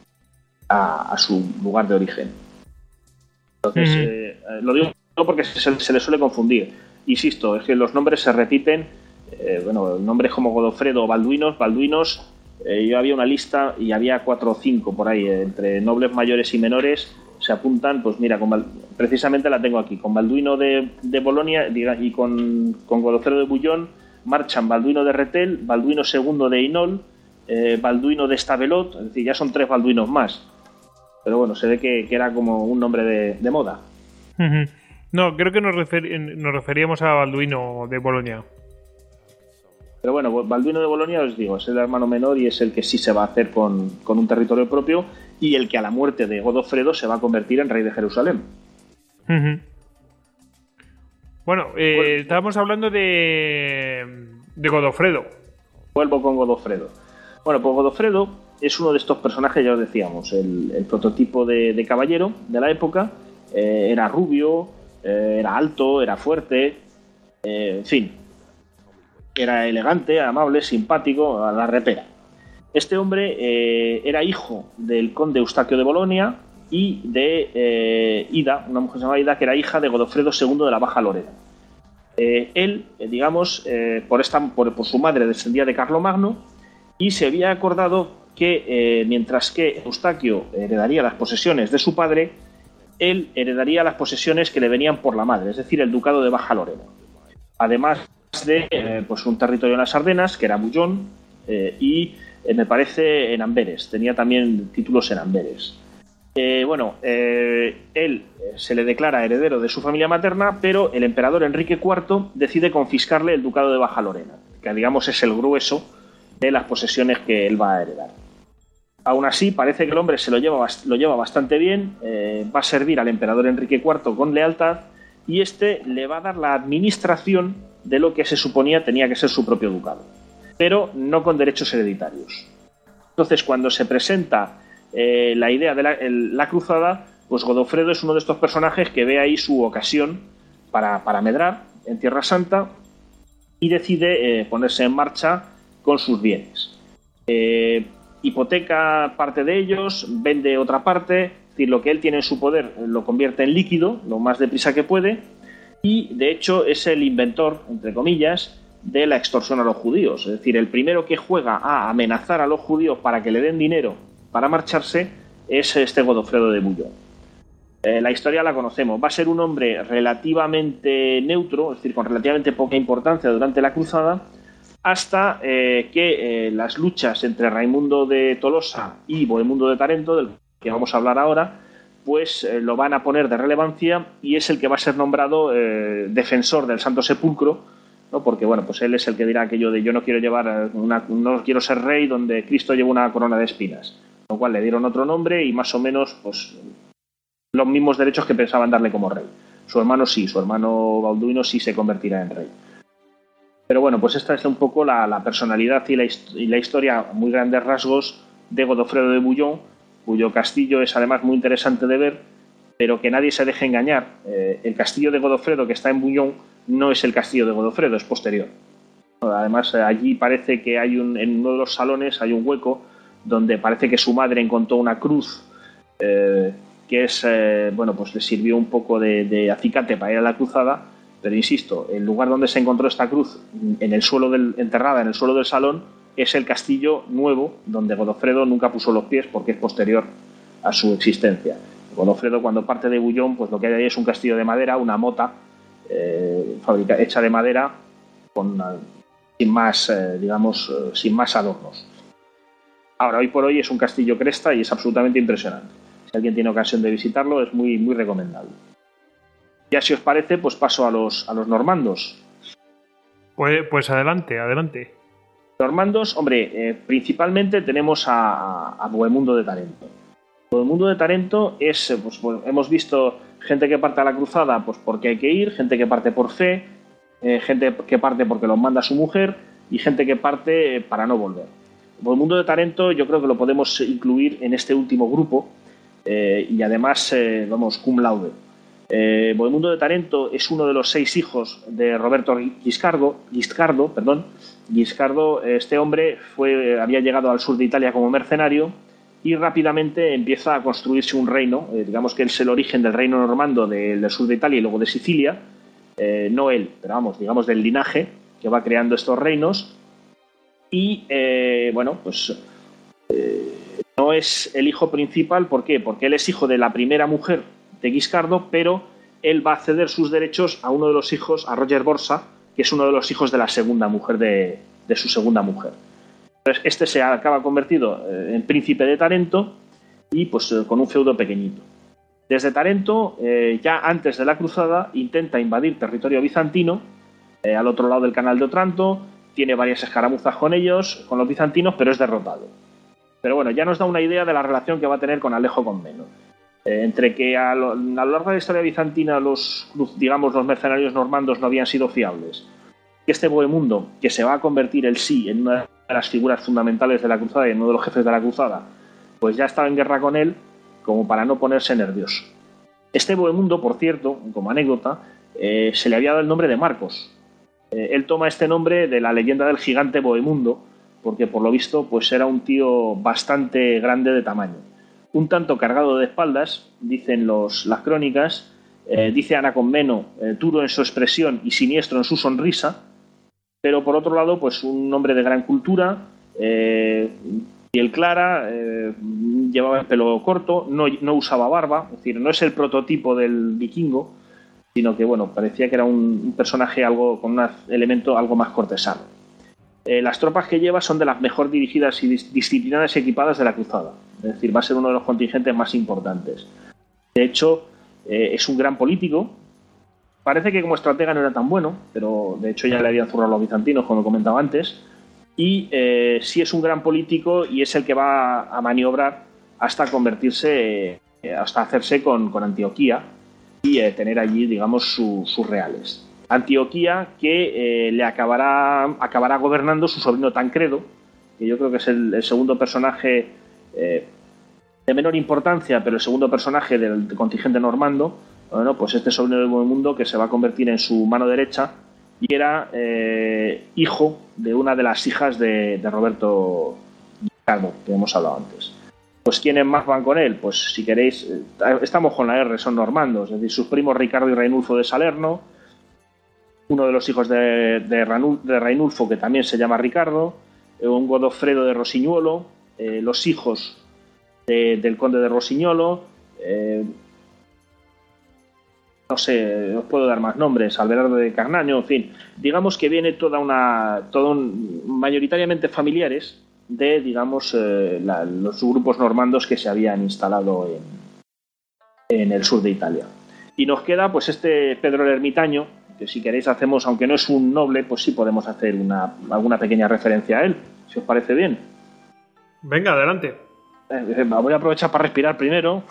su lugar de origen. Entonces, lo digo porque se le suele confundir. Insisto, es que los nombres se repiten. Nombres como Godofredo o Balduinos, yo había una lista y había 4 o 5 por ahí, entre nobles mayores y menores, se apuntan, pues mira, precisamente la tengo aquí, con Balduino de Bolonia y con Godofredo de Bouillon marchan Balduino de Retel, Balduino II de Hainaut, Balduino de Stavelot, es decir, ya son 3 Balduinos más. Pero bueno, se ve que era como un nombre de moda. No, creo que nos referíamos a Balduino de Bolonia. Pero bueno, Balduino de Bolonia, os digo, es el hermano menor y es el que sí se va a hacer con un territorio propio y el que a la muerte de Godofredo se va a convertir en rey de Jerusalén. Bueno, estábamos hablando de Godofredo. Vuelvo con Godofredo. Bueno, pues Godofredo es uno de estos personajes, ya os decíamos, el prototipo de caballero de la época. Era rubio, era alto, era fuerte, en fin, era elegante, amable, simpático, a la repera. Este hombre era hijo del conde Eustaquio de Bolonia y de Ida, una mujer llamada Ida, que era hija de Godofredo II de la Baja Lorena. Él, digamos, por su madre descendía de Carlomagno y se había acordado que mientras que Eustaquio heredaría las posesiones de su padre, él heredaría las posesiones que le venían por la madre, es decir, el ducado de Baja Lorena. Además de pues un territorio en las Ardenas, que era Bouillon, y me parece en Amberes, tenía también títulos en Amberes. Él se le declara heredero de su familia materna, pero el emperador Enrique IV decide confiscarle el ducado de Baja Lorena, que digamos es el grueso de las posesiones que él va a heredar. Aún así, parece que el hombre se lo lleva bastante bien, va a servir al emperador Enrique IV con lealtad y este le va a dar la administración de lo que se suponía tenía que ser su propio ducado, pero no con derechos hereditarios. Entonces, cuando se presenta la idea de la cruzada, pues Godofredo es uno de estos personajes que ve ahí su ocasión para medrar en Tierra Santa y decide ponerse en marcha con sus bienes. Hipoteca parte de ellos, vende otra parte, es decir, lo que él tiene en su poder lo convierte en líquido lo más deprisa que puede y de hecho es el inventor, entre comillas, de la extorsión a los judíos. Es decir, el primero que juega a amenazar a los judíos para que le den dinero para marcharse es este Godofredo de Bouillon. La historia la conocemos. Va a ser un hombre relativamente neutro, es decir, con relativamente poca importancia durante la cruzada, hasta que las luchas entre Raimundo de Tolosa y Bohemundo de Tarento, del que vamos a hablar ahora, pues lo van a poner de relevancia y es el que va a ser nombrado defensor del Santo Sepulcro, ¿no? Porque bueno, pues él es el que dirá aquello de yo no quiero llevar no quiero ser rey donde Cristo lleva una corona de espinas, lo cual le dieron otro nombre y más o menos pues los mismos derechos que pensaban darle como rey. Su hermano Balduino sí se convertirá en rey. Pero bueno, pues esta es un poco la personalidad y la historia, muy grandes rasgos, de Godofredo de Bouillon, cuyo castillo es además muy interesante de ver, pero que nadie se deje engañar. El castillo de Godofredo que está en Bouillon no es el castillo de Godofredo, es posterior. Además, allí parece que en uno de los salones hay un hueco donde parece que su madre encontró una cruz que es, pues le sirvió un poco de acicate para ir a la cruzada. Pero insisto, el lugar donde se encontró esta cruz, enterrada en el suelo del salón, es el castillo nuevo donde Godofredo nunca puso los pies porque es posterior a su existencia. Godofredo, cuando parte de Bouillon, pues lo que hay ahí es un castillo de madera, una mota hecha de madera sin más adornos. Ahora, hoy por hoy es un castillo cresta y es absolutamente impresionante. Si alguien tiene ocasión de visitarlo, es muy, muy recomendable. Ya si os parece, pues paso a los normandos. Pues adelante. Normandos, hombre, principalmente tenemos a Bohemundo de Tarento. Bohemundo de Tarento es, hemos visto gente que parte a la cruzada pues porque hay que ir, gente que parte por fe, gente que parte porque los manda su mujer y gente que parte para no volver. Bohemundo de Tarento yo creo que lo podemos incluir en este último grupo y además, cum laude. Bohemundo de Tarento es uno de los 6 hijos de Roberto Guiscardo. Guiscardo, este hombre había llegado al sur de Italia como mercenario y rápidamente empieza a construirse un reino. Digamos que él es el origen del reino normando del sur de Italia y luego de Sicilia. No él, pero vamos, digamos del linaje que va creando estos reinos. Y no es el hijo principal. ¿Por qué? Porque él es hijo de la primera mujer de Guiscardo, pero él va a ceder sus derechos a uno de los hijos, a Roger Borsa, que es uno de los hijos de la segunda mujer de su segunda mujer. Entonces, este se acaba convertido en príncipe de Tarento y pues con un feudo pequeñito. Desde Tarento, ya antes de la cruzada, intenta invadir territorio bizantino, al otro lado del canal de Otranto, tiene varias escaramuzas con ellos, con los bizantinos, pero es derrotado. Pero bueno, ya nos da una idea de la relación que va a tener con Alejo Comneno. Entre que a lo largo de la historia bizantina los mercenarios normandos no habían sido fiables, que este Bohemundo, que se va a convertir en sí en una de las figuras fundamentales de la cruzada y en uno de los jefes de la cruzada, pues ya estaba en guerra con él como para no ponerse nervioso. Este Bohemundo, por cierto, como anécdota, se le había dado el nombre de Marcos. Él toma este nombre de la leyenda del gigante Bohemundo, porque por lo visto pues era un tío bastante grande de tamaño. Un tanto cargado de espaldas, dicen las crónicas, dice Anacomeno, duro en su expresión y siniestro en su sonrisa, pero por otro lado, pues un hombre de gran cultura, piel clara, llevaba el pelo corto, no usaba barba, es decir, no es el prototipo del vikingo, sino que bueno, parecía que era un personaje con un elemento algo más cortesano. Las tropas que lleva son de las mejor dirigidas y disciplinadas y equipadas de la cruzada, es decir, va a ser uno de los contingentes más importantes. De hecho, es un gran político. Parece que como estratega no era tan bueno, pero de hecho ya le habían zurrado a los bizantinos, como comentaba antes. Y sí es un gran político y es el que va a maniobrar hasta convertirse, hasta hacerse con Antioquía y tener allí, digamos, sus reales. Antioquía que le acabará gobernando su sobrino Tancredo, que yo creo que es el segundo personaje de menor importancia, pero el segundo personaje del contingente normando. Bueno, pues este sobrino del Bohemundo que se va a convertir en su mano derecha y era hijo de una de las hijas de Roberto Carmo, que hemos hablado antes. Pues ¿quiénes más van con él? Pues si queréis, estamos con la R, son normandos, es decir, sus primos Ricardo y Reinulfo de Salerno, uno de los hijos de Reinulfo que también se llama Ricardo, un Godofredo de Rosiñuolo, los hijos del conde de Rosiñolo, no sé, os puedo dar más nombres, Alberardo de Carnaño, en fin, digamos que viene mayoritariamente familiares de, digamos, los grupos normandos que se habían instalado en el sur de Italia. Y nos queda pues este Pedro el Ermitaño, que si queréis hacemos, aunque no es un noble, pues sí podemos hacer alguna pequeña referencia a él, si os parece bien. Venga, adelante. Voy a aprovechar para respirar primero.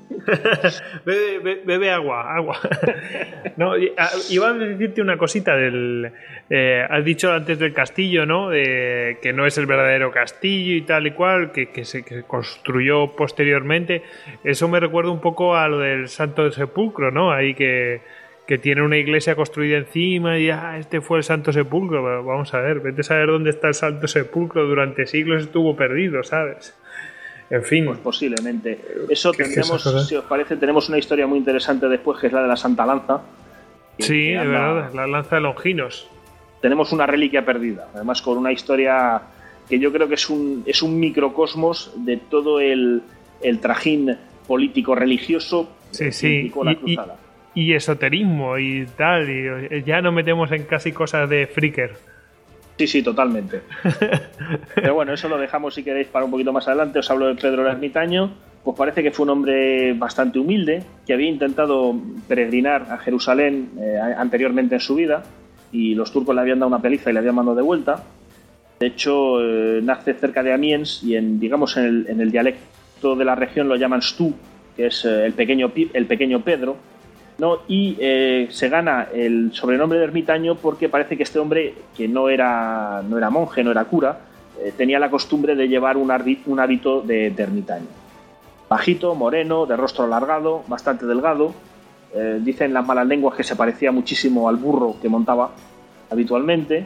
bebe agua. No, iba a decirte una cosita has dicho antes del castillo, ¿no? Que no es el verdadero castillo y tal y cual, que se construyó posteriormente. Eso me recuerda un poco a lo del Santo Sepulcro, ¿no? Ahí que tiene una iglesia construida encima y este fue el Santo Sepulcro. Vamos a ver, vete a saber dónde está el Santo Sepulcro. Durante siglos estuvo perdido, ¿sabes? En fin. Pues posiblemente. Eso tendremos, si os parece, tenemos una historia muy interesante después, que es la de la Santa Lanza. Sí, es verdad, la lanza de Longinos. Tenemos una reliquia perdida, además con una historia que yo creo que es un microcosmos de todo el trajín político-religioso que implicó la cruzada. Y esoterismo y tal, y ya nos metemos en casi cosas de friker. Sí, totalmente. Pero bueno, eso lo dejamos si queréis para un poquito más adelante. Os hablo de Pedro el Ermitaño. Pues parece que fue un hombre bastante humilde, que había intentado peregrinar a Jerusalén anteriormente en su vida, y los turcos le habían dado una paliza y le habían mandado de vuelta. De hecho, nace cerca de Amiens y en el dialecto de la región lo llaman Stú, que es el pequeño Pedro, ¿no? Y se gana el sobrenombre de ermitaño porque parece que este hombre, que no era monje, no era cura, tenía la costumbre de llevar un hábito de ermitaño. Bajito, moreno, de rostro alargado, bastante delgado. Dicen las malas lenguas que se parecía muchísimo al burro que montaba habitualmente,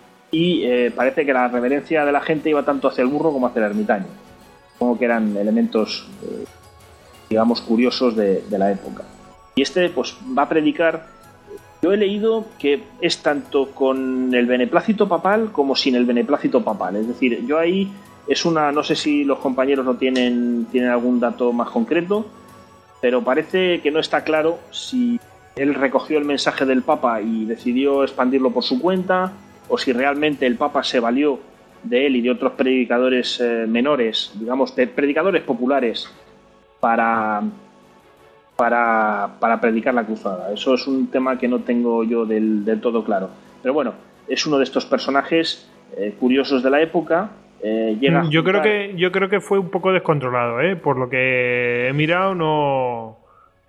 y parece que la reverencia de la gente iba tanto hacia el burro como hacia el ermitaño, como que eran elementos digamos curiosos de la época. Y este pues va a predicar. Yo he leído que es tanto con el beneplácito papal como sin el beneplácito papal, es decir, yo ahí no sé si los compañeros no tienen algún dato más concreto, pero parece que no está claro si él recogió el mensaje del Papa y decidió expandirlo por su cuenta, o si realmente el Papa se valió de él y de otros predicadores menores, digamos, de predicadores populares para predicar la cruzada. Eso es un tema que no tengo yo del todo claro. Pero bueno, es uno de estos personajes curiosos de la época, llega a yo juntar... creo que fue un poco descontrolado, por lo que he mirado. No,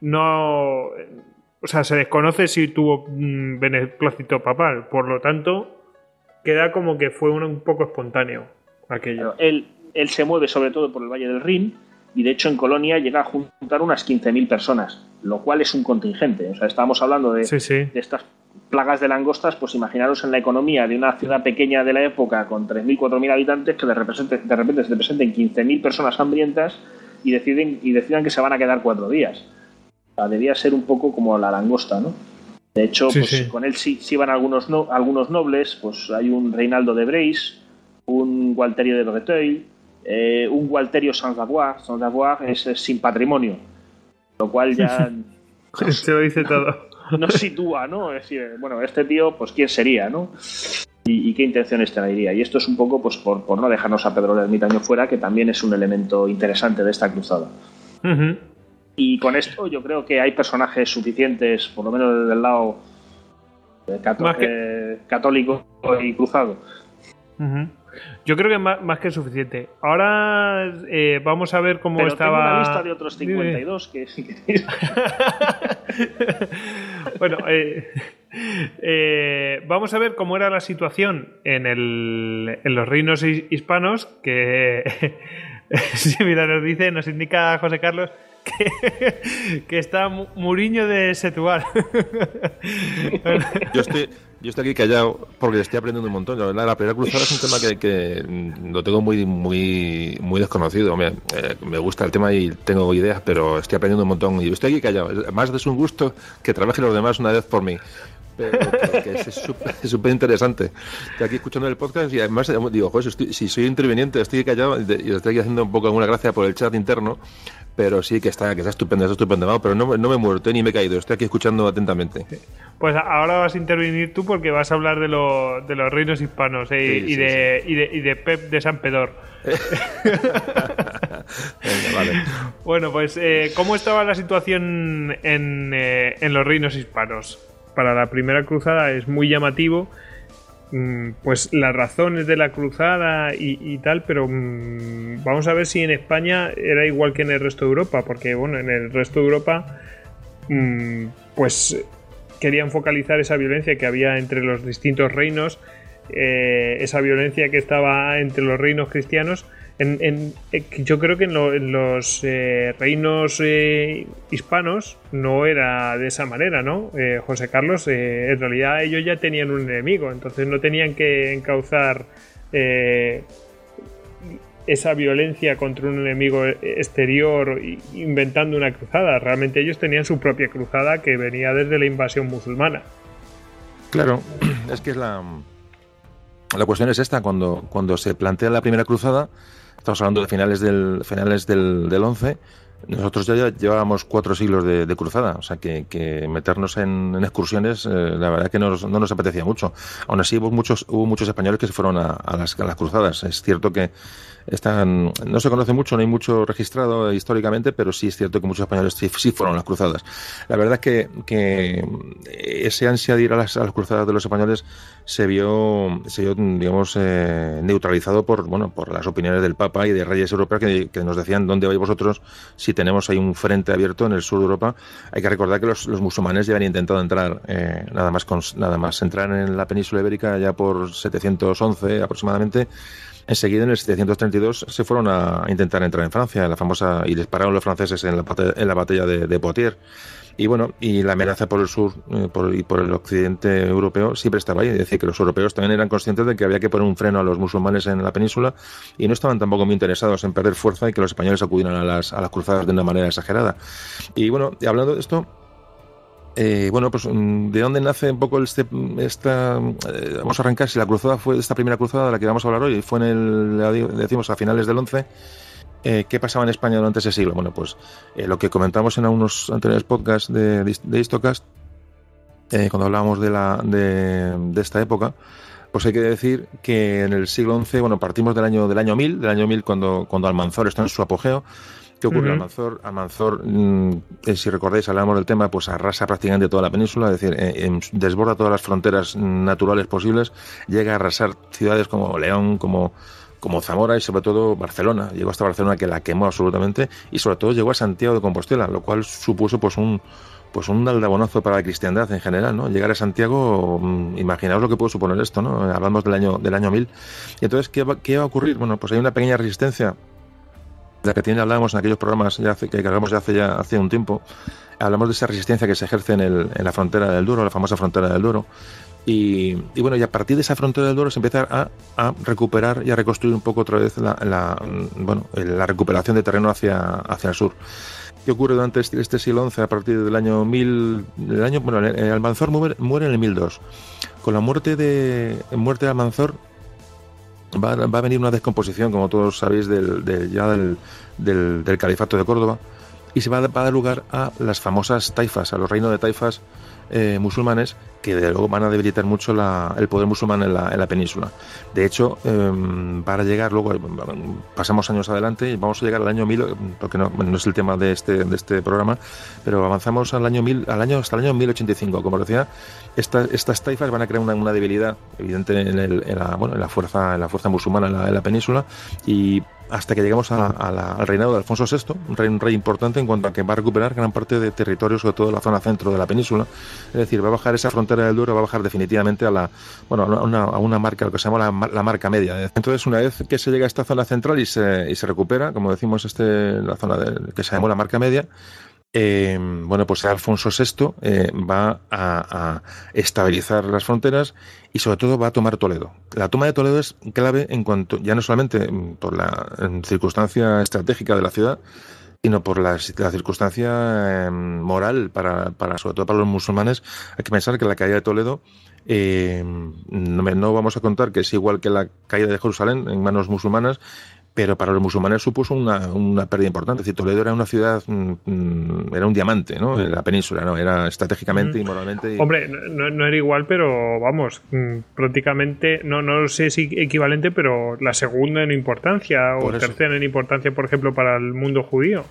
o sea, se desconoce si tuvo beneplácito papal, por lo tanto queda como que fue un poco espontáneo aquello. Él se mueve sobre todo por el Valle del Rin, y de hecho en Colonia llega a juntar unas 15.000 personas, lo cual es un contingente. O sea, estábamos hablando de estas plagas de langostas. Pues imaginaros en la economía de una ciudad pequeña de la época con 3.000, 4.000 habitantes, que de repente se te presenten 15.000 personas hambrientas y decidan que se van a quedar 4 días. O sea, debía ser un poco como la langosta, ¿no? De hecho, con él sí van algunos nobles. Pues hay un Reinaldo de Breis, un Gualterio de Breteuil, un Gualterio Saint-Avoire. Saint-Avoire es sin patrimonio, lo cual ya se lo dice todo. Nos sitúa, ¿no? Es decir, bueno, este tío, pues quién sería, ¿no? Y qué intenciones tendría. Y esto es un poco, pues por no dejarnos a Pedro el Ermitaño fuera, que también es un elemento interesante de esta cruzada. Uh-huh. Y con esto yo creo que hay personajes suficientes, por lo menos desde el lado católico y cruzado. Uh-huh. Yo creo que más que suficiente. Ahora vamos a ver cómo pero estaba... tengo una lista de otros 52 que si queréis... Bueno, vamos a ver cómo era la situación en los reinos hispanos, que sí, mira, nos indica José Carlos que está Muriño de Setúbal. Yo estoy aquí callado porque estoy aprendiendo un montón. La primera cruzada es un tema que lo tengo muy desconocido. Me gusta el tema y tengo ideas, pero estoy aprendiendo un montón. Y estoy aquí callado. Más es un gusto que trabajen los demás una vez por mí. Pero que es súper interesante. Estoy aquí escuchando el podcast y además digo, joder, si soy interviniente, estoy callado y estoy aquí haciendo un poco alguna gracia por el chat interno. Pero sí que está estupendo, vamos, pero no me muero ni me he caído, estoy aquí escuchando atentamente. Pues ahora vas a intervenir tú porque vas a hablar de los reinos hispanos y de Pep de San Pedor. Venga, vale. Bueno, pues ¿cómo estaba la situación en los reinos hispanos? Para la primera cruzada es muy llamativo pues las razones de la cruzada y tal, pero vamos a ver si en España era igual que en el resto de Europa, porque bueno, en el resto de Europa pues querían focalizar esa violencia que había entre los distintos reinos, esa violencia que estaba entre los reinos cristianos. Yo creo que en los reinos hispanos no era de esa manera, ¿no? José Carlos, en realidad ellos ya tenían un enemigo, entonces no tenían que encauzar esa violencia contra un enemigo exterior inventando una cruzada. Realmente ellos tenían su propia cruzada que venía desde la invasión musulmana. Claro, es que la cuestión es esta. Cuando se plantea la primera cruzada, estamos hablando de finales del 11. Nosotros ya llevábamos 4 siglos de cruzada, o sea que meternos en excursiones, la verdad que no nos apetecía mucho. Aún así hubo muchos españoles que se fueron a las cruzadas. Es cierto que no se conoce mucho, no hay mucho registrado históricamente, pero sí es cierto que muchos españoles sí fueron a las cruzadas. La verdad es que ese ansia de ir a las cruzadas de los españoles se vio digamos, neutralizado por las opiniones del Papa y de reyes europeos que nos decían: ¿dónde vais vosotros si tenemos ahí un frente abierto en el sur de Europa? Hay que recordar que los musulmanes ya habían intentado entrar, nada más entrar en la península ibérica ya por 711 aproximadamente. Enseguida, en el 732, se fueron a intentar entrar en Francia, y les pararon los franceses en la batalla de Poitiers. Y bueno, y la amenaza por el sur y por el occidente europeo siempre estaba ahí. Es decir, que los europeos también eran conscientes de que había que poner un freno a los musulmanes en la península y no estaban tampoco muy interesados en perder fuerza y que los españoles acudieran a las cruzadas de una manera exagerada. Y bueno, y hablando de esto, pues ¿de dónde nace un poco vamos a arrancar? Si la cruzada fue esta primera cruzada de la que vamos a hablar hoy, fue decimos a finales del 11. ¿Qué pasaba en España durante ese siglo? Bueno, pues lo que comentamos en algunos anteriores podcasts de Histocast, cuando hablábamos de esta época, pues hay que decir que en el siglo XI, partimos del año 1000, cuando Almanzor está en su apogeo. ¿Qué ocurre? Uh-huh. Almanzor, si recordáis, hablamos del tema, pues arrasa prácticamente toda la península, es decir, desborda todas las fronteras naturales posibles, llega a arrasar ciudades como León, como como Zamora y sobre todo Barcelona. Llegó hasta Barcelona, que la quemó absolutamente, y sobre todo llegó a Santiago de Compostela, lo cual supuso pues un aldabonazo para la cristiandad en general, ¿no? Llegar a Santiago, imaginaos lo que puede suponer esto, ¿no? Hablamos del año 1000. Y entonces, ¿qué va a ocurrir? Bueno, pues hay una pequeña resistencia de la que hablábamos en aquellos programas que cargamos hace un tiempo. Hablamos de esa resistencia que se ejerce en la frontera del Douro, la famosa frontera del Douro. Y bueno, y a partir de esa frontera del Douro se empieza a recuperar y a reconstruir un poco otra vez la recuperación de terreno hacia el sur. ¿Qué ocurre durante este siglo XI? A partir del año 1000, Almanzor muere en el 1002. Con la muerte de Almanzor va a venir una descomposición, como todos sabéis, del califato de Córdoba, y se va a dar lugar a las famosas taifas, a los reinos de taifas musulmanes, que de luego van a debilitar mucho el poder musulmán en la península. De hecho, para llegar luego, pasamos años adelante y vamos a llegar al año 1000, porque no es el tema de este programa, pero avanzamos al año 1000, hasta el año 1085. Como decía, estas taifas van a crear una debilidad evidente en la fuerza musulmana en la península, y hasta que llegamos al reinado de Alfonso VI, un rey importante en cuanto a que va a recuperar gran parte de territorio, sobre todo la zona centro de la península. Es decir, va a bajar esa frontera del Douro, va a bajar definitivamente a una marca, lo que se llama la marca media. Entonces, una vez que se llega a esta zona central y se recupera, como decimos, la zona que se llamó la marca media, pues Alfonso VI va a estabilizar las fronteras y sobre todo va a tomar Toledo. La toma de Toledo es clave en cuanto, ya no solamente por la circunstancia estratégica de la ciudad, sino por la circunstancia moral sobre todo para los musulmanes. Hay que pensar que la caída de Toledo, no vamos a contar que es igual que la caída de Jerusalén en manos musulmanas, pero para los musulmanes supuso una pérdida importante. Es decir, Toledo era una ciudad, era un diamante, ¿no? En la península, ¿no? Era estratégicamente y moralmente. Hombre, no era igual, pero vamos, prácticamente, no sé si equivalente, pero la segunda en importancia, o tercera en importancia, por ejemplo, para el mundo judío.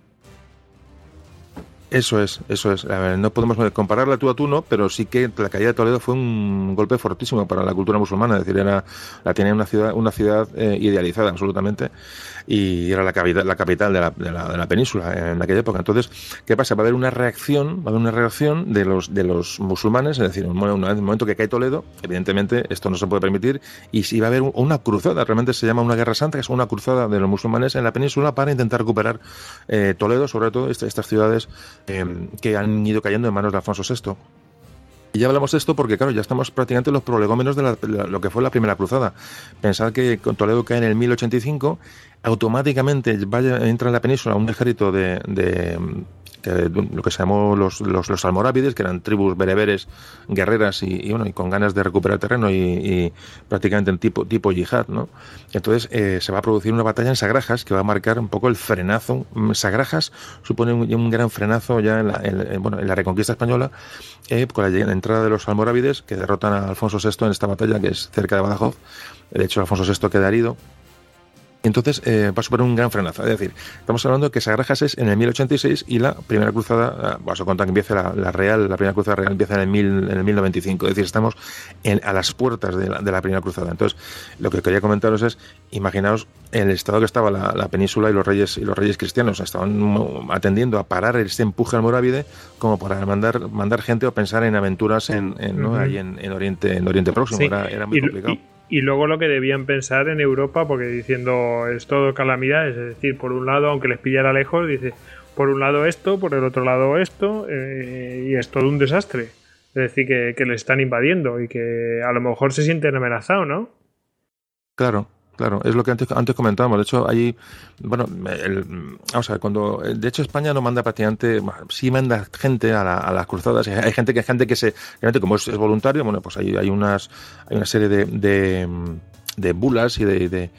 Eso es. A ver, no podemos compararla tú a tú, ¿no? Pero sí que la caída de Toledo fue un golpe fortísimo para la cultura musulmana. Es decir, la tenía una ciudad idealizada absolutamente, y era la capital de la península en aquella época. Entonces, ¿qué pasa? Va a haber una reacción de los musulmanes. Es decir, en el momento que cae Toledo, evidentemente esto no se puede permitir, y sí va a haber una cruzada. Realmente se llama una guerra santa, que es una cruzada de los musulmanes en la península para intentar recuperar Toledo, sobre todo estas ciudades que han ido cayendo en manos de Alfonso VI. Y ya hablamos de esto porque, claro, ya estamos prácticamente en los prolegómenos de lo que fue la primera cruzada. Pensad que con Toledo cae en el 1085, automáticamente entra en la península un ejército de lo que se llamó los almorávides, que eran tribus bereberes guerreras y con ganas de recuperar terreno y prácticamente en tipo yihad, ¿no? Entonces se va a producir una batalla en Sagrajas que va a marcar un poco el frenazo. Sagrajas supone un gran frenazo ya en la reconquista española, con la entrada de los almorávides, que derrotan a Alfonso VI en esta batalla, que es cerca de Badajoz. De hecho, Alfonso VI queda herido. Entonces va a suponer un gran frenazo. Es decir, estamos hablando de que Sagrajas es en el 1086 y la primera cruzada, vamos a contar que empieza la primera cruzada real empieza en el 1095. Es decir, estamos a las puertas de la primera cruzada. Entonces, lo que quería comentaros es, imaginaos el estado que estaba la península y los reyes cristianos. Estaban atendiendo a parar este empuje almorávide como para mandar gente o pensar en aventuras en Oriente Próximo. Sí. Era muy complicado. Y luego lo que debían pensar en Europa, porque diciendo es todo calamidad, es decir, por un lado, aunque les pillara lejos, dice, por un lado esto, por el otro lado esto, y es todo un desastre. Es decir, que les están invadiendo y que a lo mejor se sienten amenazados, ¿no? Claro, es lo que antes comentábamos. De hecho, ahí, de hecho España no manda prácticamente, sí manda gente a las cruzadas. Hay gente que realmente, como es voluntario, pues hay una serie de bulas y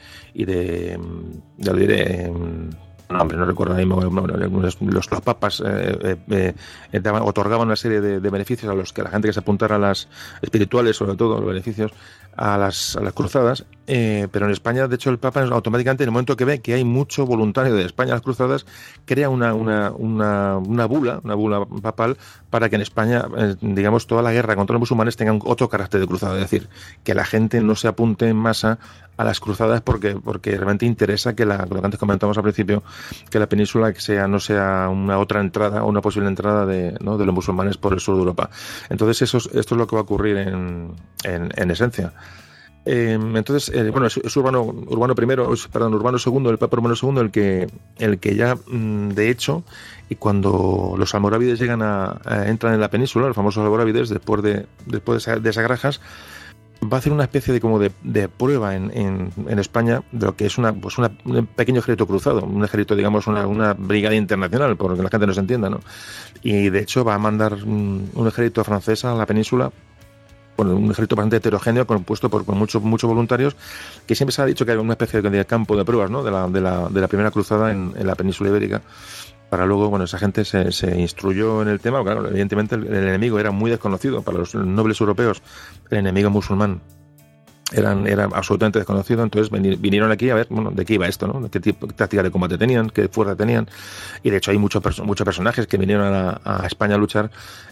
no recuerdo ahí, los papas otorgaban una serie de beneficios a la gente que se apuntara a las espirituales, sobre todo los beneficios a las cruzadas, pero en España, de hecho, el Papa automáticamente, en el momento que ve que hay mucho voluntario de España a las cruzadas, crea una bula papal para que en España, toda la guerra contra los musulmanes tenga otro carácter de cruzada. Es decir, que la gente no se apunte en masa a las cruzadas porque realmente interesa que lo que antes comentamos al principio, que la península no sea una otra entrada o una posible entrada de los musulmanes por el sur de Europa. Entonces esto es lo que va a ocurrir en esencia. Entonces, es Urbano II, el Papa Urbano II, el que ya, de hecho, y cuando los almorávides entran en la península, los famosos almorávides, después de esas granjas, va a hacer una especie de prueba en España de lo que es un pequeño ejército cruzado, un ejército, digamos, una brigada internacional, por lo que la gente no se entienda, ¿no? Y de hecho va a mandar un ejército francés a la península. Bueno, un ejército bastante heterogéneo, compuesto por muchos voluntarios, que siempre se ha dicho que hay una especie de campo de pruebas, ¿no? de la primera cruzada en la península ibérica, para luego, esa gente se instruyó en el tema. Claro, evidentemente el enemigo era muy desconocido para los nobles europeos, el enemigo musulmán era absolutamente desconocido. Entonces vinieron aquí a ver, de qué iba esto, ¿no? Qué tipo de táctica de combate tenían, qué fuerza tenían. Y de hecho hay muchos personajes que vinieron a España a luchar,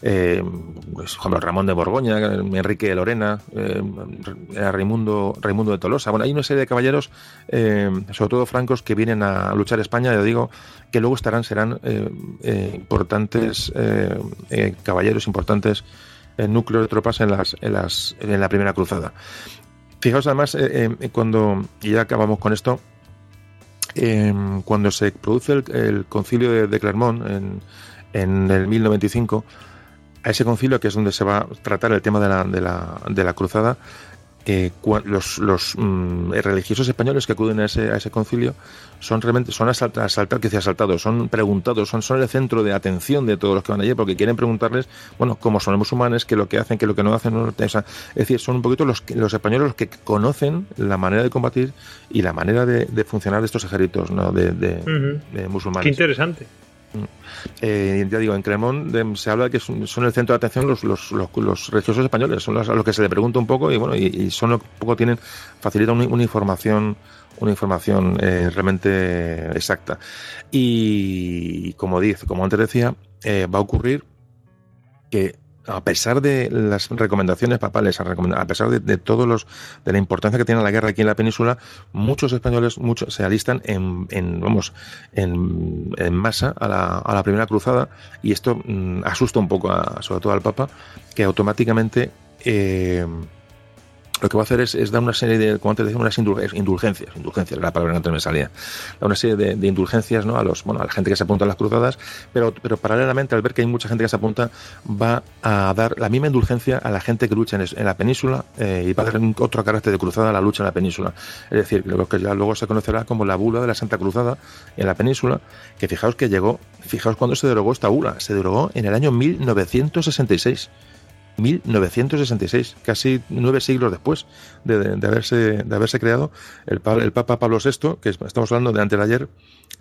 como Ramón de Borgoña, Enrique de Lorena, Raimundo de Tolosa. Bueno, hay una serie de caballeros, sobre todo francos, que vienen a luchar a España, ya digo, que luego serán importantes caballeros, importantes núcleos de tropas en la primera cruzada. Fijaos además, y ya acabamos con esto, cuando se produce el concilio de Clermont en el 1095, a ese concilio, que es donde se va a tratar el tema de la cruzada, los religiosos españoles que acuden a ese concilio son asaltados, son preguntados, son el centro de atención de todos los que van allí, porque quieren preguntarles, cómo son los musulmanes, qué es lo que hacen, qué es lo que no hacen. Es decir, son un poquito los españoles los que conocen la manera de combatir y la manera de funcionar de estos ejércitos, ¿no? de musulmanes. Qué interesante. Ya digo, en Clermont se habla de que son el centro de atención los religiosos españoles, son a los que se le pregunta un poco y son los que un poco facilitan una información realmente exacta. Y como antes decía, va a ocurrir que, a pesar de las recomendaciones papales, a pesar de de la importancia que tiene la guerra aquí en la península, muchos españoles se alistan en masa a la primera cruzada, y esto asusta un poco sobre todo al Papa, que automáticamente lo que va a hacer es dar una serie de, como antes decía, unas indulgencias, la palabra que antes me salía, dar una serie de indulgencias, ¿no? a la gente que se apunta a las cruzadas, pero paralelamente, al ver que hay mucha gente que se apunta, va a dar la misma indulgencia a la gente que lucha en la península, y va a dar otro carácter de cruzada a la lucha en la península. Es decir, lo que ya luego se conocerá como la bula de la Santa Cruzada en la península, que fijaos cuándo se derogó esta bula. Se derogó en el año 1966. 1966, casi 9 siglos después de haberse creado. El Papa Pablo VI, que estamos hablando de antes de ayer,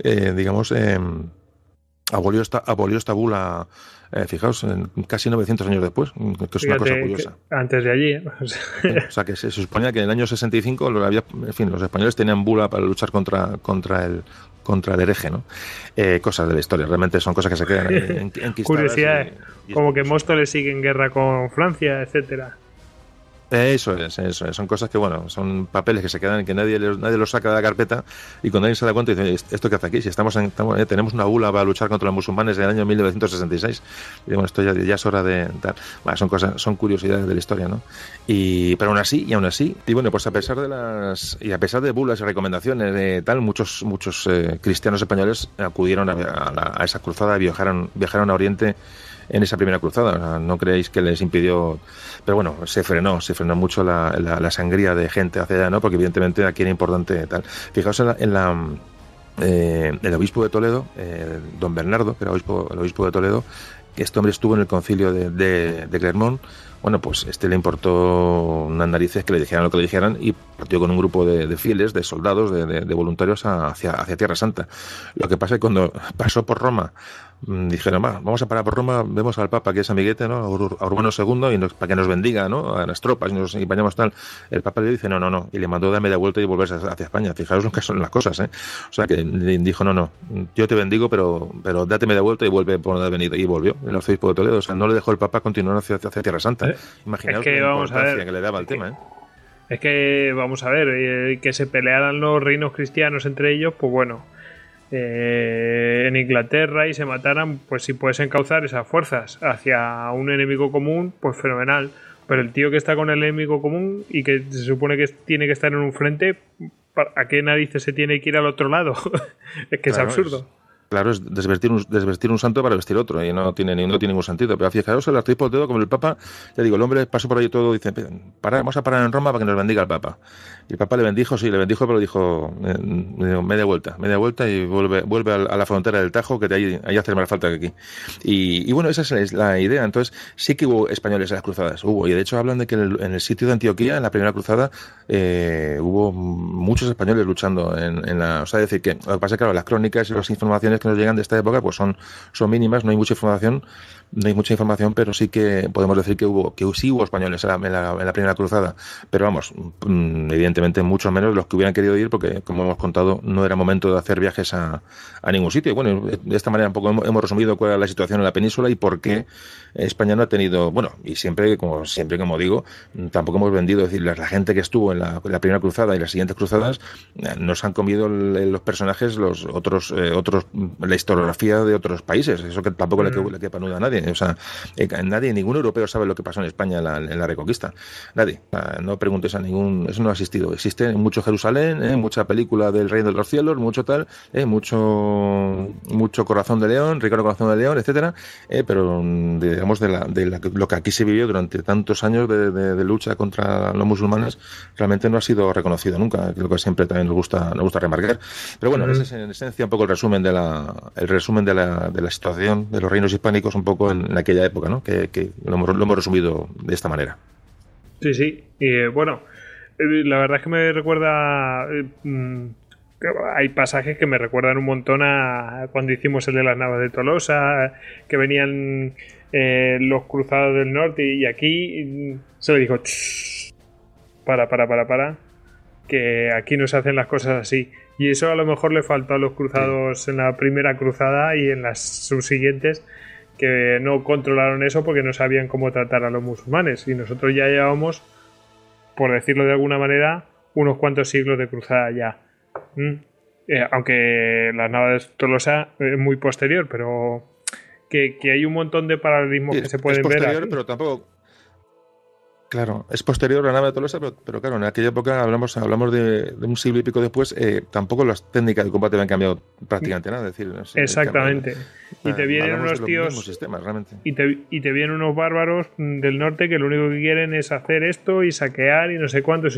abolió esta bula, fijaos, casi 900 años después, que es una cosa curiosa. Antes de allí, O sea, que se suponía que en el año 65 los españoles tenían bula para luchar contra el hereje, ¿no? Cosas de la historia, realmente son cosas que se quedan enquistadas. Curiosidades, como que Móstoles sigue en guerra con Francia, etcétera. Eso es. Son cosas que, son papeles que se quedan, que nadie los saca de la carpeta, y cuando alguien se da cuenta y dice, ¿esto qué hace aquí? Si tenemos una bula para luchar contra los musulmanes en el año 1966, y esto ya es hora de dar. Son curiosidades de la historia, ¿no? Pero aún así, pues a pesar de bulas y recomendaciones de tal, muchos cristianos españoles acudieron a esa cruzada, viajaron a Oriente en esa primera cruzada. O sea, no creéis que les impidió, pero se frenó mucho la sangría de gente hacia allá, ¿no? Porque evidentemente aquí era importante tal. Fijaos en el obispo de Toledo, don Bernardo, que era el obispo de Toledo, que este hombre estuvo en el concilio de Clermont. Pues le importó unas narices que le dijeran lo que le dijeran, y partió con un grupo de fieles, de soldados, de voluntarios hacia Tierra Santa. Lo que pasa es que cuando pasó por Roma, dijeron, vamos a parar por Roma, vemos al Papa, que es amiguete, ¿no? A Urbano II, para que nos bendiga, ¿no? A las tropas, y vayamos tal. El Papa le dice, no, y le mandó dar media vuelta y volverse hacia España. Fijaos lo que son las cosas, ¿eh? O sea, que le dijo, no, yo te bendigo, pero date media vuelta y vuelve por donde has venido. Y volvió, el arzobispo de Toledo. O sea, no le dejó el Papa continuar hacia Tierra Santa. Imaginaos que la vamos a ver que le daba el tema, ¿eh? Es que, vamos a ver, que se pelearan los reinos cristianos entre ellos, pues bueno, en Inglaterra y se mataran, pues si puedes encauzar esas fuerzas hacia un enemigo común, pues fenomenal. Pero el tío que está con el enemigo común y que se supone que tiene que estar en un frente, ¿a qué narices se tiene que ir al otro lado? Es que claro, es absurdo. Claro, es desvestir un santo para vestir otro, y no tiene ningún sentido. Pero fijaros, el arzobispo de Toledo, como el Papa, ya digo, el hombre pasó por ahí todo, dice, vamos a parar en Roma para que nos bendiga el Papa. Y el Papa le bendijo, pero dijo, media vuelta y vuelve a la frontera del Tajo, que de ahí hace más falta que aquí. Y bueno, esa es la idea. Entonces, sí que hubo españoles en las cruzadas, y de hecho hablan de que en el sitio de Antioquía, en la primera cruzada, hubo muchos españoles luchando en la... O sea, decir que, lo que pasa es que, claro, las crónicas y las informaciones que nos llegan de esta época pues son mínimas, no hay mucha información, pero sí que podemos decir que sí hubo españoles en la primera cruzada, pero vamos, evidentemente mucho menos los que hubieran querido ir, porque como hemos contado no era momento de hacer viajes a ningún sitio. Y bueno, de esta manera un poco hemos resumido cuál era la situación en la península y por qué España no ha tenido, bueno, y siempre como digo, tampoco hemos vendido, es decir, la gente que estuvo en la primera cruzada y las siguientes cruzadas nos han comido los personajes, los otros la historiografía de otros países, eso que tampoco le quepa duda a nadie. O sea, ningún europeo sabe lo que pasó en España en la Reconquista. Nadie. No preguntes a ningún... Eso no ha existido. Existe mucho Jerusalén, mucha película del Reino de los Cielos, mucho tal, mucho Corazón de León, Ricardo Corazón de León, etcétera, pero digamos de lo que aquí se vivió durante tantos años de lucha contra los musulmanes, realmente no ha sido reconocido nunca, lo que siempre también nos gusta remarcar. Pero bueno, ese es en esencia un poco el resumen de la situación de los reinos hispánicos un poco en aquella época, ¿no? Que lo hemos resumido de esta manera. Sí. Y bueno, la verdad es que me recuerda... hay pasajes que me recuerdan un montón a cuando hicimos el de las Navas de Tolosa, que venían los cruzados del norte, y aquí se le dijo, para, que aquí no se hacen las cosas así. Y eso a lo mejor le faltó a los cruzados en la primera cruzada y en las subsiguientes, que no controlaron eso porque no sabían cómo tratar a los musulmanes. Y nosotros ya llevamos, por decirlo de alguna manera, unos cuantos siglos de cruzada ya. Aunque la Nava de Tolosa es muy posterior, pero que hay un montón de paralelismos que se pueden ver. Es posterior, pero tampoco... Claro, es posterior a la Nava de Tolosa, pero claro, en aquella época hablamos de un siglo y pico después, tampoco las técnicas de combate habían cambiado prácticamente nada. Es decir, exactamente. Y te vienen unos tíos sistemas, realmente. Y te vienen unos bárbaros del norte que lo único que quieren es hacer esto y saquear y no sé cuántos.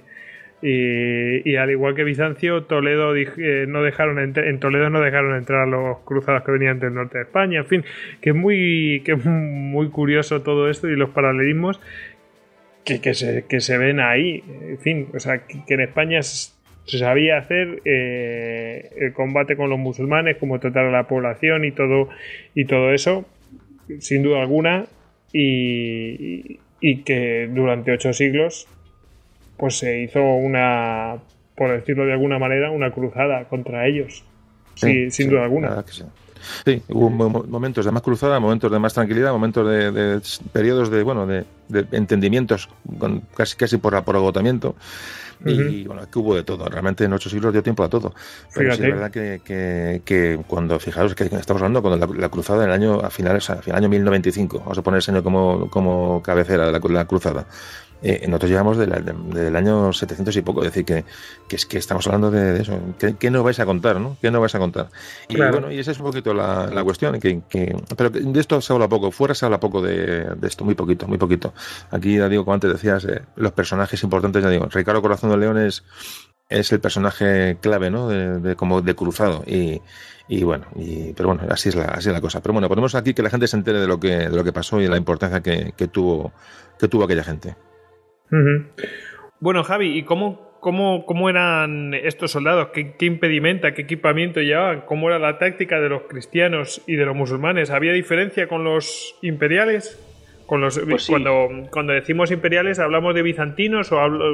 Y al igual que Bizancio, Toledo en Toledo no dejaron entrar a los cruzados que venían del norte de España. En fin, que es muy curioso todo esto y los paralelismos que se ven ahí. En fin, o sea, que en España se sabía hacer el combate con los musulmanes, cómo tratar a la población y todo eso, sin duda alguna, y que durante 8 siglos pues se hizo por decirlo de alguna manera, una cruzada contra ellos. Sí, sin duda alguna. Sí, hubo momentos de más cruzada, momentos de más tranquilidad, momentos de periodos de entendimientos casi por agotamiento. Y bueno, aquí hubo de todo. Realmente en 8 siglos dio tiempo a todo. Pero sí es verdad que cuando, fijaros que estamos hablando cuando la cruzada del año a finales, al año 1095, vamos a poner ese año como cabecera de la cruzada. Nosotros llevamos del año 700 y poco, es decir, que es que estamos hablando de eso. ¿Qué nos vais a contar, no? ¿Qué nos vais a contar? Y claro, bueno, y esa es un poquito la cuestión, pero de esto se habla poco, fuera se habla poco de esto, muy poquito. Aquí, ya digo, como antes decías, los personajes importantes, ya digo, Ricardo Corazón de León es el personaje clave, ¿no? Como de cruzado pero bueno, así es la cosa. Pero bueno, ponemos aquí que la gente se entere de lo que pasó y de la importancia que tuvo aquella gente. Bueno, Javi, ¿y cómo eran estos soldados? ¿Qué impedimenta, qué equipamiento llevaban? ¿Cómo era la táctica de los cristianos y de los musulmanes? ¿Había diferencia con los imperiales? Pues sí. Cuando decimos imperiales, ¿hablamos de bizantinos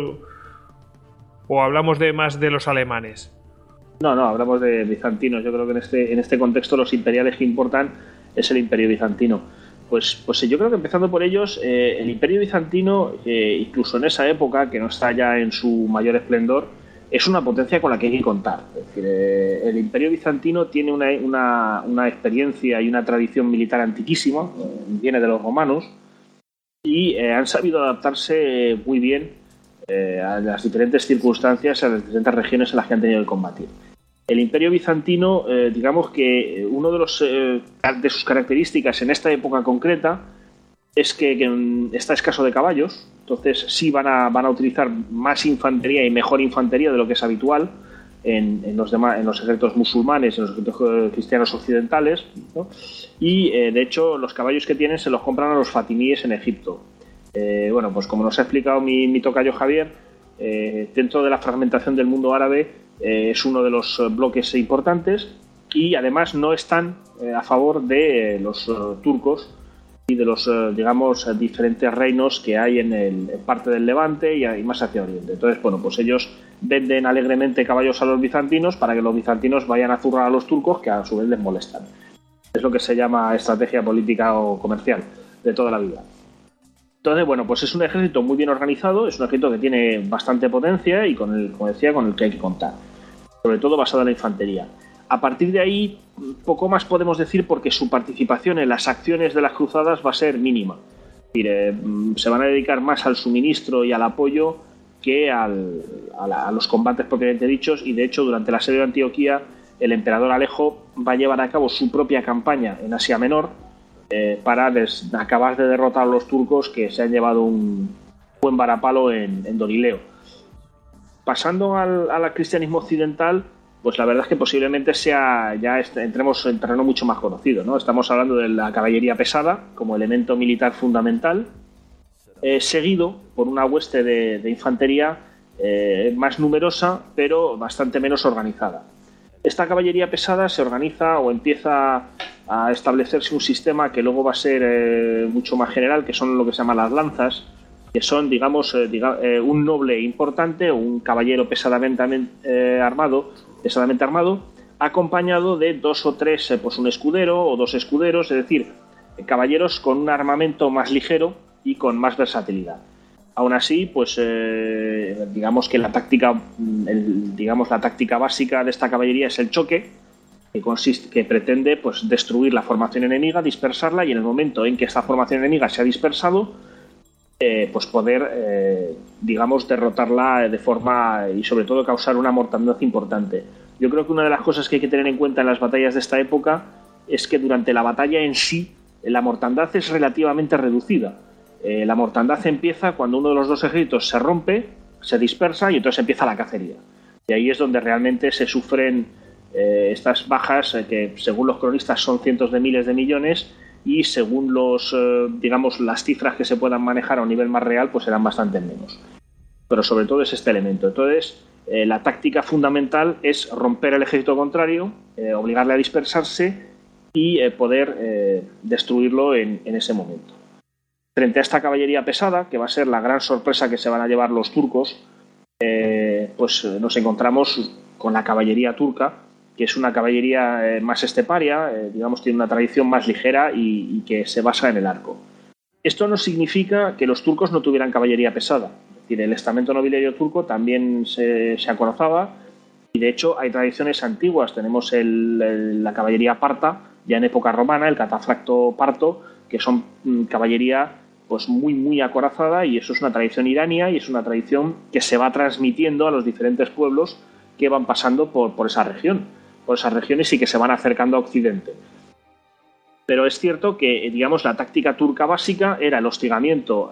o hablamos más de los alemanes? No, hablamos de bizantinos. Yo creo que en este contexto los imperiales que importan es el imperio bizantino. Pues yo creo que empezando por ellos, el Imperio Bizantino, incluso en esa época, que no está ya en su mayor esplendor, es una potencia con la que hay que contar. Es decir, el Imperio Bizantino tiene una experiencia y una tradición militar antiquísima, viene de los romanos, y han sabido adaptarse muy bien a las diferentes circunstancias, a las diferentes regiones en las que han tenido que combatir. El Imperio Bizantino, digamos que uno de sus características en esta época concreta es que está escaso de caballos, entonces sí van a utilizar más infantería y mejor infantería de lo que es habitual en los ejércitos musulmanes, en los ejércitos cristianos occidentales, ¿no? Y de hecho los caballos que tienen se los compran a los fatimíes en Egipto. Bueno, pues como nos ha explicado mi tocayo Javier, dentro de la fragmentación del mundo árabe es uno de los bloques importantes, y además no están a favor de los turcos y de los, digamos, diferentes reinos que hay en parte del Levante y más hacia Oriente. Entonces, bueno, pues ellos venden alegremente caballos a los bizantinos para que los bizantinos vayan a zurrar a los turcos, que a su vez les molestan. Es lo que se llama estrategia política o comercial de toda la vida. Entonces, bueno, pues es un ejército muy bien organizado, es un ejército que tiene bastante potencia y, como decía, con el que hay que contar. Sobre todo basado en la infantería. A partir de ahí, poco más podemos decir porque su participación en las acciones de las cruzadas va a ser mínima. Es decir, se van a dedicar más al suministro y al apoyo que a los combates propiamente dichos, y de hecho durante el asedio de Antioquía el emperador Alejo va a llevar a cabo su propia campaña en Asia Menor para acabar de derrotar a los turcos que se han llevado un buen varapalo en Dorileo. Pasando al cristianismo occidental, pues la verdad es que posiblemente entremos en terreno mucho más conocido, ¿no? Estamos hablando de la caballería pesada como elemento militar fundamental, seguido por una hueste de infantería más numerosa, pero bastante menos organizada. Esta caballería pesada se organiza o empieza a establecerse un sistema que luego va a ser mucho más general, que son lo que se llaman las lanzas, que son, digamos, un noble importante o un caballero pesadamente armado, acompañado de dos o tres, pues un escudero o dos escuderos, es decir, caballeros con un armamento más ligero y con más versatilidad. Aún así, pues digamos que la táctica básica de esta caballería es el choque, que pretende, pues, destruir la formación enemiga, dispersarla, y en el momento en que esta formación enemiga se ha dispersado, pues poder, digamos, derrotarla de forma, y sobre todo causar una mortandad importante. Yo creo que una de las cosas que hay que tener en cuenta en las batallas de esta época es que durante la batalla en sí la mortandad es relativamente reducida. La mortandad empieza cuando uno de los dos ejércitos se rompe, se dispersa, y entonces empieza la cacería. Y ahí es donde realmente se sufren estas bajas, que según los cronistas son cientos de miles de millones, y según las cifras que se puedan manejar a un nivel más real, pues serán bastante menos. Pero sobre todo es este elemento. Entonces, la táctica fundamental es romper el ejército contrario, obligarle a dispersarse y poder destruirlo en ese momento. Frente a esta caballería pesada, que va a ser la gran sorpresa que se van a llevar los turcos, pues nos encontramos con la caballería turca, que es una caballería más esteparia, digamos, tiene una tradición más ligera y que se basa en el arco. Esto no significa que los turcos no tuvieran caballería pesada. Es decir, el estamento nobiliario turco también se acorazaba, y de hecho hay tradiciones antiguas. Tenemos la caballería parta, ya en época romana, el catafracto parto, que son caballería, pues, muy, muy acorazada, y eso es una tradición irania y es una tradición que se va transmitiendo a los diferentes pueblos que van pasando por esa región, por esas regiones, y que se van acercando a Occidente. Pero es cierto que, digamos, la táctica turca básica era el hostigamiento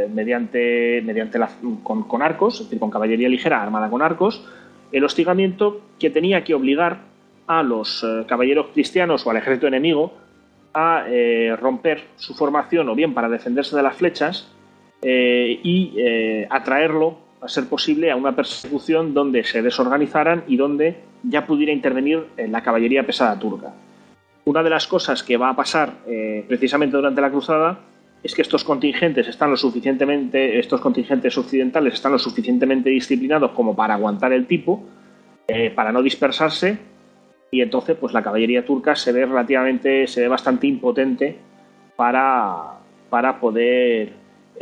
con arcos, es decir, con caballería ligera armada con arcos, el hostigamiento que tenía que obligar a los caballeros cristianos o al ejército enemigo a romper su formación, o bien para defenderse de las flechas, y atraerlo, a ser posible, a una persecución donde se desorganizaran y donde ya pudiera intervenir la caballería pesada turca. Una de las cosas que va a pasar precisamente durante la cruzada es que estos contingentes occidentales están lo suficientemente disciplinados como para aguantar el tipo, para no dispersarse, y entonces, pues, la caballería turca se ve bastante impotente para poder,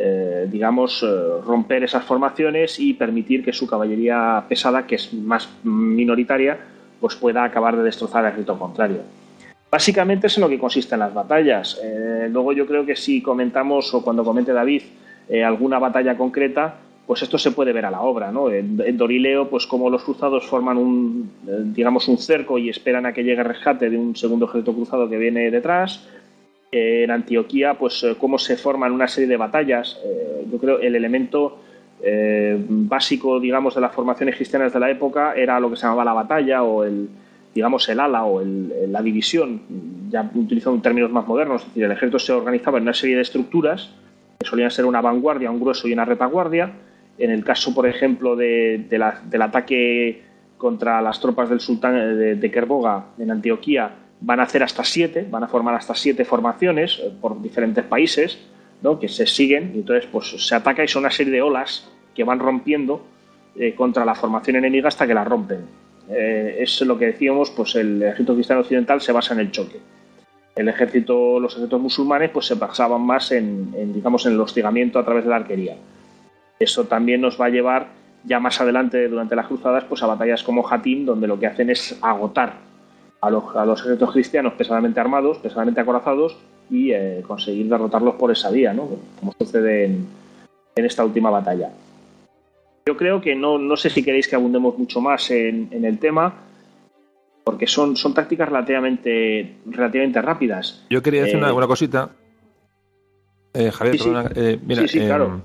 romper esas formaciones y permitir que su caballería pesada, que es más minoritaria, pues pueda acabar de destrozar el ejército contrario. Básicamente es en lo que consisten las batallas. Luego yo creo que si comentamos, o cuando comente David, alguna batalla concreta, pues esto se puede ver a la obra, ¿no? En Dorileo, pues como los cruzados forman un cerco y esperan a que llegue el rescate de un segundo ejército cruzado que viene detrás. En Antioquía, pues cómo se forman una serie de batallas. Yo creo el elemento básico, digamos, de las formaciones cristianas de la época era lo que se llamaba la batalla o el ala o la división, ya utilizando términos más modernos. Es decir, el ejército se organizaba en una serie de estructuras que solían ser una vanguardia, un grueso y una retaguardia. En el caso, por ejemplo, del ataque contra las tropas del sultán de Kerboga en Antioquía, van a formar hasta 7 formaciones por diferentes países, ¿no? Que se siguen, y entonces pues se ataca y son una serie de olas que van rompiendo contra la formación enemiga hasta que la rompen. Es lo que decíamos, pues el ejército cristiano occidental se basa en el choque. Los ejércitos musulmanes pues se basaban más en el hostigamiento a través de la arquería. Eso también nos va a llevar ya más adelante durante las cruzadas pues a batallas como Hattin, donde lo que hacen es agotar a los ejércitos cristianos pesadamente armados, pesadamente acorazados, y conseguir derrotarlos por esa vía, ¿no? Como sucede en esta última batalla. Yo creo que no sé si queréis que abundemos mucho más en el tema, porque son tácticas relativamente rápidas. Yo quería decir una cosita. Javier, sí, perdona. Mira, sí, claro.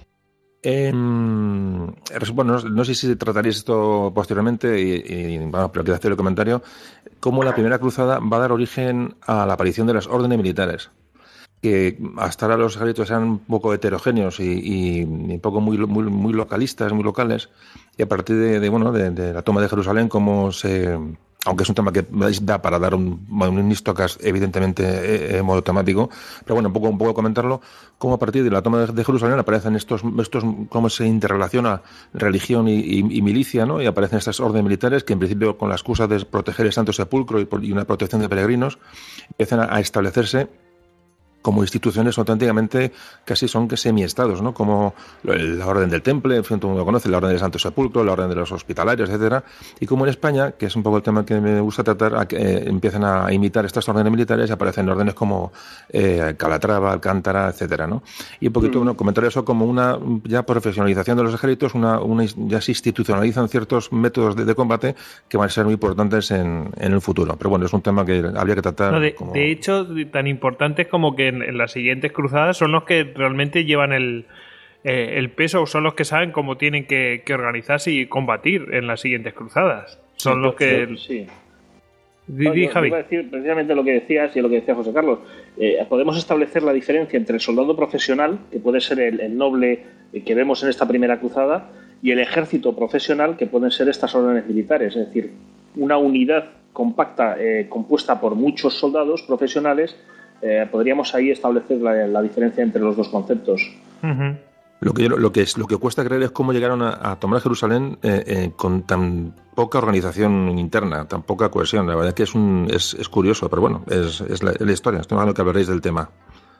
Bueno, no sé si trataréis esto posteriormente, pero quiero hacer el comentario. Cómo la primera cruzada va a dar origen a la aparición de las órdenes militares, que hasta ahora los ejércitos eran un poco heterogéneos y un poco muy localistas, muy locales, y a partir de la toma de Jerusalén, aunque es un tema que da para dar un istocas evidentemente modo temático, pero bueno, un poco comentarlo, cómo a partir de la toma de Jerusalén aparecen estos cómo se interrelaciona religión y milicia, ¿no? Y aparecen estas órdenes militares que en principio con la excusa de proteger el Santo Sepulcro y una protección de peregrinos empiezan a establecerse como instituciones auténticamente casi son que semiestados, ¿no? Como la Orden del Temple, en fin, todo el mundo conoce, la Orden del Santo Sepulcro, la Orden de los Hospitalarios, etcétera. Y como en España, que es un poco el tema que me gusta tratar, empiezan a imitar estas órdenes militares y aparecen órdenes como Calatrava, Alcántara, etcétera, ¿no? Y un poquito, comentar eso como una ya profesionalización de los ejércitos, ya se institucionalizan ciertos métodos de combate que van a ser muy importantes en el futuro. Pero bueno, es un tema que habría que tratar. De hecho, tan importantes como que en las siguientes cruzadas son los que realmente llevan el peso, o son los que saben cómo tienen que organizarse y combatir en las siguientes cruzadas. Son los que... Sí. Javi. Iba a decir precisamente lo que decías y lo que decía José Carlos. Podemos establecer la diferencia entre el soldado profesional, que puede ser el noble que vemos en esta primera cruzada, y el ejército profesional, que pueden ser estas órdenes militares. Es decir, una unidad compacta compuesta por muchos soldados profesionales. Podríamos ahí establecer la diferencia entre los dos conceptos. Uh-huh. Lo que cuesta creer es cómo llegaron a tomar Jerusalén con tan poca organización interna, tan poca cohesión. La verdad es que es curioso, pero bueno, es la historia. Estoy hablando que hablaréis del tema.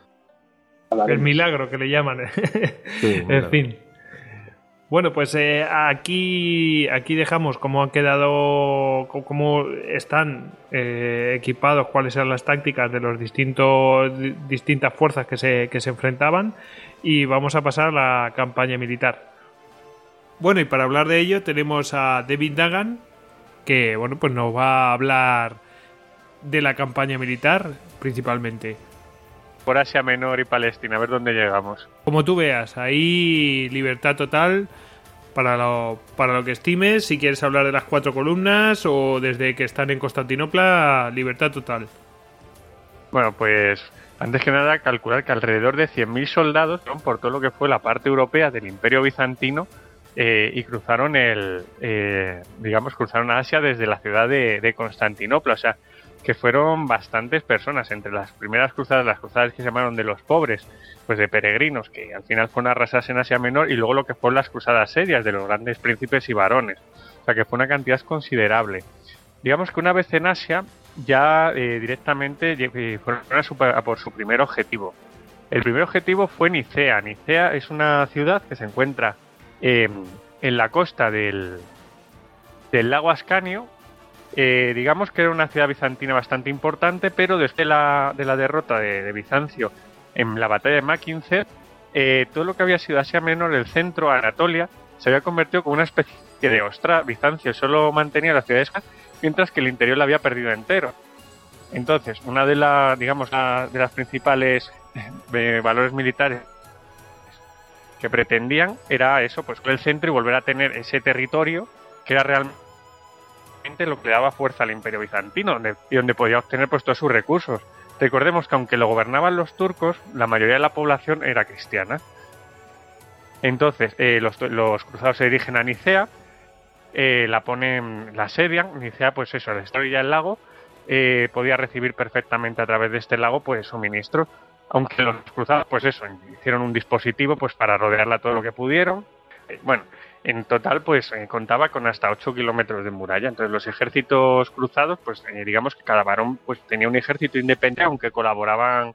El milagro que le llaman. Sí, en fin. Bueno, pues aquí dejamos cómo han quedado, cómo están equipados, cuáles eran las tácticas de los distintas fuerzas que se enfrentaban, y vamos a pasar a la campaña militar. Bueno, y para hablar de ello tenemos a David Dagan, que bueno, pues nos va a hablar de la campaña militar principalmente. Por Asia Menor y Palestina, a ver dónde llegamos. Como tú veas, ahí libertad total para lo que estimes. Si quieres hablar de las 4 columnas o desde que están en Constantinopla, libertad total. Bueno, pues antes que nada calcular que alrededor de 100.000 soldados fueron por todo lo que fue la parte europea del Imperio Bizantino y cruzaron cruzaron a Asia desde la ciudad de Constantinopla. O sea, que fueron bastantes personas. Entre las primeras cruzadas, las cruzadas que se llamaron de los pobres, pues de peregrinos, que al final fueron arrasadas en Asia Menor, y luego lo que fueron las cruzadas serias de los grandes príncipes y varones. O sea que fue una cantidad considerable. Digamos que una vez en Asia, ya directamente fueron a por su primer objetivo. El primer objetivo fue Nicea. Nicea es una ciudad que se encuentra en la costa del lago Ascanio. Digamos que era una ciudad bizantina bastante importante, pero desde la derrota de Bizancio en la batalla de Mackinser, todo lo que había sido Asia Menor, el centro, Anatolia, se había convertido como una especie de ostra. Bizancio solo mantenía las ciudades, mientras que el interior la había perdido entero. Entonces, una de las principales valores militares que pretendían era eso, pues el centro y volver a tener ese territorio que era realmente lo que le daba fuerza al Imperio Bizantino y donde podía obtener pues todos sus recursos. Recordemos que aunque lo gobernaban los turcos, la mayoría de la población era cristiana. Entonces, los cruzados se dirigen a Nicea, la asedian. Nicea, pues eso, al estar ya el lago, podía recibir perfectamente a través de este lago pues suministros, aunque los cruzados pues eso, hicieron un dispositivo pues para rodearla todo lo que pudieron. Bueno, en total pues contaba con hasta 8 kilómetros de muralla. Entonces los ejércitos cruzados pues digamos que cada varón pues tenía un ejército independiente, aunque colaboraban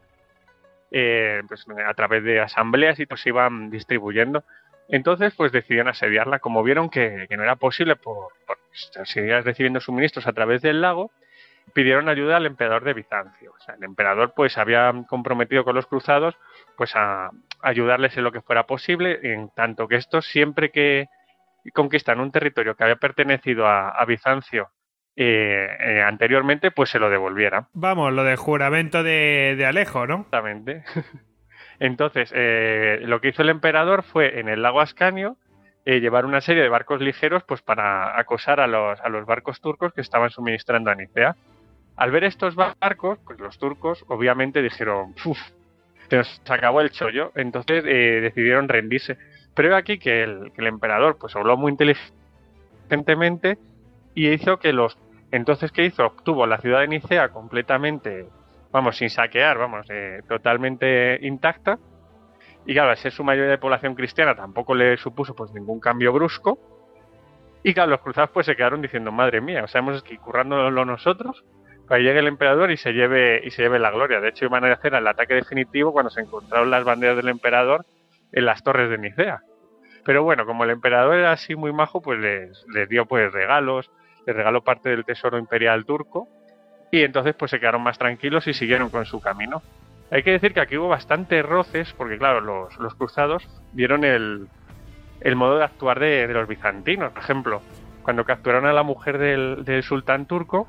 pues a través de asambleas y pues iban distribuyendo. Entonces pues decidieron asediarla. Como vieron que no era posible por seguir recibiendo suministros a través del lago, pidieron ayuda al emperador de Bizancio. O sea, el emperador pues había comprometido con los cruzados pues a ayudarles en lo que fuera posible, en tanto que estos, siempre que conquistan un territorio que había pertenecido a Bizancio anteriormente, pues se lo devolvieran. Vamos, lo del juramento de Alejo, ¿no? Exactamente. Entonces, lo que hizo el emperador fue en el lago Ascanio llevar una serie de barcos ligeros pues para acosar a los barcos turcos que estaban suministrando a Nicea. Al ver estos barcos, pues los turcos obviamente dijeron, se nos acabó el chollo. Entonces decidieron rendirse. Pero aquí que el emperador pues habló muy inteligentemente y hizo que entonces, ¿qué hizo? Obtuvo la ciudad de Nicea completamente, sin saquear, totalmente intacta. Y claro, al ser su mayoría de población cristiana tampoco le supuso pues ningún cambio brusco. Y claro, los cruzados pues se quedaron diciendo, madre mía, o sea, hemos que currándolo nosotros para que llegue el emperador y se lleve la gloria. De hecho, iban a hacer el ataque definitivo cuando se encontraron las banderas del emperador en las torres de Nicea. Pero bueno, como el emperador era así muy majo, pues les dio pues regalos, les regaló parte del tesoro imperial turco, y entonces pues se quedaron más tranquilos y siguieron con su camino. Hay que decir que aquí hubo bastantes roces, porque claro, los cruzados vieron el modo de actuar de los bizantinos. Por ejemplo, cuando capturaron a la mujer del sultán turco,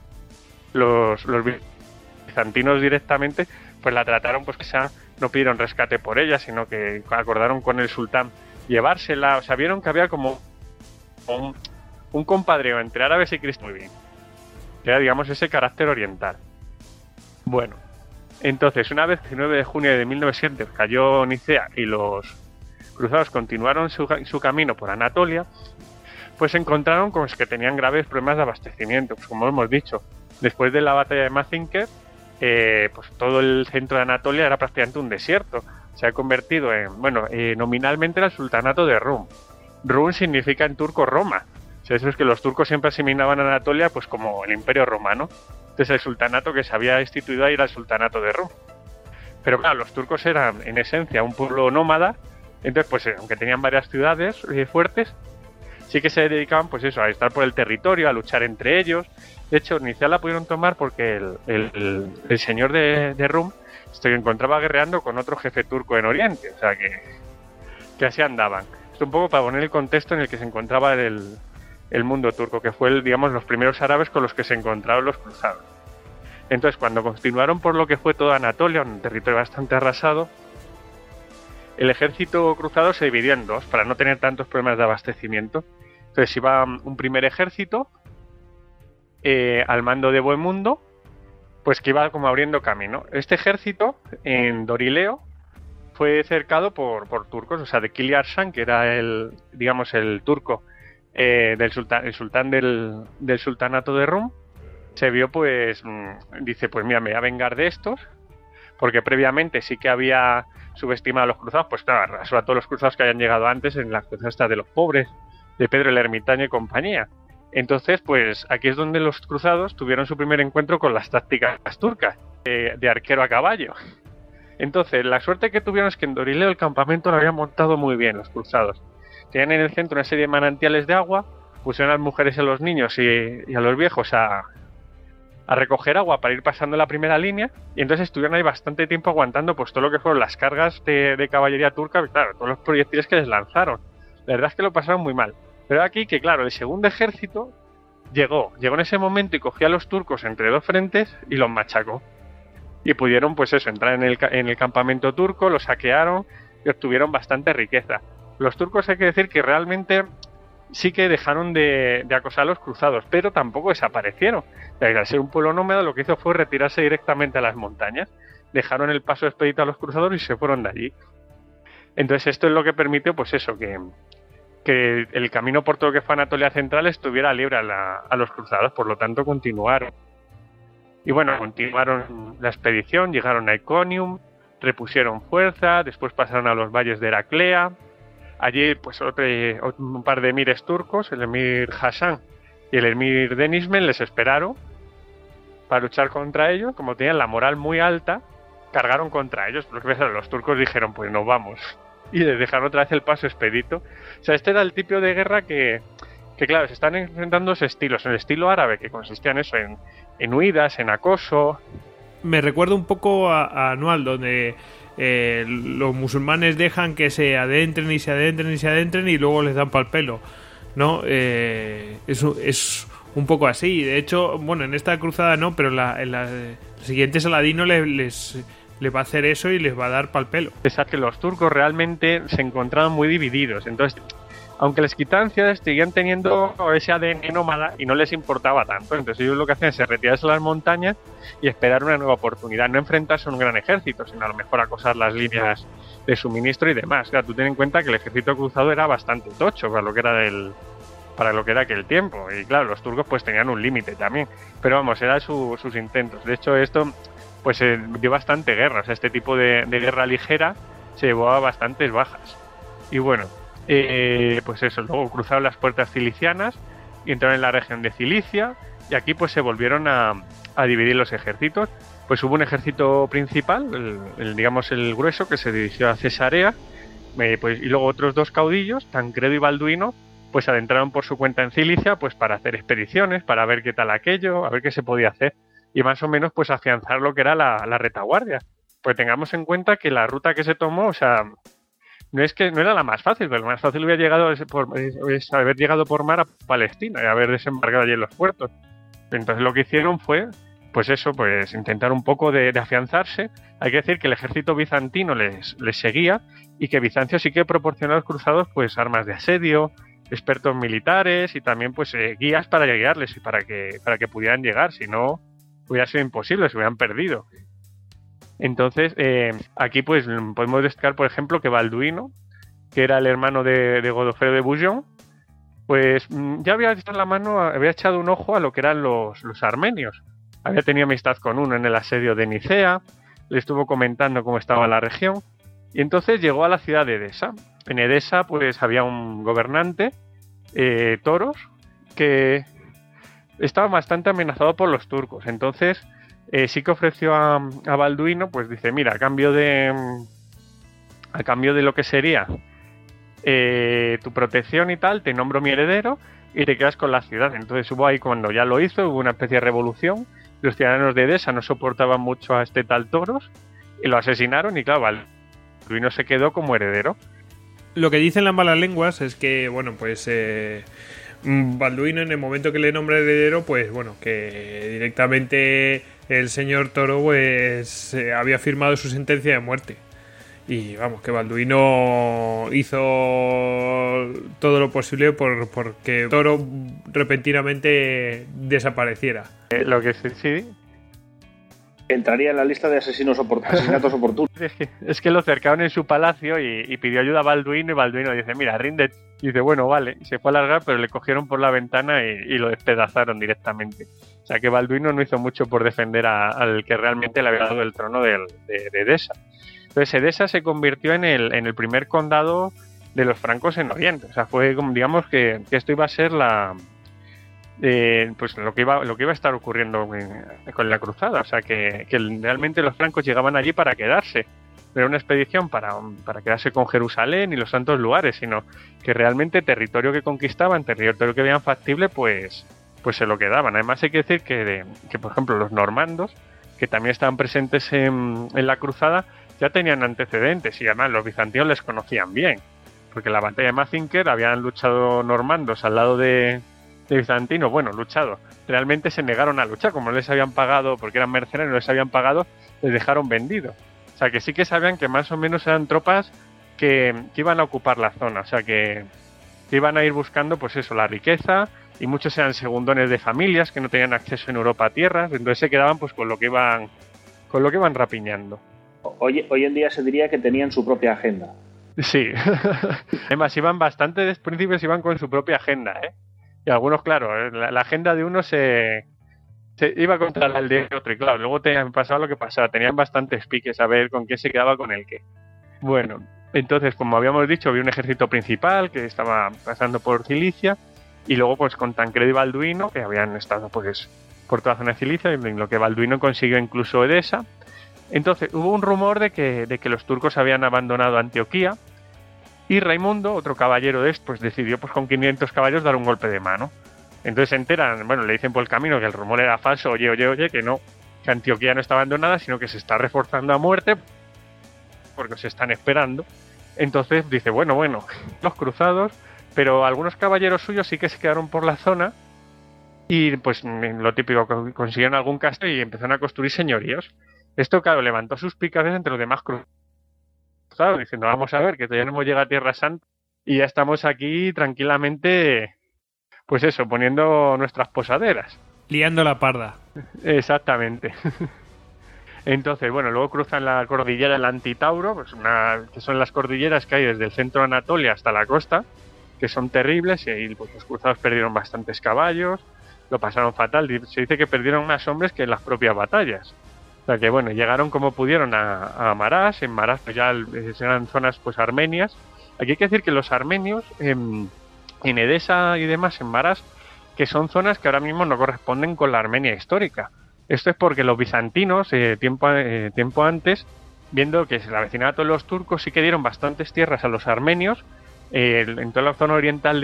los bizantinos directamente pues la trataron, pues quizá no pidieron rescate por ella, sino que acordaron con el sultán llevársela. O sea, vieron que había como un compadreo entre árabes y cristianos muy bien, que era, digamos, ese carácter oriental. Bueno, entonces, una vez, el 19 de junio de 1900, cayó Nicea y los cruzados continuaron su camino por Anatolia, pues se encontraron con que tenían graves problemas de abastecimiento. Pues como hemos dicho, después de la batalla de Mackinser, pues todo el centro de Anatolia era prácticamente un desierto. Se ha convertido nominalmente era el sultanato de Rum. Rum significa en turco Roma. O sea, eso es que los turcos siempre asimilaban a Anatolia pues como el imperio romano. Entonces el sultanato que se había instituido ahí era el sultanato de Rum. Pero claro, los turcos eran en esencia un pueblo nómada. Entonces pues aunque tenían varias ciudades fuertes, sí que se dedicaban pues eso, a estar por el territorio, a luchar entre ellos. De hecho, Nicea la pudieron tomar porque el señor de Rum se encontraba guerreando con otro jefe turco en Oriente. O sea que así andaban. Esto un poco para poner el contexto en el que se encontraba el mundo turco, que fue los primeros árabes con los que se encontraron los cruzados. Entonces, cuando continuaron por lo que fue toda Anatolia, un territorio bastante arrasado, el ejército cruzado se dividió en dos para no tener tantos problemas de abastecimiento. Entonces iba un primer ejército al mando de Bohemundo, pues que iba como abriendo camino. Este ejército en Dorileo fue cercado por turcos, o sea, de Kili Arslan, que era el turco el sultán del sultanato de Rum. Se vio pues, dice, pues mira, me voy a vengar de estos, porque previamente sí que había subestimado a los cruzados, pues claro, arrasó a todos los cruzados que habían llegado antes en la cruzada de los pobres, de Pedro el Ermitaño y compañía. Entonces, pues aquí es donde los cruzados tuvieron su primer encuentro con las tácticas turcas, de arquero a caballo. Entonces, la suerte que tuvieron es que en Dorileo el campamento lo habían montado muy bien los cruzados. Tenían en el centro una serie de manantiales de agua, pusieron a las mujeres y a los niños y a los viejos a recoger agua para ir pasando la primera línea, y entonces estuvieron ahí bastante tiempo aguantando pues todo lo que fueron las cargas de caballería turca, y claro, todos los proyectiles que les lanzaron. La verdad es que lo pasaron muy mal. Pero aquí que claro, el segundo ejército llegó en ese momento y cogió a los turcos entre dos frentes y los machacó. Y pudieron pues eso, entrar en el campamento turco, lo saquearon y obtuvieron bastante riqueza. Los turcos hay que decir que realmente sí que dejaron de acosar a los cruzados, pero tampoco desaparecieron. Al ser un pueblo nómada, lo que hizo fue retirarse directamente a las montañas. Dejaron el paso expedito a los cruzados y se fueron de allí. Entonces esto es lo que permitió pues eso, que el camino por todo lo que fue Anatolia Central estuviera libre a los cruzados, por lo tanto continuaron. Y bueno, continuaron la expedición, llegaron a Iconium, repusieron fuerza, después pasaron a los valles de Heraclea. Allí pues un par de emires turcos, el emir Hasan y el emir Denizmen, les esperaron para luchar contra ellos. Como tenían la moral muy alta, cargaron contra ellos, porque los turcos dijeron pues nos vamos, y les dejaron otra vez el paso expedito. O sea, este era el tipo de guerra que claro, se están enfrentando dos estilos. El estilo árabe, que consistía en eso, en huidas, en acoso. Me recuerda un poco a Anual, donde los musulmanes dejan que se adentren y se adentren y se adentren y luego les dan pa'l pelo, ¿no? Es un poco así. De hecho, bueno, en esta cruzada no, pero en la siguiente Saladino le va a hacer eso y les va a dar pa'l pelo. Es que los turcos realmente se encontraban muy divididos. Entonces, aunque les quitaban ciudades, seguían teniendo ese ADN nómada y no les importaba tanto. Entonces ellos lo que hacían es retirarse a las montañas y esperar una nueva oportunidad. No enfrentarse a un gran ejército, sino a lo mejor acosar las líneas de suministro y demás. Claro, tú ten en cuenta que el ejército cruzado era bastante tocho para lo que era aquel tiempo. Y claro, los turcos pues tenían un límite también. Pero vamos, eran sus intentos. De hecho, esto pues dio bastante guerra. O sea, este tipo de guerra ligera se llevó a bastantes bajas. Y bueno, pues eso, luego cruzaron las puertas cilicianas y entraron en la región de Cilicia, y aquí pues se volvieron a dividir los ejércitos. Pues hubo un ejército principal, digamos el grueso, que se dirigió a Cesarea, pues, y luego otros dos caudillos, Tancredo y Balduino, pues adentraron por su cuenta en Cilicia pues para hacer expediciones, para ver qué tal aquello, a ver qué se podía hacer, y más o menos pues afianzar lo que era la retaguardia. Pues tengamos en cuenta que la ruta que se tomó, o sea, no era la más fácil, pero lo más fácil hubiera llegado es haber llegado por mar a Palestina y haber desembarcado allí en los puertos. Entonces lo que hicieron fue, pues eso, pues intentar un poco de afianzarse. Hay que decir que el ejército bizantino les seguía, y que Bizancio sí que proporcionó a los cruzados pues armas de asedio, expertos militares y también pues guías para guiarles y para que pudieran llegar. Si no, hubiera sido imposible, se hubieran perdido. Entonces, aquí pues podemos destacar, por ejemplo, que Balduino, que era el hermano de Godofredo de Bouillon, pues ya había echado un ojo a lo que eran los armenios. Había tenido amistad con uno en el asedio de Nicea, le estuvo comentando cómo estaba la región, y entonces llegó a la ciudad de Edesa. En Edesa pues había un gobernante, Toros, que estaba bastante amenazado por los turcos. Entonces sí que ofreció a Balduino, pues dice, mira, a cambio de lo que sería tu protección y tal, te nombro mi heredero y te quedas con la ciudad. Entonces hubo ahí, cuando ya lo hizo, hubo una especie de revolución. Los ciudadanos de Edesa no soportaban mucho a este tal Toros y lo asesinaron, y claro, Balduino se quedó como heredero. Lo que dicen las malas lenguas es que, bueno, pues Balduino, en el momento que le nombra heredero, pues bueno, que directamente el señor Toro pues había firmado su sentencia de muerte. Y vamos, que Balduino hizo todo lo posible por que Toro repentinamente desapareciera. Lo que sí. Entraría en la lista de asesinatos oportunos. Es que lo cercaron en su palacio y pidió ayuda a Balduino, y Balduino dice, mira, rinde. Y dice, bueno, vale. Y se fue a largar, pero le cogieron por la ventana y lo despedazaron directamente. O sea que Balduino no hizo mucho por defender al que realmente le había dado el trono de Edesa. Entonces Edesa se convirtió en el primer condado de los francos en Oriente. O sea, fue como, digamos que esto iba a ser pues lo que iba a estar ocurriendo con la cruzada. O sea, que realmente los francos llegaban allí para quedarse. No era una expedición para quedarse con Jerusalén y los santos lugares, sino que realmente territorio que conquistaban, territorio que veían factible, pues se lo quedaban. Además hay que decir que por ejemplo, los normandos, que también estaban presentes en la cruzada, ya tenían antecedentes y además los bizantinos les conocían bien, porque en la batalla de Mazinker habían luchado normandos al lado de bizantinos. Bueno, luchado, realmente se negaron a luchar, como no les habían pagado, porque eran mercenarios, no les habían pagado, les dejaron vendidos. O sea, que sí que sabían que más o menos eran tropas que iban a ocupar la zona, o sea, que iban a ir buscando, pues eso, la riqueza, y muchos eran segundones de familias que no tenían acceso en Europa a tierras, entonces se quedaban pues con lo que iban rapiñando. Hoy en día se diría que tenían su propia agenda. Sí. Además, bastantes príncipes iban con su propia agenda, ¿eh? Y algunos, claro, la agenda de uno se iba contra el de otro, y claro, luego pasaba lo que pasaba, tenían bastantes piques a ver con quién se quedaba con el qué. Bueno, entonces, como habíamos dicho, había un ejército principal que estaba pasando por Cilicia, y luego pues con Tancredo y Balduino, que habían estado pues por toda la zona de Cilicia, y lo que Balduino consiguió incluso Edesa. Entonces hubo un rumor de que los turcos habían abandonado Antioquía, y Raimundo, otro caballero de estos, pues decidió pues con 500 caballos dar un golpe de mano. Entonces se enteran, bueno, le dicen por el camino que el rumor era falso, oye, que no, que Antioquía no está abandonada, sino que se está reforzando a muerte, porque se están esperando. Entonces dice, bueno, los cruzados, pero algunos caballeros suyos sí que se quedaron por la zona y pues lo típico, consiguieron algún castillo y empezaron a construir señoríos. Esto, claro, levantó suspicacias entre los demás cruzados, diciendo, vamos a ver, que todavía no hemos llegado a Tierra Santa y ya estamos aquí tranquilamente, pues eso, poniendo nuestras posaderas. Liando la parda. Exactamente. Entonces, bueno, luego cruzan la cordillera del Antitauro, pues que son las cordilleras que hay desde el centro de Anatolia hasta la costa, que son terribles, y ahí pues, los cruzados perdieron bastantes caballos, lo pasaron fatal. Se dice que perdieron más hombres que en las propias batallas. O sea que, bueno, llegaron como pudieron a Marás. En Marás pues ya eran zonas pues armenias. Aquí hay que decir que los armenios, en Edesa y demás, en Marás, que son zonas que ahora mismo no corresponden con la Armenia histórica. Esto es porque los bizantinos, tiempo antes, viendo que se la avecinaban todos los turcos, sí que dieron bastantes tierras a los armenios en toda la zona oriental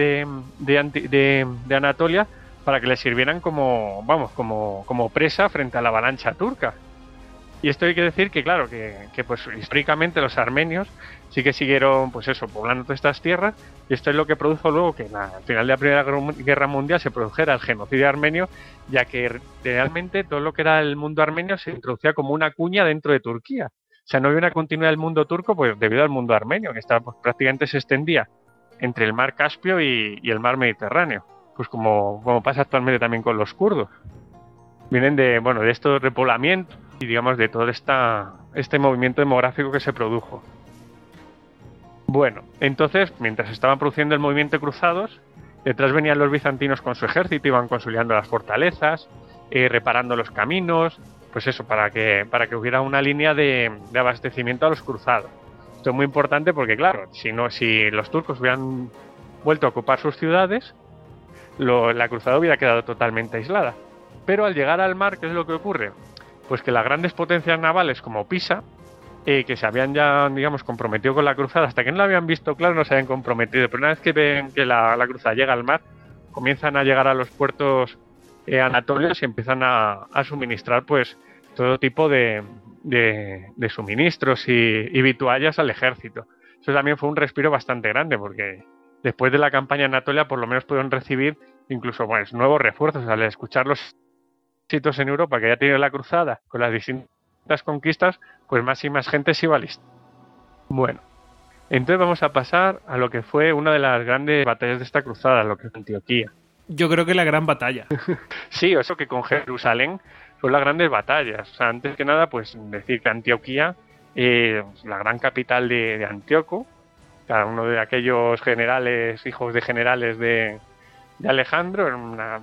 de Anatolia, para que les sirvieran como presa frente a la avalancha turca. Y esto hay que decir que, claro, que pues históricamente los armenios sí que siguieron, pues eso, poblando todas estas tierras, y esto es lo que produjo luego que al final de la Primera Guerra Mundial se produjera el genocidio armenio, ya que realmente todo lo que era el mundo armenio se introducía como una cuña dentro de Turquía. O sea, no había una continuidad del mundo turco pues debido al mundo armenio, que estaba, pues, prácticamente se extendía entre el mar Caspio y el mar Mediterráneo, pues como pasa actualmente también con los kurdos. Vienen de estos repoblamientos y digamos de todo este movimiento demográfico que se produjo. Bueno, entonces, mientras estaban produciendo el movimiento de cruzados, detrás venían los bizantinos con su ejército, iban consolidando las fortalezas, reparando los caminos, pues eso, para que hubiera una línea de abastecimiento a los cruzados. Esto es muy importante porque, claro, si los turcos hubieran vuelto a ocupar sus ciudades, la cruzada hubiera quedado totalmente aislada. Pero al llegar al mar, ¿qué es lo que ocurre? Pues que las grandes potencias navales como Pisa, que se habían ya, digamos, comprometido con la cruzada, hasta que no la habían visto claro, no se habían comprometido. Pero una vez que ven que la cruzada llega al mar, comienzan a llegar a los puertos anatolios y empiezan a suministrar pues todo tipo de suministros y vituallas al ejército. Eso también fue un respiro bastante grande, porque después de la campaña en Anatolia por lo menos pudieron recibir incluso pues nuevos refuerzos. Al escuchar los sitios en Europa que ya tiene la cruzada con las distintas conquistas, pues más y más gente se iba lista. Bueno, entonces vamos a pasar a lo que fue una de las grandes batallas de esta cruzada, lo que es Antioquía. Yo creo que la gran batalla. Sí, eso que con Jerusalén son las grandes batallas. O sea, antes que nada, pues decir que Antioquía, la gran capital de Antíoco, cada uno de aquellos generales, hijos de generales de Alejandro, era una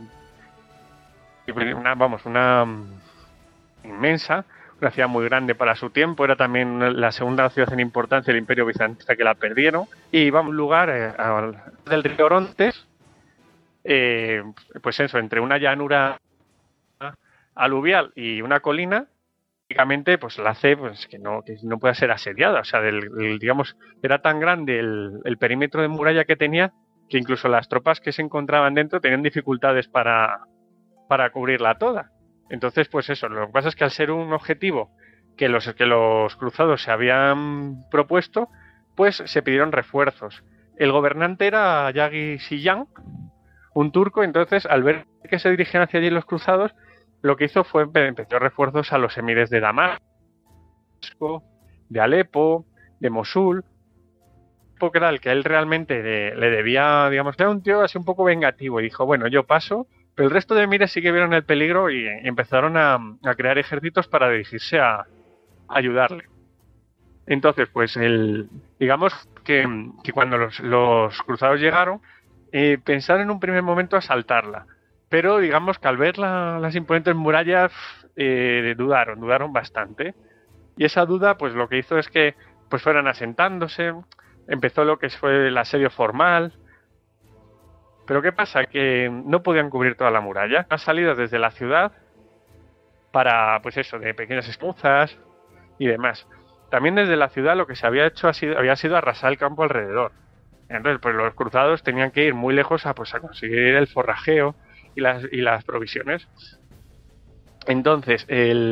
inmensa, una ciudad muy grande para su tiempo. Era también la segunda ciudad en importancia del Imperio Bizantino, que la perdieron. Y vamos a un lugar del río Orontes, pues eso, entre una llanura aluvial y una colina, prácticamente pues la hace pues que no pueda ser asediada. O sea, digamos, era tan grande el perímetro de muralla que tenía que incluso las tropas que se encontraban dentro tenían dificultades para cubrirla toda. Entonces, pues eso, lo que pasa es que al ser un objetivo que los cruzados se habían propuesto, pues se pidieron refuerzos. El gobernante era Yagi Siyan, un turco. Entonces, al ver que se dirigían hacia allí los cruzados, lo que hizo fue empezó refuerzos a los emires de Damasco, de Alepo, de Mosul, porque era el que él realmente le debía, digamos, era un tío así un poco vengativo, y dijo, bueno, yo paso, pero el resto de emires sí que vieron el peligro y empezaron a crear ejércitos para dirigirse a ayudarle. Entonces, pues digamos que cuando los cruzados llegaron, pensaron en un primer momento asaltarla, pero digamos que al ver las imponentes murallas dudaron bastante, y esa duda pues lo que hizo es que pues fueran asentándose. Empezó lo que fue el asedio formal. Pero ¿qué pasa? Que no podían cubrir toda la muralla. Han salido desde la ciudad para, pues eso, de pequeñas escuzas y demás. También desde la ciudad lo que se había hecho había sido arrasar el campo alrededor. Entonces, pues los cruzados tenían que ir muy lejos a conseguir el forrajeo y las provisiones. Entonces,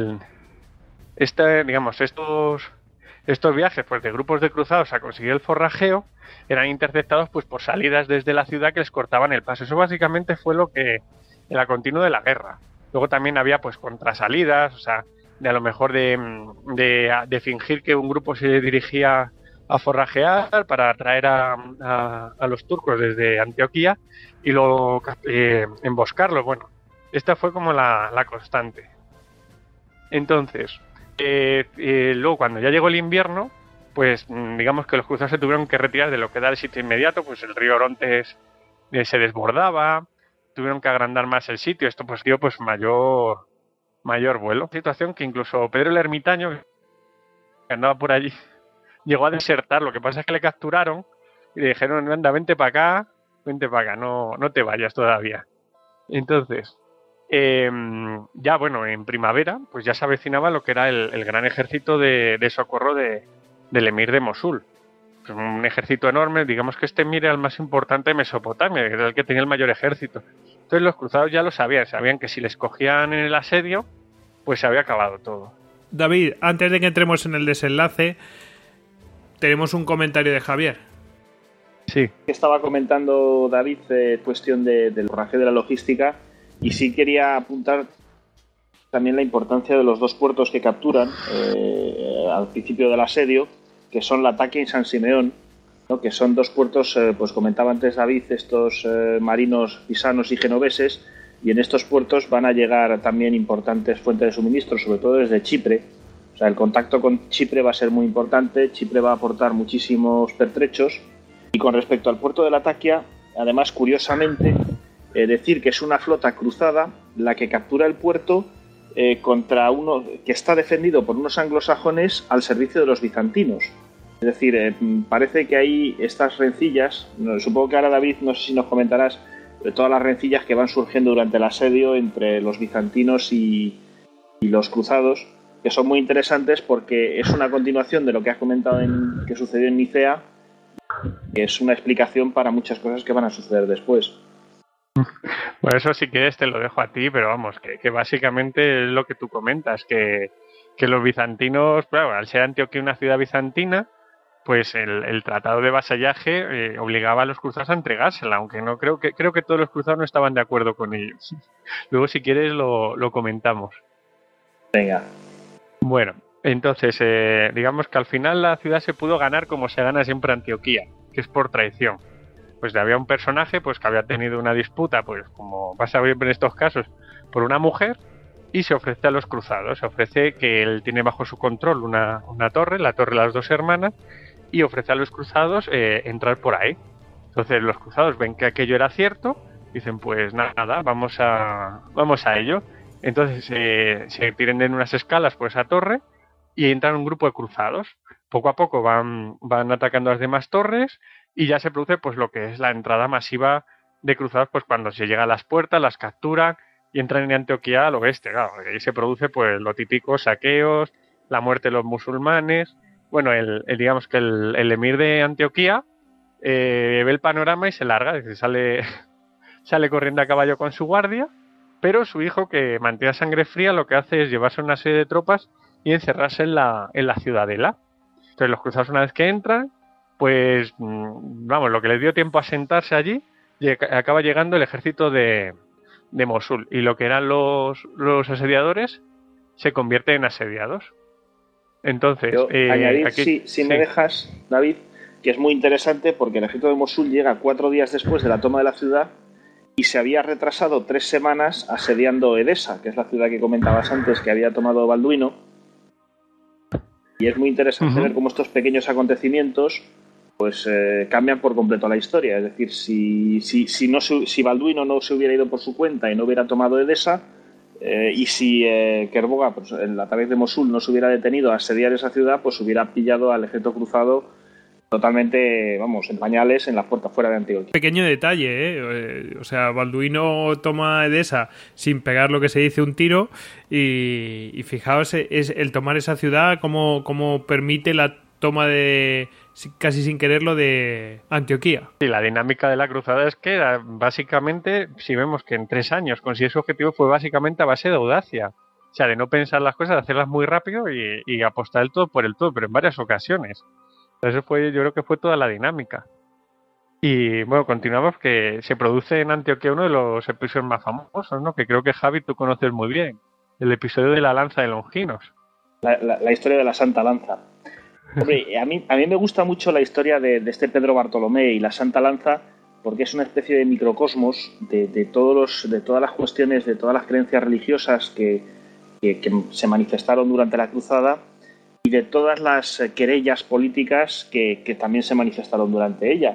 estos viajes pues de grupos de cruzados a conseguir el forrajeo eran interceptados pues por salidas desde la ciudad que les cortaban el paso. Eso básicamente fue lo que era continuo de la guerra. Luego también había pues contrasalidas, o sea, de a lo mejor de fingir que un grupo se dirigía a forrajear para atraer a los turcos desde Antioquía y luego emboscarlos. Bueno, esta fue como la constante. Entonces, luego cuando ya llegó el invierno, pues digamos que los cruzados se tuvieron que retirar de lo que era el sitio inmediato, pues el río Orontes se desbordaba, tuvieron que agrandar más el sitio. Esto pues dio pues mayor vuelo. Situación que incluso Pedro el Ermitaño, que andaba por allí, llegó a desertar. Lo que pasa es que le capturaron y le dijeron, anda, vente para acá, no te vayas todavía. Entonces, ya bueno, en primavera pues ya se avecinaba lo que era el gran ejército de socorro del emir de Mosul. Pues un ejército enorme, digamos que este emir era el más importante de Mesopotamia, era el que tenía el mayor ejército. Entonces los cruzados ya lo sabían que si les cogían en el asedio, pues se había acabado todo. David, antes de que entremos en el desenlace, tenemos un comentario de Javier. Sí. Estaba comentando David cuestión del forrajeo de la logística, y sí quería apuntar también la importancia de los dos puertos que capturan al principio del asedio, que son Latakia y San Simeón, ¿no? Que son dos puertos, pues comentaba antes David, estos marinos pisanos y genoveses, y en estos puertos van a llegar también importantes fuentes de suministro, sobre todo desde Chipre. O sea, el contacto con Chipre va a ser muy importante. Chipre va a aportar muchísimos pertrechos. Y con respecto al puerto de Latakia, además, curiosamente, decir que es una flota cruzada la que captura el puerto contra uno que está defendido por unos anglosajones al servicio de los bizantinos. Es decir, parece que hay estas rencillas. Supongo que ahora, David, no sé si nos comentarás de todas las rencillas que van surgiendo durante el asedio entre los bizantinos y los cruzados, que son muy interesantes porque es una continuación de lo que has comentado que sucedió en Nicea, que es una explicación para muchas cosas que van a suceder después. Bueno, eso si quieres te lo dejo a ti, pero vamos, que básicamente es lo que tú comentas, que los bizantinos, claro, al ser Antioquía una ciudad bizantina, pues el tratado de vasallaje obligaba a los cruzados a entregársela, aunque no creo que todos los cruzados no estaban de acuerdo con ellos. Luego, si quieres, lo comentamos. Venga. Bueno, entonces, digamos que al final la ciudad se pudo ganar como se gana siempre Antioquía, que es por traición. Pues había un personaje pues que había tenido una disputa, pues como pasa siempre en estos casos, por una mujer, y se ofrece a los cruzados. Se ofrece que él tiene bajo su control una torre, la torre de las dos hermanas, y ofrece a los cruzados entrar por ahí. Entonces los cruzados ven que aquello era cierto, dicen pues nada, vamos a ello. Entonces se tiran en unas escalas por esa torre y entran un grupo de cruzados. Poco a poco van atacando las demás torres y ya se produce pues lo que es la entrada masiva de cruzados, pues cuando se llega a las puertas, las capturan y entran en Antioquía a lo bestia, claro. Ahí se produce pues lo típico, saqueos, la muerte de los musulmanes. Bueno, digamos que el emir de Antioquía ve el panorama y se larga, es decir, sale corriendo a caballo con su guardia, pero su hijo, que mantiene sangre fría, lo que hace es llevarse una serie de tropas y encerrarse en la ciudadela. Entonces los cruzados, una vez que entran, pues vamos, lo que les dio tiempo a sentarse allí, acaba llegando el ejército de Mosul, y lo que eran los asediadores se convierten en asediados. Entonces, yo añadir, aquí, si me dejas, David, que es muy interesante porque el ejército de Mosul llega 4 días después de la toma de la ciudad y se había retrasado 3 semanas asediando Edesa, que es la ciudad que comentabas antes que había tomado Balduino. Y es muy interesante ver cómo estos pequeños acontecimientos pues cambian por completo la historia. Es decir, si Balduino no se hubiera ido por su cuenta y no hubiera tomado Edesa, y si Kerboga, pues, a través de Mosul, no se hubiera detenido a asediar esa ciudad, pues hubiera pillado al ejército cruzado totalmente, vamos, en pañales en las puertas fuera de Antioquía. Pequeño detalle, o sea, Balduino toma Edesa sin pegar lo que se dice un tiro y fijaos, es el tomar esa ciudad como permite la toma de, casi sin quererlo, de Antioquía. Sí, la dinámica de la cruzada es que básicamente, si vemos que en 3 años consiguió su objetivo, fue básicamente a base de audacia. O sea, de no pensar las cosas, de hacerlas muy rápido y apostar el todo por el todo, pero en varias ocasiones. Eso fue, yo creo que fue toda la dinámica. Y bueno, continuamos, que se produce en Antioquía uno de los episodios más famosos, ¿no? Que creo que, Javi, tú conoces muy bien. El episodio de la lanza de Longinos. La historia de la Santa Lanza. Hombre, a mí me gusta mucho la historia de este Pedro Bartolomé y la Santa Lanza, porque es una especie de microcosmos de todas las cuestiones, de todas las creencias religiosas que se manifestaron durante la cruzada y de todas las querellas políticas que también se manifestaron durante ella.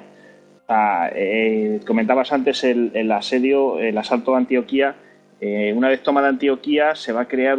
Comentabas antes el asalto a Antioquía. Una vez tomada Antioquía, se va a crear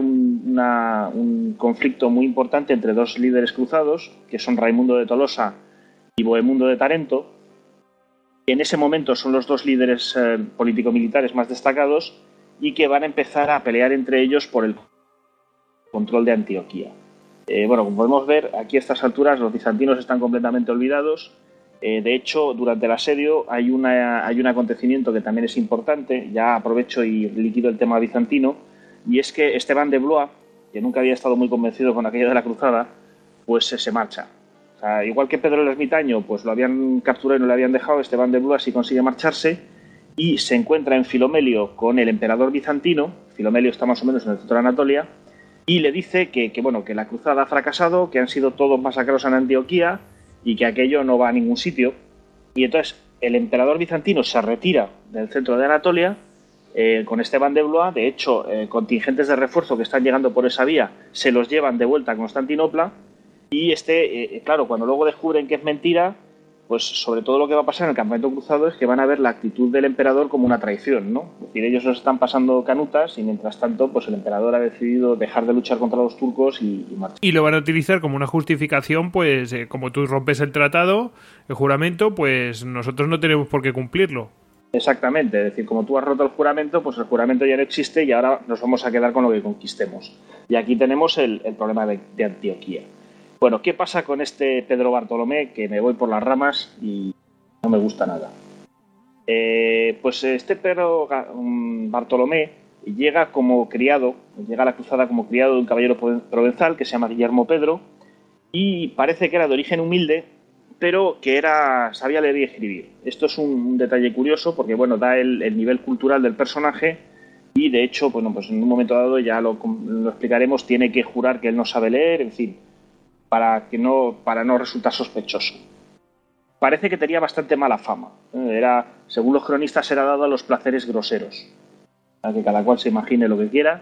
un conflicto muy importante entre 2 líderes cruzados, que son Raimundo de Tolosa y Bohemundo de Tarento. En ese momento son los 2 líderes político-militares más destacados y que van a empezar a pelear entre ellos por el control de Antioquía. Bueno, como podemos ver, aquí a estas alturas los bizantinos están completamente olvidados. De hecho, durante el asedio hay un acontecimiento que también es importante. Ya aprovecho y liquido el tema bizantino, y es que Esteban de Blois, que nunca había estado muy convencido con aquello de la cruzada, pues se marcha. O sea, igual que Pedro el Ermitaño, pues lo habían capturado y no le habían dejado, Esteban de Blois sí consigue marcharse y se encuentra en Filomelio con el emperador bizantino. Filomelio está más o menos en el centro de Anatolia, y le dice que la cruzada ha fracasado, que han sido todos masacrados en Antioquía y que aquello no va a ningún sitio. Y entonces el emperador bizantino se retira del centro de Anatolia con Esteban de Blois. De hecho, contingentes de refuerzo que están llegando por esa vía se los llevan de vuelta a Constantinopla, y claro, cuando luego descubren que es mentira, pues sobre todo lo que va a pasar en el campamento cruzado es que van a ver la actitud del emperador como una traición, ¿no? Es decir, ellos nos están pasando canutas y mientras tanto pues el emperador ha decidido dejar de luchar contra los turcos y marchar. Y lo van a utilizar como una justificación, pues como tú rompes el tratado, el juramento, pues nosotros no tenemos por qué cumplirlo. Exactamente, es decir, como tú has roto el juramento, pues el juramento ya no existe y ahora nos vamos a quedar con lo que conquistemos. Y aquí tenemos el problema de Antioquía. Bueno, ¿qué pasa con este Pedro Bartolomé? Que me voy por las ramas y no me gusta nada. Pues este Pedro Bartolomé llega a la cruzada como criado de un caballero provenzal que se llama Guillermo Pedro, y parece que era de origen humilde, pero que sabía leer y escribir. Esto es un detalle curioso porque da el nivel cultural del personaje, y de hecho, pues en un momento dado, ya lo explicaremos, tiene que jurar que él no sabe leer, en fin, para no resultar sospechoso. Parece que tenía bastante mala fama. Según los cronistas, era dado a los placeres groseros. Para que cada cual se imagine lo que quiera.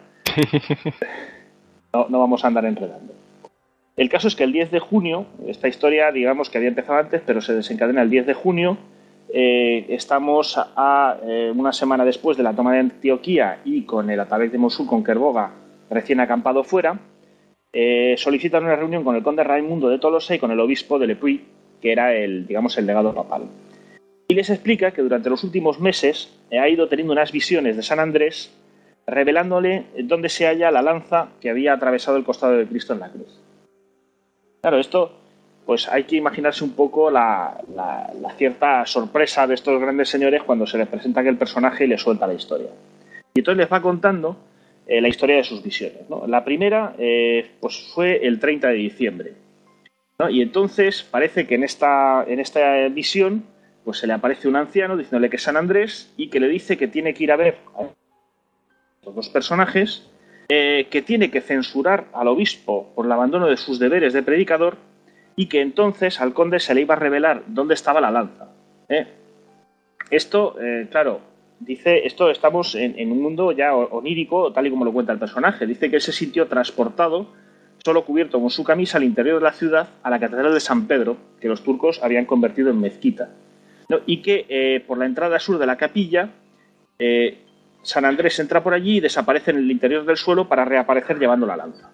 No vamos a andar enredando. El caso es que el 10 de junio, esta historia, digamos que había empezado antes, pero se desencadena el 10 de junio. Estamos a una semana después de la toma de Antioquía y con el ataque de Mosul, con Kerboga recién acampado fuera. Solicitan una reunión con el conde Raimundo de Tolosa y con el obispo de Le Puy, que era el legado papal. Y y les explica que durante los últimos meses ha ido teniendo unas visiones de San Andrés revelándole dónde se halla la lanza que había atravesado el costado de Cristo en la cruz. Claro, esto pues hay que imaginarse un poco la cierta sorpresa de estos grandes señores cuando se les presenta aquel personaje y les suelta la historia. Y entonces les va contando la historia de sus visiones, ¿no? La primera pues fue el 30 de diciembre, ¿no? Y entonces parece que en esta visión pues se le aparece un anciano diciéndole que es San Andrés y que le dice que tiene que ir a ver a estos dos personajes, que tiene que censurar al obispo por el abandono de sus deberes de predicador y que entonces al conde se le iba a revelar dónde estaba la lanza. Esto, claro, dice, esto estamos en un mundo ya onírico, tal y como lo cuenta el personaje. Dice que él se sintió transportado, solo cubierto con su camisa, al interior de la ciudad, a la catedral de San Pedro, que los turcos habían convertido en mezquita, ¿no? Y que por la entrada sur de la capilla, San Andrés entra por allí y desaparece en el interior del suelo para reaparecer llevando la lanza.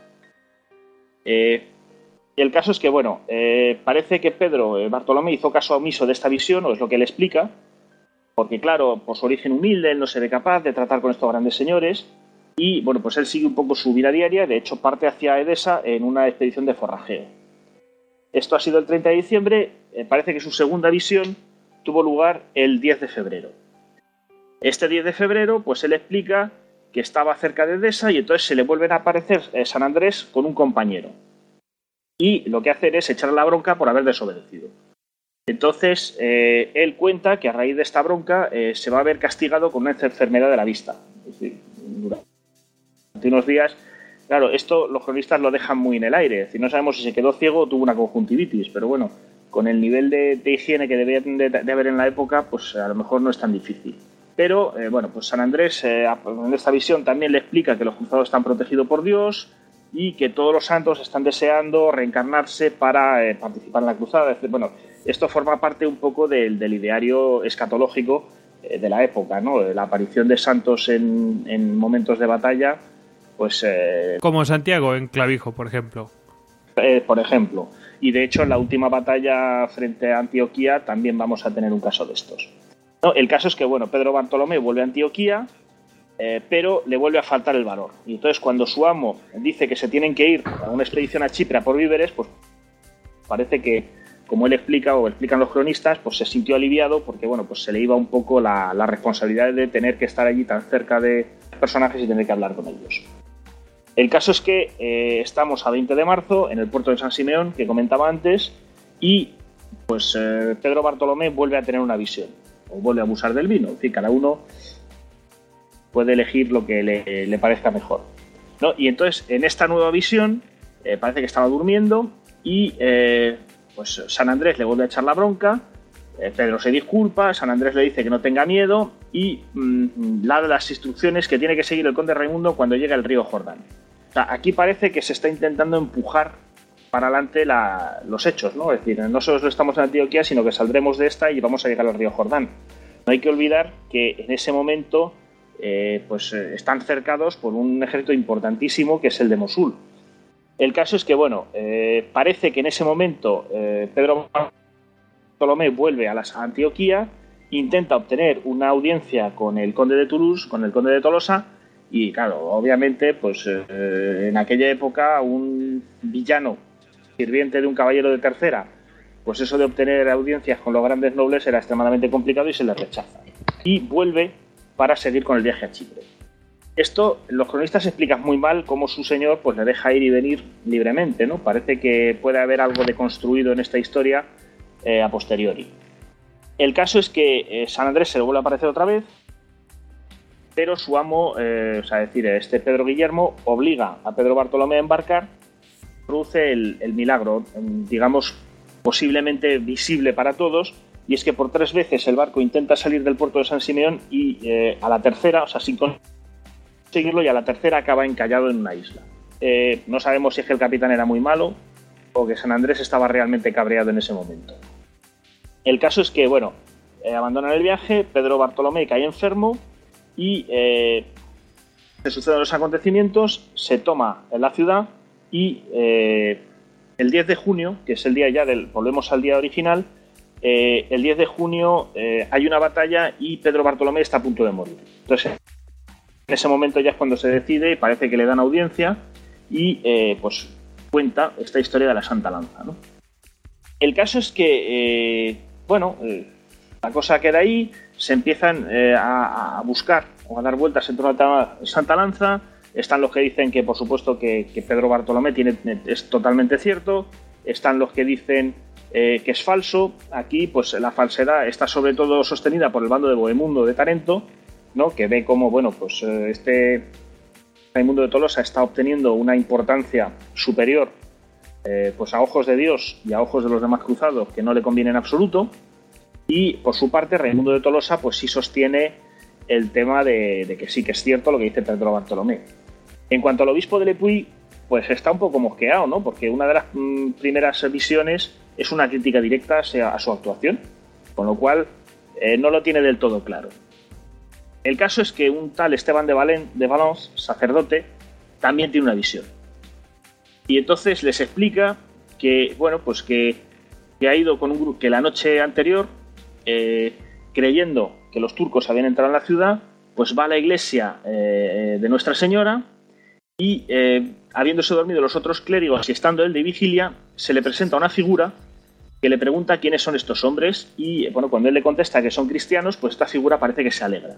El caso es que, bueno, parece que Pedro Bartolomé hizo caso omiso de esta visión, o es lo que él explica, porque, claro, por su origen humilde, él no se ve capaz de tratar con estos grandes señores, y, bueno, pues él sigue un poco su vida diaria, de hecho parte hacia Edesa en una expedición de forrajeo. Esto ha sido el 30 de diciembre, parece que su segunda visión tuvo lugar el 10 de febrero. Este 10 de febrero, pues él explica que estaba cerca de Edesa y entonces se le vuelven a aparecer San Andrés con un compañero. Y lo que hacen es echarle la bronca por haber desobedecido. Entonces, él cuenta que a raíz de esta bronca se va a ver castigado con una enfermedad de la vista. Es decir, durante unos días, claro, esto los cronistas lo dejan muy en el aire. Es decir, no sabemos si se quedó ciego o tuvo una conjuntivitis, pero bueno, con el nivel de higiene que debían de haber en la época, pues a lo mejor no es tan difícil. Pero, bueno, pues San Andrés en esta visión también le explica que los cruzados están protegidos por Dios y que todos los santos están deseando reencarnarse para participar en la cruzada. Bueno, esto forma parte un poco del ideario escatológico de la época, ¿no? La aparición de santos en momentos de batalla, pues... como Santiago en Clavijo, por ejemplo. Por ejemplo. Y de hecho en la última batalla frente a Antioquía también vamos a tener un caso de estos. No, el caso es que, bueno, Pedro Bartolomé vuelve a Antioquía, pero le vuelve a faltar el valor. Y entonces cuando su amo dice que se tienen que ir a una expedición a Chipre a por víveres, pues parece que, como él explica o explican los cronistas, pues se sintió aliviado porque, bueno, pues se le iba un poco la responsabilidad de tener que estar allí tan cerca de personajes y tener que hablar con ellos. El caso es que estamos a 20 de marzo en el puerto de San Simeón, que comentaba antes, y pues Pedro Bartolomé vuelve a tener una visión, o vuelve a abusar del vino. En fin, cada uno puede elegir lo que le parezca mejor, ¿no? Y entonces, en esta nueva visión, parece que estaba durmiendo y pues San Andrés le vuelve a echar la bronca, Pedro se disculpa, San Andrés le dice que no tenga miedo y le da las instrucciones que tiene que seguir el conde Raimundo cuando llega al río Jordán. O sea, aquí parece que se está intentando empujar para adelante los hechos, ¿no? Es decir, no solo estamos en Antioquía, sino que saldremos de esta y vamos a llegar al río Jordán. No hay que olvidar que en ese momento pues están cercados por un ejército importantísimo que es el de Mosul. El caso es que, bueno, parece que en ese momento Pedro Bartolomé vuelve a Antioquía, intenta obtener una audiencia con el conde de Toulouse, con el conde de Tolosa, y claro, obviamente, pues en aquella época un villano sirviente de un caballero de tercera, pues eso de obtener audiencias con los grandes nobles era extremadamente complicado y se les rechaza. Y vuelve para seguir con el viaje a Chipre. Esto, los cronistas explican muy mal cómo su señor pues le deja ir y venir libremente, ¿no? Parece que puede haber algo de construido en esta historia a posteriori. El caso es que San Andrés se le vuelve a aparecer otra vez, pero su amo, o sea, decir, este Pedro Guillermo, obliga a Pedro Bartolomé a embarcar, produce el milagro, digamos, posiblemente visible para todos, y es que por 3 veces el barco intenta salir del puerto de San Simeón y a la tercera, o sea, sin conseguirlo, y a la tercera acaba encallado en una isla. No sabemos si es que el capitán era muy malo o que San Andrés estaba realmente cabreado en ese momento. El caso es que, bueno, abandonan el viaje, Pedro Bartolomé cae enfermo y se suceden los acontecimientos, se toma en la ciudad y el 10 de junio, que es el día ya volvemos al día original, el 10 de junio hay una batalla y Pedro Bartolomé está a punto de morir. Entonces, en ese momento ya es cuando se decide, parece que le dan audiencia y pues cuenta esta historia de la Santa Lanza, ¿no? El caso es que, la cosa queda ahí, se empiezan a buscar o a dar vueltas en torno a la Santa Lanza. Están los que dicen que, por supuesto, que Pedro Bartolomé es totalmente cierto. Están los que dicen que es falso. Aquí, pues la falsedad está sobre todo sostenida por el bando de Bohemundo de Tarento, ¿no? Que ve cómo, este Raimundo de Tolosa está obteniendo una importancia superior, pues a ojos de Dios y a ojos de los demás cruzados, que no le conviene en absoluto. Y por su parte, Raimundo de Tolosa, pues sí sostiene el tema de que sí que es cierto lo que dice Pedro Bartolomé. En cuanto al obispo de Le Puy, pues está un poco mosqueado, ¿no? Porque una de las primeras visiones es una crítica directa a su actuación, con lo cual no lo tiene del todo claro. El caso es que un tal Esteban de Valence, sacerdote, también tiene una visión. Y entonces les explica que, pues que ha ido con un grupo que la noche anterior, creyendo que los turcos habían entrado en la ciudad, pues va a la iglesia de Nuestra Señora y, habiéndose dormido los otros clérigos y estando él de vigilia, se le presenta una figura que le pregunta quiénes son estos hombres y, cuando él le contesta que son cristianos, pues esta figura parece que se alegra.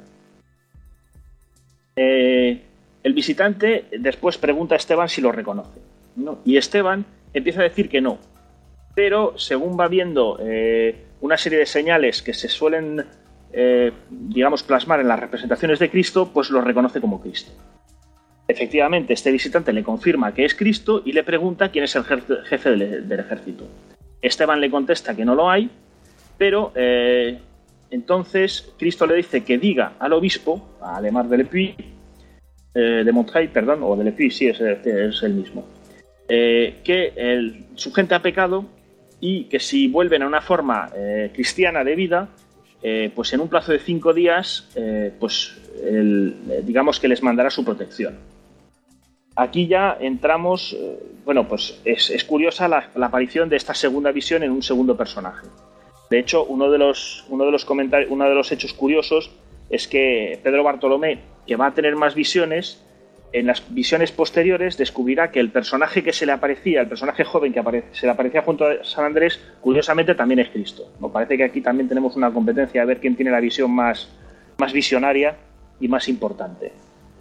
El visitante después pregunta a Esteban si lo reconoce, ¿no? Y Esteban empieza a decir que no, pero según va viendo una serie de señales que se suelen plasmar en las representaciones de Cristo, pues lo reconoce como Cristo. Efectivamente, este visitante le confirma que es Cristo y le pregunta quién es el jefe del ejército. Esteban le contesta que no lo hay, pero entonces Cristo le dice que diga al obispo, a Alemar de Le Puy, de Montreuil, perdón, o de Le Puy, sí, es el mismo, que su gente ha pecado y que si vuelven a una forma cristiana de vida, pues en un plazo de 5 días, digamos que les mandará su protección. Aquí ya entramos, pues es curiosa la aparición de esta segunda visión en un segundo personaje. De hecho, uno de los hechos curiosos es que Pedro Bartolomé, que va a tener más visiones, en las visiones posteriores descubrirá que el personaje que se le aparecía, el personaje joven que se le aparecía junto a San Andrés, curiosamente también es Cristo. Me parece que aquí también tenemos una competencia a ver quién tiene la visión más visionaria y más importante.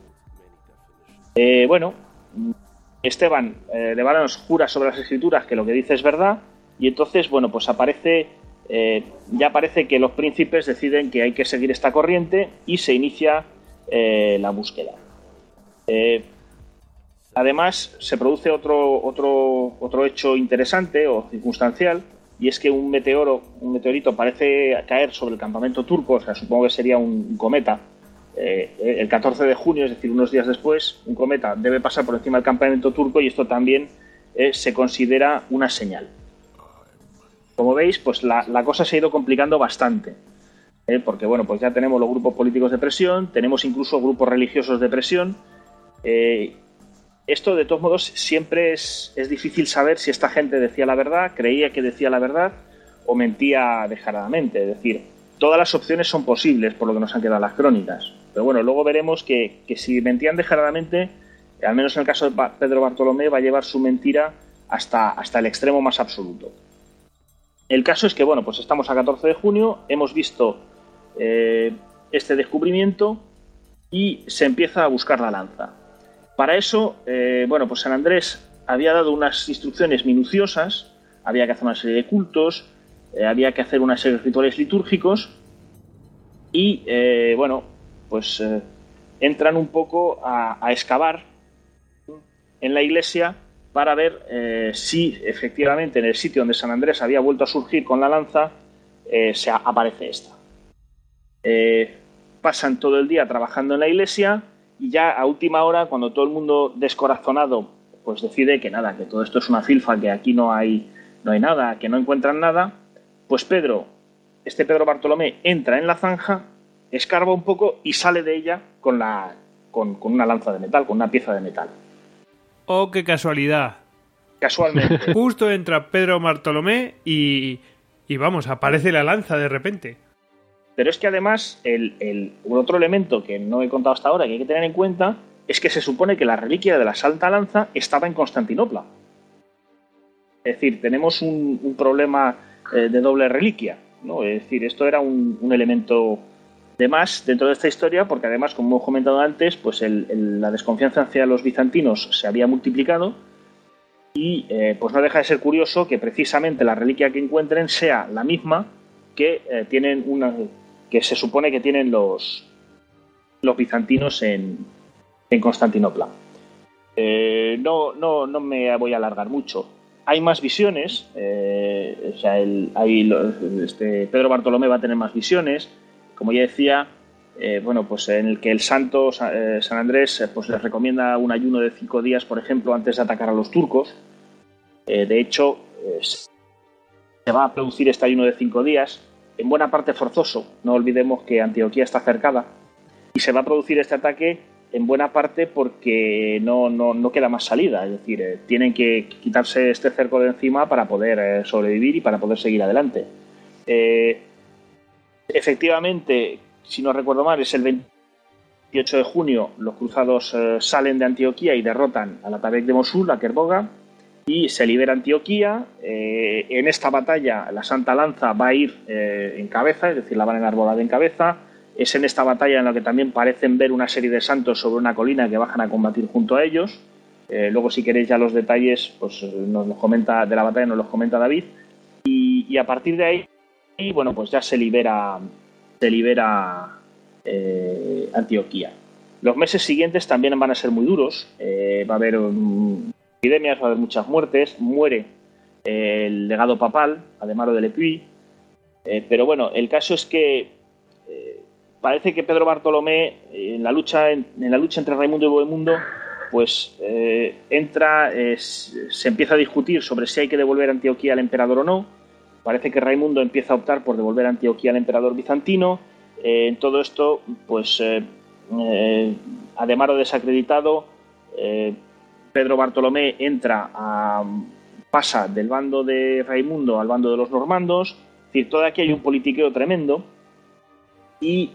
Esteban de Valence jura sobre las Escrituras que lo que dice es verdad y entonces, pues ya parece que los príncipes deciden que hay que seguir esta corriente y se inicia la búsqueda. Además, se produce otro hecho interesante o circunstancial, y es que un meteorito parece caer sobre el campamento turco, o sea, supongo que sería un cometa. El 14 de junio, es decir, unos días después, un cometa debe pasar por encima del campamento turco y esto también se considera una señal. Como veis, pues la cosa se ha ido complicando bastante, porque pues ya tenemos los grupos políticos de presión, tenemos incluso grupos religiosos de presión. Esto, de todos modos, siempre es difícil saber si esta gente decía la verdad, creía que decía la verdad o mentía descaradamente. Es decir, todas las opciones son posibles por lo que nos han quedado las crónicas. Pero luego veremos que si mentían descaradamente, al menos en el caso de Pedro Bartolomé, va a llevar su mentira hasta el extremo más absoluto. El caso es que, pues estamos a 14 de junio, hemos visto este descubrimiento y se empieza a buscar la lanza. Para eso, pues San Andrés había dado unas instrucciones minuciosas, había que hacer una serie de cultos, había que hacer una serie de rituales litúrgicos y, entran un poco a excavar en la iglesia para ver si efectivamente en el sitio donde San Andrés había vuelto a surgir con la lanza aparece esta. Pasan todo el día trabajando en la iglesia y ya a última hora, cuando todo el mundo descorazonado pues decide que nada, que todo esto es una filfa, que aquí no hay nada, que no encuentran nada, pues Pedro Bartolomé entra en la zanja, escarba un poco y sale de ella con una lanza de metal, con una pieza de metal. ¡Oh, qué casualidad! Casualmente. Justo entra Pedro Bartolomé y y vamos, aparece la lanza de repente. Pero es que además el otro elemento que no he contado hasta ahora que hay que tener en cuenta es que se supone que la reliquia de la Santa Lanza estaba en Constantinopla. Es decir, tenemos un problema de doble reliquia, ¿no? Es decir, esto era un elemento de más dentro de esta historia, porque además, como hemos comentado antes, pues la desconfianza hacia los bizantinos se había multiplicado y pues no deja de ser curioso que precisamente la reliquia que encuentren sea la misma que que se supone que tienen los bizantinos en Constantinopla. No me voy a alargar mucho. Hay más visiones, o sea, Pedro Bartolomé va a tener más visiones, como ya decía, bueno, pues en el que el santo San Andrés pues les recomienda un ayuno de 5 días, por ejemplo, antes de atacar a los turcos. De hecho, se va a producir este ayuno de 5 días, en buena parte forzoso. No olvidemos que Antioquía está cercada y se va a producir este ataque en buena parte porque no queda más salida. Es decir, tienen que quitarse este cerco de encima para poder sobrevivir y para poder seguir adelante. Efectivamente, si no recuerdo mal, es el 28 de junio, los cruzados salen de Antioquía y derrotan al Atabeg de Mosul, a Kerboga, y se libera Antioquía. En esta batalla la Santa Lanza va a ir en cabeza, es decir, la van a enarbolar en cabeza. Es en esta batalla en la que también parecen ver una serie de santos sobre una colina que bajan a combatir junto a ellos. Luego, si queréis ya los detalles, pues nos los comenta de la batalla, nos los comenta David. Y a partir de ahí, bueno, pues ya se libera Antioquía. Los meses siguientes también van a ser muy duros. Va a haber epidemias, va a haber muchas muertes. Muere el legado papal, Ademaro de Lepuy. Pero bueno, el caso es que parece que Pedro Bartolomé en la lucha entre Raimundo y Bohemundo pues se empieza a discutir sobre si hay que devolver Antioquía al emperador o no. Parece que Raimundo empieza a optar por devolver Antioquía al emperador bizantino. En todo esto, pues Ademaro desacreditado, Pedro Bartolomé pasa del bando de Raimundo al bando de los normandos. Es decir, todo aquí hay un politiqueo tremendo. Y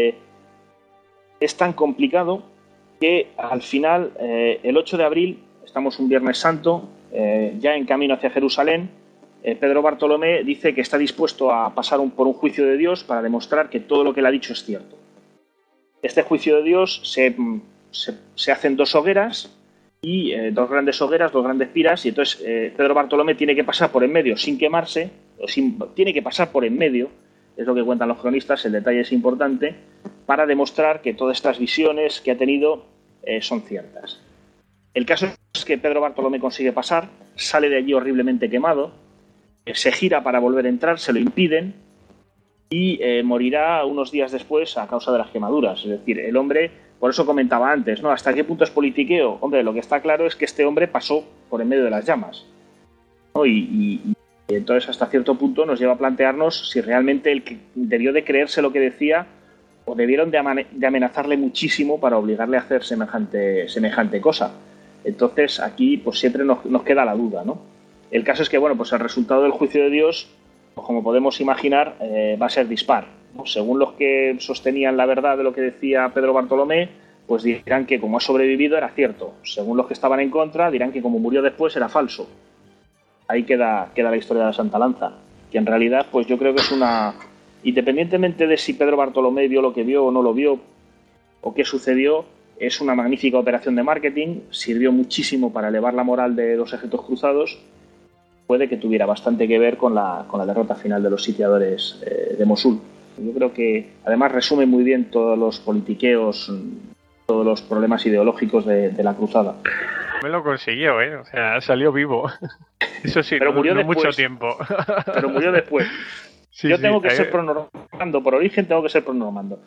es tan complicado que al final, el 8 de abril, estamos un Viernes Santo, ya en camino hacia Jerusalén, Pedro Bartolomé dice que está dispuesto a pasar por un juicio de Dios para demostrar que todo lo que él ha dicho es cierto. Este juicio de Dios se hacen 2 hogueras, y 2 grandes hogueras, 2 grandes piras, y entonces Pedro Bartolomé tiene que pasar por en medio sin quemarse, tiene que pasar por en medio. Es lo que cuentan los cronistas, el detalle es importante, para demostrar que todas estas visiones que ha tenido son ciertas. El caso es que Pedro Bartolomé consigue pasar, sale de allí horriblemente quemado, se gira para volver a entrar, se lo impiden y morirá unos días después a causa de las quemaduras. Es decir, el hombre, por eso comentaba antes, ¿no? ¿Hasta qué punto es politiqueo? Hombre, lo que está claro es que este hombre pasó por en medio de las llamas, ¿no? Y entonces hasta cierto punto nos lleva a plantearnos si realmente él debió de creerse lo que decía o debieron de amenazarle muchísimo para obligarle a hacer semejante cosa. Entonces aquí pues siempre nos queda la duda, ¿no? El caso es que, bueno, pues el resultado del juicio de Dios, pues como podemos imaginar, va a ser dispar, ¿no? Según los que sostenían la verdad de lo que decía Pedro Bartolomé, pues dirán que como ha sobrevivido era cierto. Según los que estaban en contra, dirán que como murió después era falso. Ahí queda la historia de la Santa Lanza, que en realidad pues yo creo que es independientemente de si Pedro Bartolomé vio lo que vio o no lo vio o qué sucedió, es una magnífica operación de marketing, sirvió muchísimo para elevar la moral de los ejércitos cruzados, puede que tuviera bastante que ver con la derrota final de los sitiadores de Mosul. Yo creo que además resume muy bien todos los politiqueos, todos los problemas ideológicos de la cruzada. Me lo consiguió, ¿eh? O sea, salió vivo. Eso sí, pero murió después, mucho tiempo. Pero murió después. Sí, yo tengo que ser pronormando, por origen tengo que ser pronormando.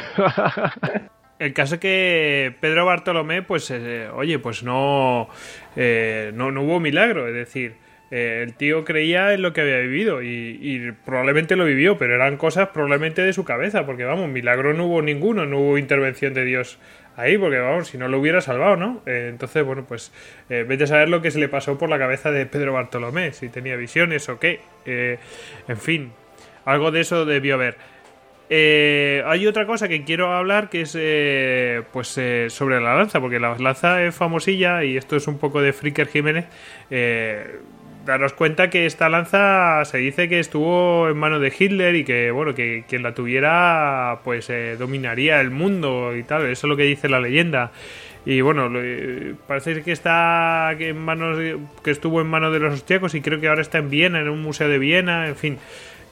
El caso es que Pedro Bartolomé, pues, oye, pues no hubo milagro. Es decir, El tío creía en lo que había vivido y probablemente lo vivió, pero eran cosas probablemente de su cabeza, porque vamos, milagro no hubo ninguno, no hubo intervención de Dios ahí, porque vamos, si no lo hubiera salvado, ¿no? Entonces, bueno, pues vete a saber lo que se le pasó por la cabeza de Pedro Bartolomé, si tenía visiones o qué. En fin, algo de eso debió haber. Hay otra cosa que quiero hablar que es sobre la lanza, porque la lanza es famosilla y esto es un poco de Fricker Jiménez. Daros cuenta que esta lanza se dice que estuvo en manos de Hitler y que bueno, que quien la tuviera pues dominaría el mundo y tal, eso es lo que dice la leyenda. Y bueno, parece que está en manos, que estuvo en manos de los austriacos y creo que ahora está en Viena, en un museo de Viena, en fin.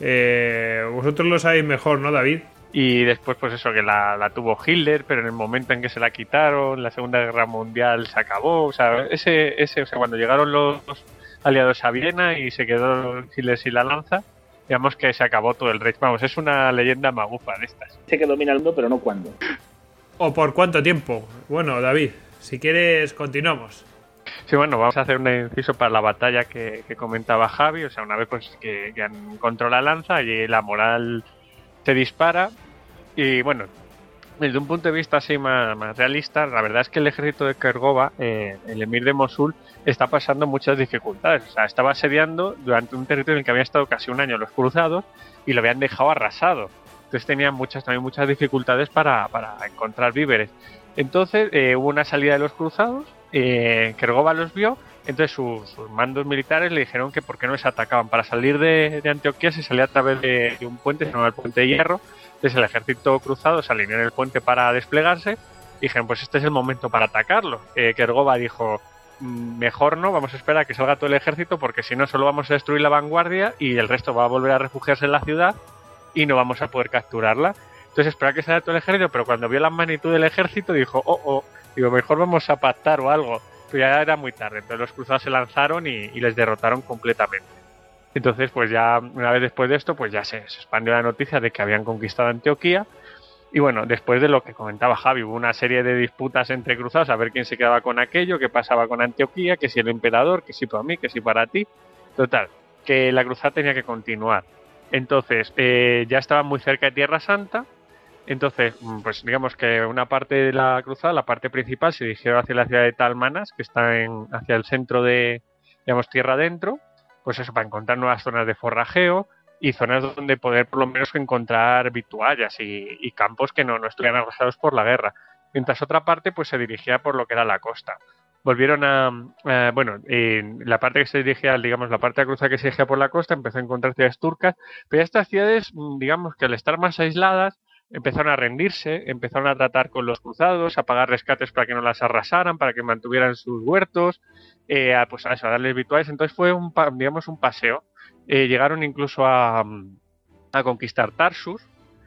Vosotros lo sabéis mejor, ¿no, David? Y después, pues eso, que la tuvo Hitler, pero en el momento en que se la quitaron, la Segunda Guerra Mundial se acabó. O sea, cuando llegaron los aliados a Viena y se quedó Hitler sin la lanza, digamos que se acabó todo el Reich. Vamos, es una leyenda magufa de estas. Sé que domina el mundo, pero no cuándo. ¿O por cuánto tiempo? Bueno, David, si quieres, continuamos. Sí, bueno, vamos a hacer un inciso para la batalla que comentaba Javi. O sea, una vez pues que encontró la lanza y la moral se dispara. Y bueno, desde un punto de vista así más realista, la verdad es que el ejército de Kergova, el emir de Mosul, está pasando muchas dificultades. O sea, estaba asediando durante un territorio en el que habían estado casi un año los cruzados y lo habían dejado arrasado. Entonces tenían muchas dificultades para encontrar víveres. Entonces hubo una salida de los cruzados, Kergova los vio, entonces sus mandos militares le dijeron que por qué no les atacaban. Para salir de Antioquía se salía a través de un puente, se llama el Puente de Hierro. Entonces el ejército cruzado se alineó en el puente para desplegarse y dijeron, pues este es el momento para atacarlo. Kergova dijo, mejor no, vamos a esperar a que salga todo el ejército porque si no solo vamos a destruir la vanguardia y el resto va a volver a refugiarse en la ciudad y no vamos a poder capturarla. Entonces esperaba que salga todo el ejército, pero cuando vio la magnitud del ejército dijo, digo, mejor vamos a pactar o algo. Pero ya era muy tarde, entonces los cruzados se lanzaron y les derrotaron completamente. Entonces, pues ya una vez después de esto, pues ya se expandió la noticia de que habían conquistado Antioquía. Y bueno, después de lo que comentaba Javi, hubo una serie de disputas entre cruzados a ver quién se quedaba con aquello, qué pasaba con Antioquía, que si el emperador, que si para mí, que si para ti. Total, que la cruzada tenía que continuar. Entonces, ya estaban muy cerca de Tierra Santa. Entonces, pues digamos que una parte de la cruzada, la parte principal, se dirigió hacia la ciudad de Talmanas, que está hacia el centro de, digamos, tierra adentro, pues eso, para encontrar nuevas zonas de forrajeo y zonas donde poder por lo menos encontrar vituallas y campos que no estuvieran arrasados por la guerra. Mientras otra parte, pues se dirigía por lo que era la costa. Volvieron la parte que se dirigía, digamos, la parte de la cruzada que se dirigía por la costa, empezó a encontrar ciudades turcas, pero estas ciudades, digamos que al estar más aisladas, empezaron a rendirse, empezaron a tratar con los cruzados, a pagar rescates para que no las arrasaran, para que mantuvieran sus huertos, a darles vituales. Entonces fue un paseo. Llegaron incluso a conquistar Tartus,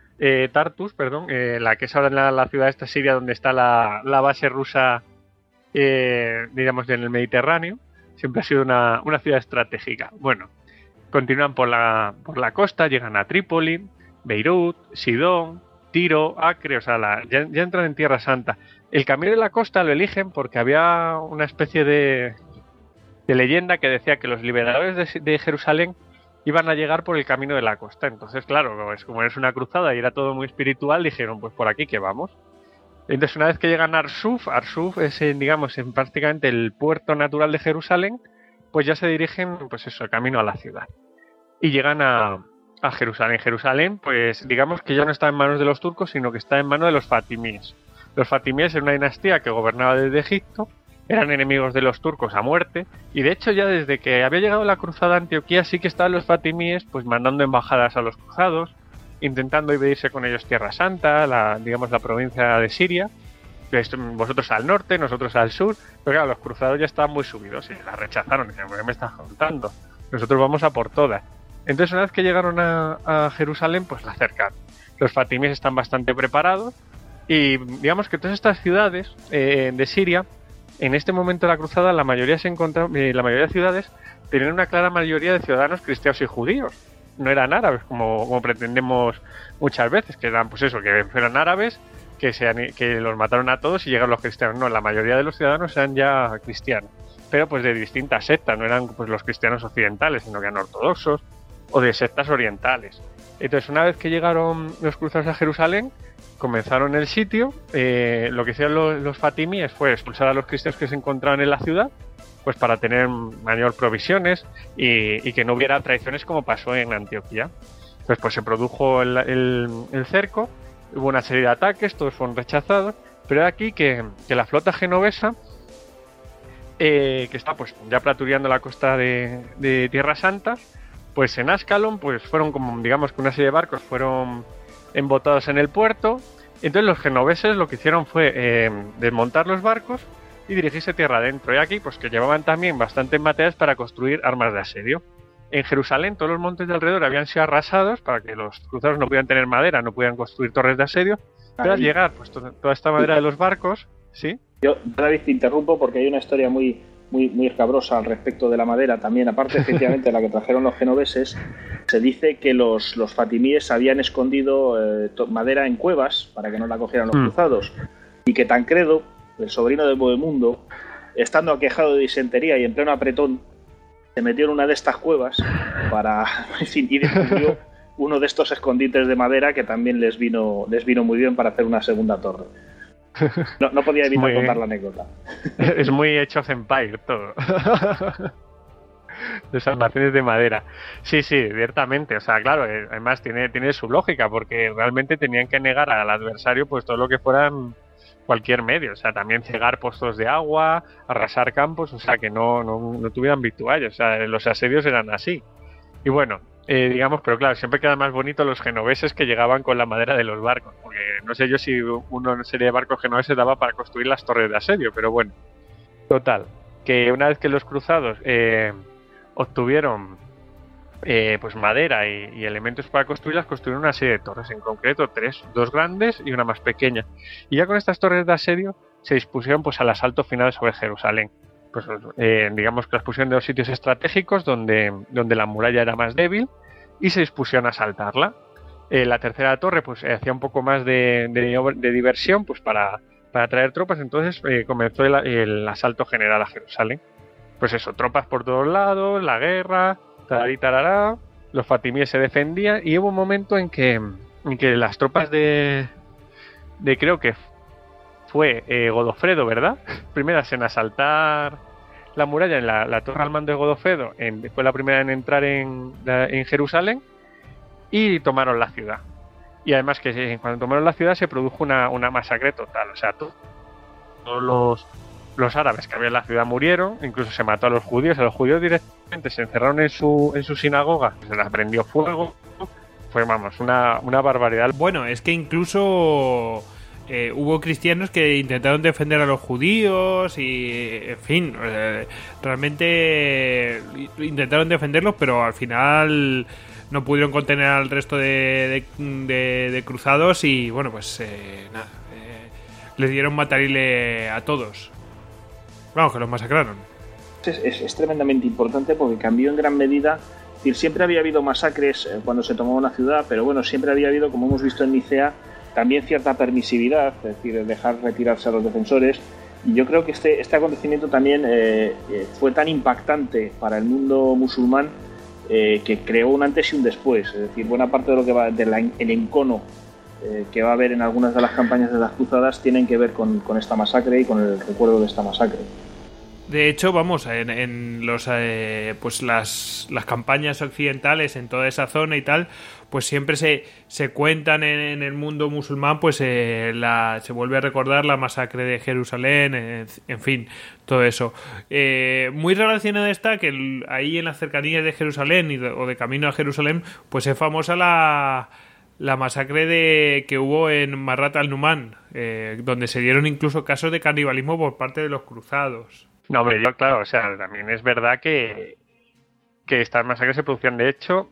la que es ahora la ciudad esta siria donde está la base rusa, digamos, en el Mediterráneo. Siempre ha sido una ciudad estratégica. Bueno, continúan por la costa, llegan a Trípoli, Beirut, Sidón, Tiro, Acre, o sea, ya entran en Tierra Santa. El camino de la costa lo eligen porque había una especie de leyenda que decía que los liberadores de Jerusalén iban a llegar por el camino de la costa. Entonces, claro, pues como es una cruzada y era todo muy espiritual, dijeron, pues por aquí que vamos. Entonces, una vez que llegan a Arsuf es, digamos, en prácticamente el puerto natural de Jerusalén, pues ya se dirigen, pues eso, el camino a la ciudad. Y llegan a Jerusalén. Jerusalén, pues digamos que ya no está en manos de los turcos, sino que está en manos de los fatimíes. Los fatimíes eran una dinastía que gobernaba desde Egipto, eran enemigos de los turcos a muerte, y de hecho ya desde que había llegado la cruzada a Antioquía sí que estaban los fatimíes pues mandando embajadas a los cruzados, intentando dividirse con ellos Tierra Santa, la provincia de Siria, vosotros al norte, nosotros al sur, pero claro, los cruzados ya estaban muy subidos y la rechazaron, y dijeron, ¿qué me estás contando? Nosotros vamos a por todas. Entonces, una vez que llegaron a Jerusalén, pues la cercan. Los fatimíes están bastante preparados y digamos que todas estas ciudades de Siria, en este momento de la cruzada, la mayoría de ciudades tenían una clara mayoría de ciudadanos cristianos y judíos. No eran árabes, como pretendemos muchas veces, que eran, pues eso, que eran árabes, que los mataron a todos y llegaron los cristianos. No, la mayoría de los ciudadanos eran ya cristianos. pero pues de distintas sectas, no eran pues los cristianos occidentales, sino que eran ortodoxos o de sectas orientales. Entonces, una vez que llegaron los cruzados a Jerusalén, comenzaron el sitio, lo que hicieron los fatimíes fue expulsar a los cristianos que se encontraban en la ciudad, pues para tener mayor provisiones y que no hubiera traiciones como pasó en Antioquía. Entonces, pues se produjo el cerco, hubo una serie de ataques, todos fueron rechazados, pero aquí que la flota genovesa, que está pues ya patrullando la costa de Tierra Santa, pues en Ascalón pues fueron como, digamos que una serie de barcos fueron embotados en el puerto. Entonces los genoveses lo que hicieron fue desmontar los barcos y dirigirse tierra adentro. Y aquí pues que llevaban también bastantes materiales para construir armas de asedio. En Jerusalén todos los montes de alrededor habían sido arrasados para que los cruzados no pudieran tener madera, no pudieran construir torres de asedio. Pero al llegar pues toda esta madera de los barcos, ¿sí? Yo, David, te interrumpo porque hay una historia muy escabrosa al respecto de la madera también. Aparte, efectivamente, de la que trajeron los genoveses, se dice que los fatimíes habían escondido madera en cuevas para que no la cogieran los cruzados. Y que Tancredo, el sobrino de Bohemundo, estando aquejado de disentería y en pleno apretón, se metió en una de estas cuevas para, en fin, y descubrió uno de estos escondites de madera que también les vino muy bien para hacer una segunda torre. No podía evitar contar la anécdota. Es muy Age of Empire todo. De esas naciones de madera. Sí, ciertamente. O sea, claro, además tiene su lógica, porque realmente tenían que negar al adversario pues todo lo que fueran cualquier medio. O sea, también cegar pozos de agua, arrasar campos, o sea, que no tuvieran victuallas. O sea, los asedios eran así. Y bueno, digamos, pero claro, siempre quedan más bonitos los genoveses que llegaban con la madera de los barcos, porque no sé yo si una serie de barcos genoveses daba para construir las torres de asedio, pero bueno, total, que una vez que los cruzados obtuvieron pues madera y elementos para construirlas, construyeron una serie de torres, en concreto 3, 2 grandes y una más pequeña, y ya con estas torres de asedio se dispusieron pues al asalto final sobre Jerusalén. Pues digamos que las pusieron de los sitios estratégicos donde la muralla era más débil y se dispusieron a asaltarla. La tercera torre pues hacía un poco más de diversión pues para atraer tropas, entonces comenzó el asalto general a Jerusalén. Pues eso, tropas por todos lados, la guerra, tararí, tarará, los fatimíes se defendían y hubo un momento en que las tropas de creo que fue Godofredo, ¿verdad? Primeras en asaltar la muralla, en la torre al mando de Godofredo, fue la primera en entrar en Jerusalén y tomaron la ciudad. Y además que cuando tomaron la ciudad se produjo una masacre total. O sea, todos los árabes que había en la ciudad murieron, incluso se mató a los judíos. A los judíos directamente se encerraron en su sinagoga, se les prendió fuego. Fue, vamos, una barbaridad. Bueno, es que incluso hubo cristianos que intentaron defender a los judíos y, en fin, realmente intentaron defenderlos, pero al final no pudieron contener al resto de cruzados y, bueno, pues nada, les dieron matarile a todos. Vamos, que los masacraron. Es tremendamente importante porque cambió en gran medida. Es decir, siempre había habido masacres cuando se tomó una ciudad, pero bueno, siempre había habido, como hemos visto en Nicea, también cierta permisividad, es decir, dejar retirarse a los defensores. Y yo creo que este acontecimiento también fue tan impactante para el mundo musulmán que creó un antes y un después. Es decir, buena parte de lo que va el encono que va a haber en algunas de las campañas de las cruzadas tienen que ver con esta masacre y con el recuerdo de esta masacre. De hecho, vamos, en los pues las campañas occidentales en toda esa zona y tal, pues siempre se cuentan en el mundo musulmán, pues se vuelve a recordar la masacre de Jerusalén, en fin, todo eso. Muy relacionada está que ahí en las cercanías de Jerusalén o de camino a Jerusalén, pues es famosa la masacre que hubo en Marrat al-Numan, donde se dieron incluso casos de canibalismo por parte de los cruzados. No, hombre, claro, o sea, también es verdad que estas masacres se producían. De hecho,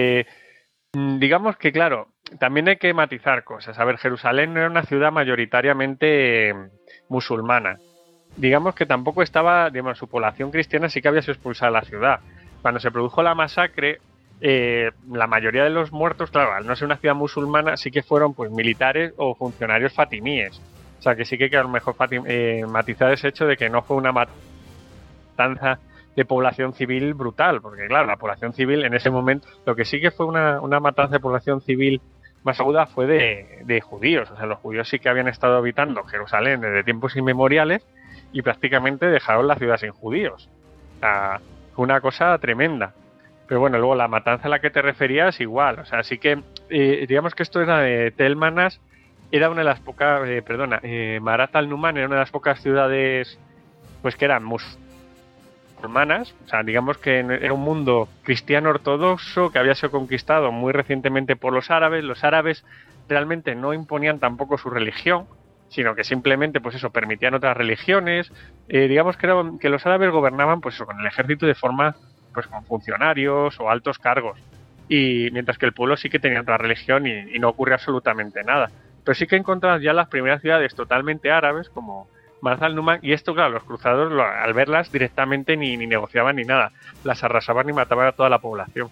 digamos que, claro, también hay que matizar cosas. A ver, Jerusalén no era una ciudad mayoritariamente musulmana. Digamos que tampoco estaba, digamos, su población cristiana sí que había sido expulsada de la ciudad. Cuando se produjo la masacre, la mayoría de los muertos, claro, al no ser una ciudad musulmana, sí que fueron pues militares o funcionarios fatimíes. O sea, que sí que a lo mejor matizar ese hecho de que no fue una matanza de población civil brutal, porque claro, la población civil en ese momento, lo que sí que fue una matanza de población civil más aguda fue de judíos. O sea, los judíos sí que habían estado habitando Jerusalén desde tiempos inmemoriales y prácticamente dejaron la ciudad sin judíos. O sea, fue una cosa tremenda. Pero bueno, luego la matanza a la que te referías igual. O sea, sí que digamos que esto era de Tel Manas, era una de las pocas, Marat al-Numan era una de las pocas ciudades pues que eran musulmanas. O sea, digamos que era un mundo cristiano ortodoxo que había sido conquistado muy recientemente por los árabes. Los árabes realmente no imponían tampoco su religión, sino que simplemente pues eso, permitían otras religiones. Digamos que los árabes gobernaban pues eso, con el ejército de forma pues con funcionarios o altos cargos, y mientras que el pueblo sí que tenía otra religión y no ocurre absolutamente nada. Pero sí que encontrabas ya las primeras ciudades totalmente árabes como Marat al-Numan, y esto claro, los cruzados al verlas directamente ni negociaban ni nada, las arrasaban y mataban a toda la población.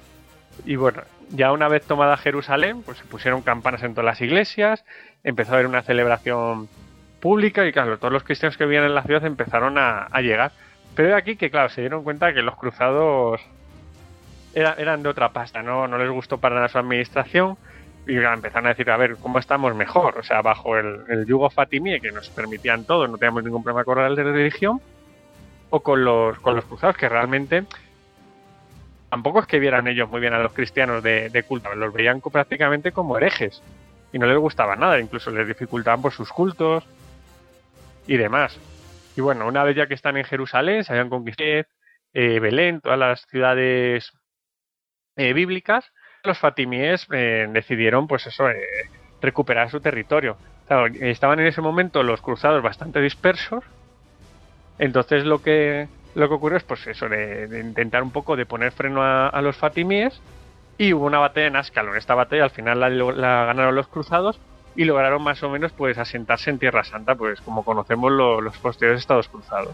Y bueno, ya una vez tomada Jerusalén, pues se pusieron campanas en todas las iglesias, empezó a haber una celebración pública y claro, todos los cristianos que vivían en la ciudad empezaron a llegar. Pero de aquí que, claro, se dieron cuenta que los cruzados eran de otra pasta, no les gustó para nada su administración y empezaron a decir, a ver, ¿cómo estamos mejor? O sea, bajo el yugo fatimí, que nos permitían todo, no teníamos ningún problema con la religión, o con los cruzados, que realmente tampoco es que vieran ellos muy bien a los cristianos de culto, los veían prácticamente como herejes y no les gustaba nada, incluso les dificultaban por sus cultos y demás. Y bueno, una vez ya que están en Jerusalén, se habían conquistado Belén, todas las ciudades bíblicas, los fatimíes decidieron pues eso, recuperar su territorio. Claro, estaban en ese momento los cruzados bastante dispersos, entonces lo que ocurrió es pues eso, de intentar un poco de poner freno a los fatimíes, y hubo una batalla en Ascalón. Esta batalla al final la ganaron los cruzados y lograron más o menos pues asentarse en Tierra Santa, pues como conocemos los posteriores estados cruzados.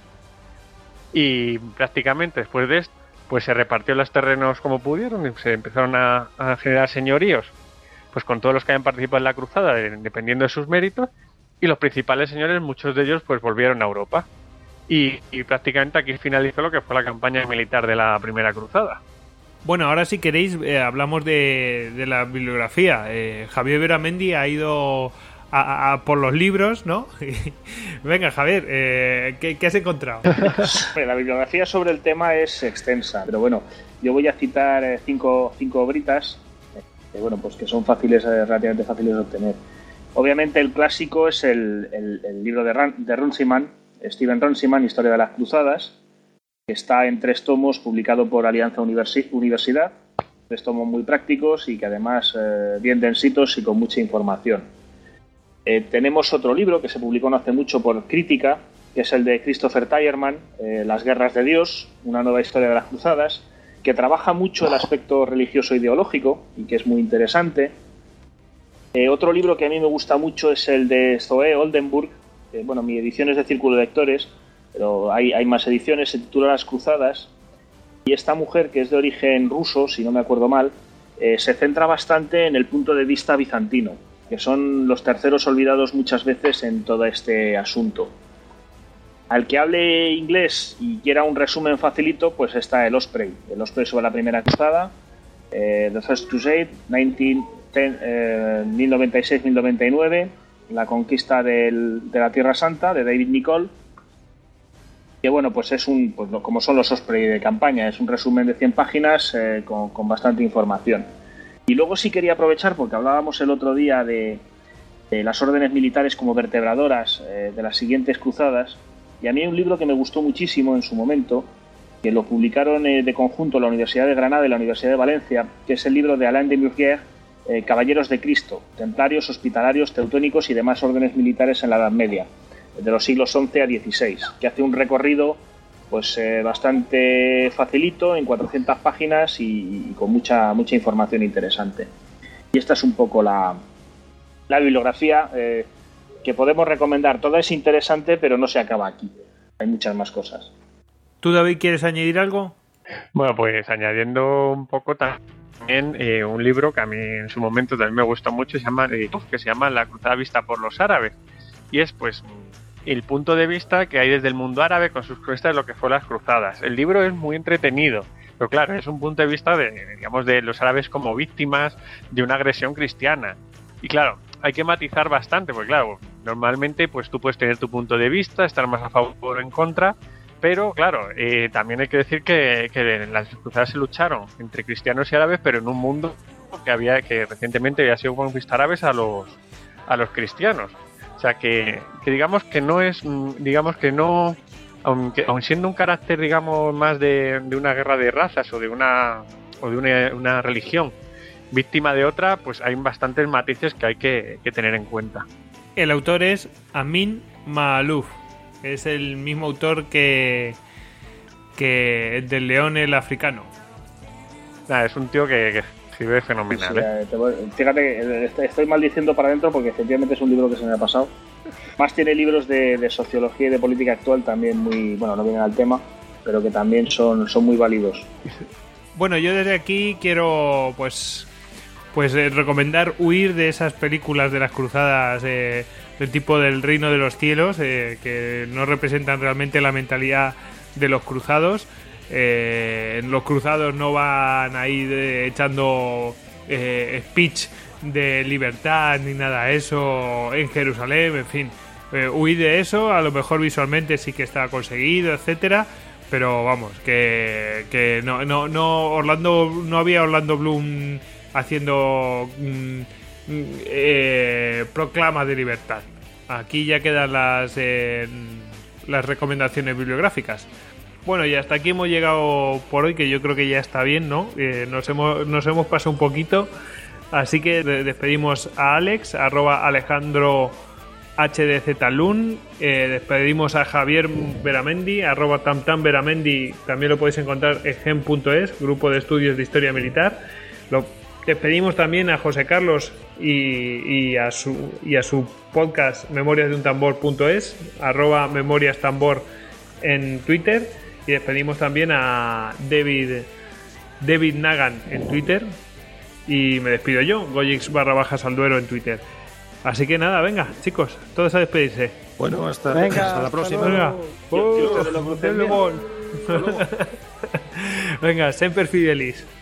Y prácticamente después de esto pues se repartió los terrenos como pudieron y se empezaron a generar señoríos pues con todos los que habían participado en la cruzada, dependiendo de sus méritos, y los principales señores, muchos de ellos pues volvieron a Europa. Y prácticamente aquí finalizó lo que fue la campaña militar de la primera cruzada. Bueno, ahora si queréis hablamos de la bibliografía. Javier Beramendi ha ido por los libros, ¿no? Venga, Javier, ¿qué has encontrado? La bibliografía sobre el tema es extensa, pero bueno, yo voy a citar cinco obritas bueno, pues que son relativamente fáciles de obtener. Obviamente el clásico es el libro de Runciman, Steven Runciman, Historia de las Cruzadas, que está en 3 tomos, publicado por Alianza Universidad, 3 tomos muy prácticos y que además bien densitos y con mucha información. Tenemos otro libro que se publicó no hace mucho por Crítica, que es el de Christopher Tyerman, Las Guerras de Dios, una nueva historia de las cruzadas, que trabaja mucho el aspecto religioso ideológico y que es muy interesante. Otro libro que a mí me gusta mucho es el de Zoe Oldenburg, bueno, mi edición es de Círculo de Lectores, pero hay más ediciones, se titula Las Cruzadas, y esta mujer, que es de origen ruso, si no me acuerdo mal, se centra bastante en el punto de vista bizantino, que son los terceros olvidados muchas veces en todo este asunto. Al que hable inglés y quiera un resumen facilito, pues está el Osprey sobre la primera cruzada, The First Crusade, 1096-1099, la conquista de la Tierra Santa, de David Nicol, que bueno, pues es pues como son los Osprey de campaña, es un resumen de 100 páginas con bastante información. Y luego sí quería aprovechar, porque hablábamos el otro día de las órdenes militares como vertebradoras de las siguientes cruzadas, y a mí hay un libro que me gustó muchísimo en su momento, que lo publicaron de conjunto la Universidad de Granada y la Universidad de Valencia, que es el libro de Alain de Murguer, Caballeros de Cristo, templarios, hospitalarios, teutónicos y demás órdenes militares en la Edad Media, de los siglos XI a XVI, que hace un recorrido pues bastante facilito, en 400 páginas y con mucha información interesante. Y esta es un poco la bibliografía que podemos recomendar. Toda es interesante, pero no se acaba aquí. Hay muchas más cosas. ¿Tú, David, quieres añadir algo? Bueno, pues añadiendo un poco también un libro que a mí en su momento también me gustó mucho, que se llama La Cruzada Vista por los Árabes. Y es pues el punto de vista que hay desde el mundo árabe con sus cruzadas, lo que fue las cruzadas. El libro es muy entretenido, pero claro, es un punto de vista de los árabes como víctimas de una agresión cristiana. Y claro, hay que matizar bastante, porque claro, normalmente pues tú puedes tener tu punto de vista, estar más a favor o en contra, pero claro, también hay que decir que las cruzadas se lucharon entre cristianos y árabes, pero en un mundo que recientemente había sido conquista árabes a los cristianos. O sea que digamos que no es, digamos que no, aun siendo un carácter, digamos, más de una guerra de razas o de una religión víctima de otra, pues hay bastantes matices que hay que tener en cuenta. El autor es Amin Maalouf. Es el mismo autor que del León el Africano. Nada, es un tío que escribe fenomenal. Sí, fíjate que estoy maldiciendo para adentro porque efectivamente es un libro que se me ha pasado. Más tiene libros de sociología y de política actual también muy, bueno, no vienen al tema, pero que también son muy válidos. Bueno, yo desde aquí quiero pues recomendar huir de esas películas de las cruzadas del tipo del Reino de los Cielos, que no representan realmente la mentalidad de los cruzados. Los cruzados no van ahí echando speech de libertad ni nada de eso en Jerusalén, en fin. Huir de eso, a lo mejor visualmente sí que está conseguido, etcétera, pero vamos, que no Orlando, no había Orlando Bloom haciendo proclamas de libertad. Aquí ya quedan las recomendaciones bibliográficas. Bueno, y hasta aquí hemos llegado por hoy, que yo creo que ya está bien, ¿no? Nos hemos pasado un poquito, así que despedimos a Alex, @Alejandro HDZLun, despedimos a Javier Beramendi, @TamTamBeramendi, también lo podéis encontrar en gen.es, grupo de estudios de historia militar. Despedimos también a José Carlos y a su podcast memoriasdeuntambor.es, @memoriastambor en Twitter, y despedimos también a David Nagan en Twitter, y me despido yo, Goyix_Salduero en Twitter. Así que nada, venga, chicos, todos a despedirse. Bueno, hasta la próxima. Venga, venga, Semper Fidelis.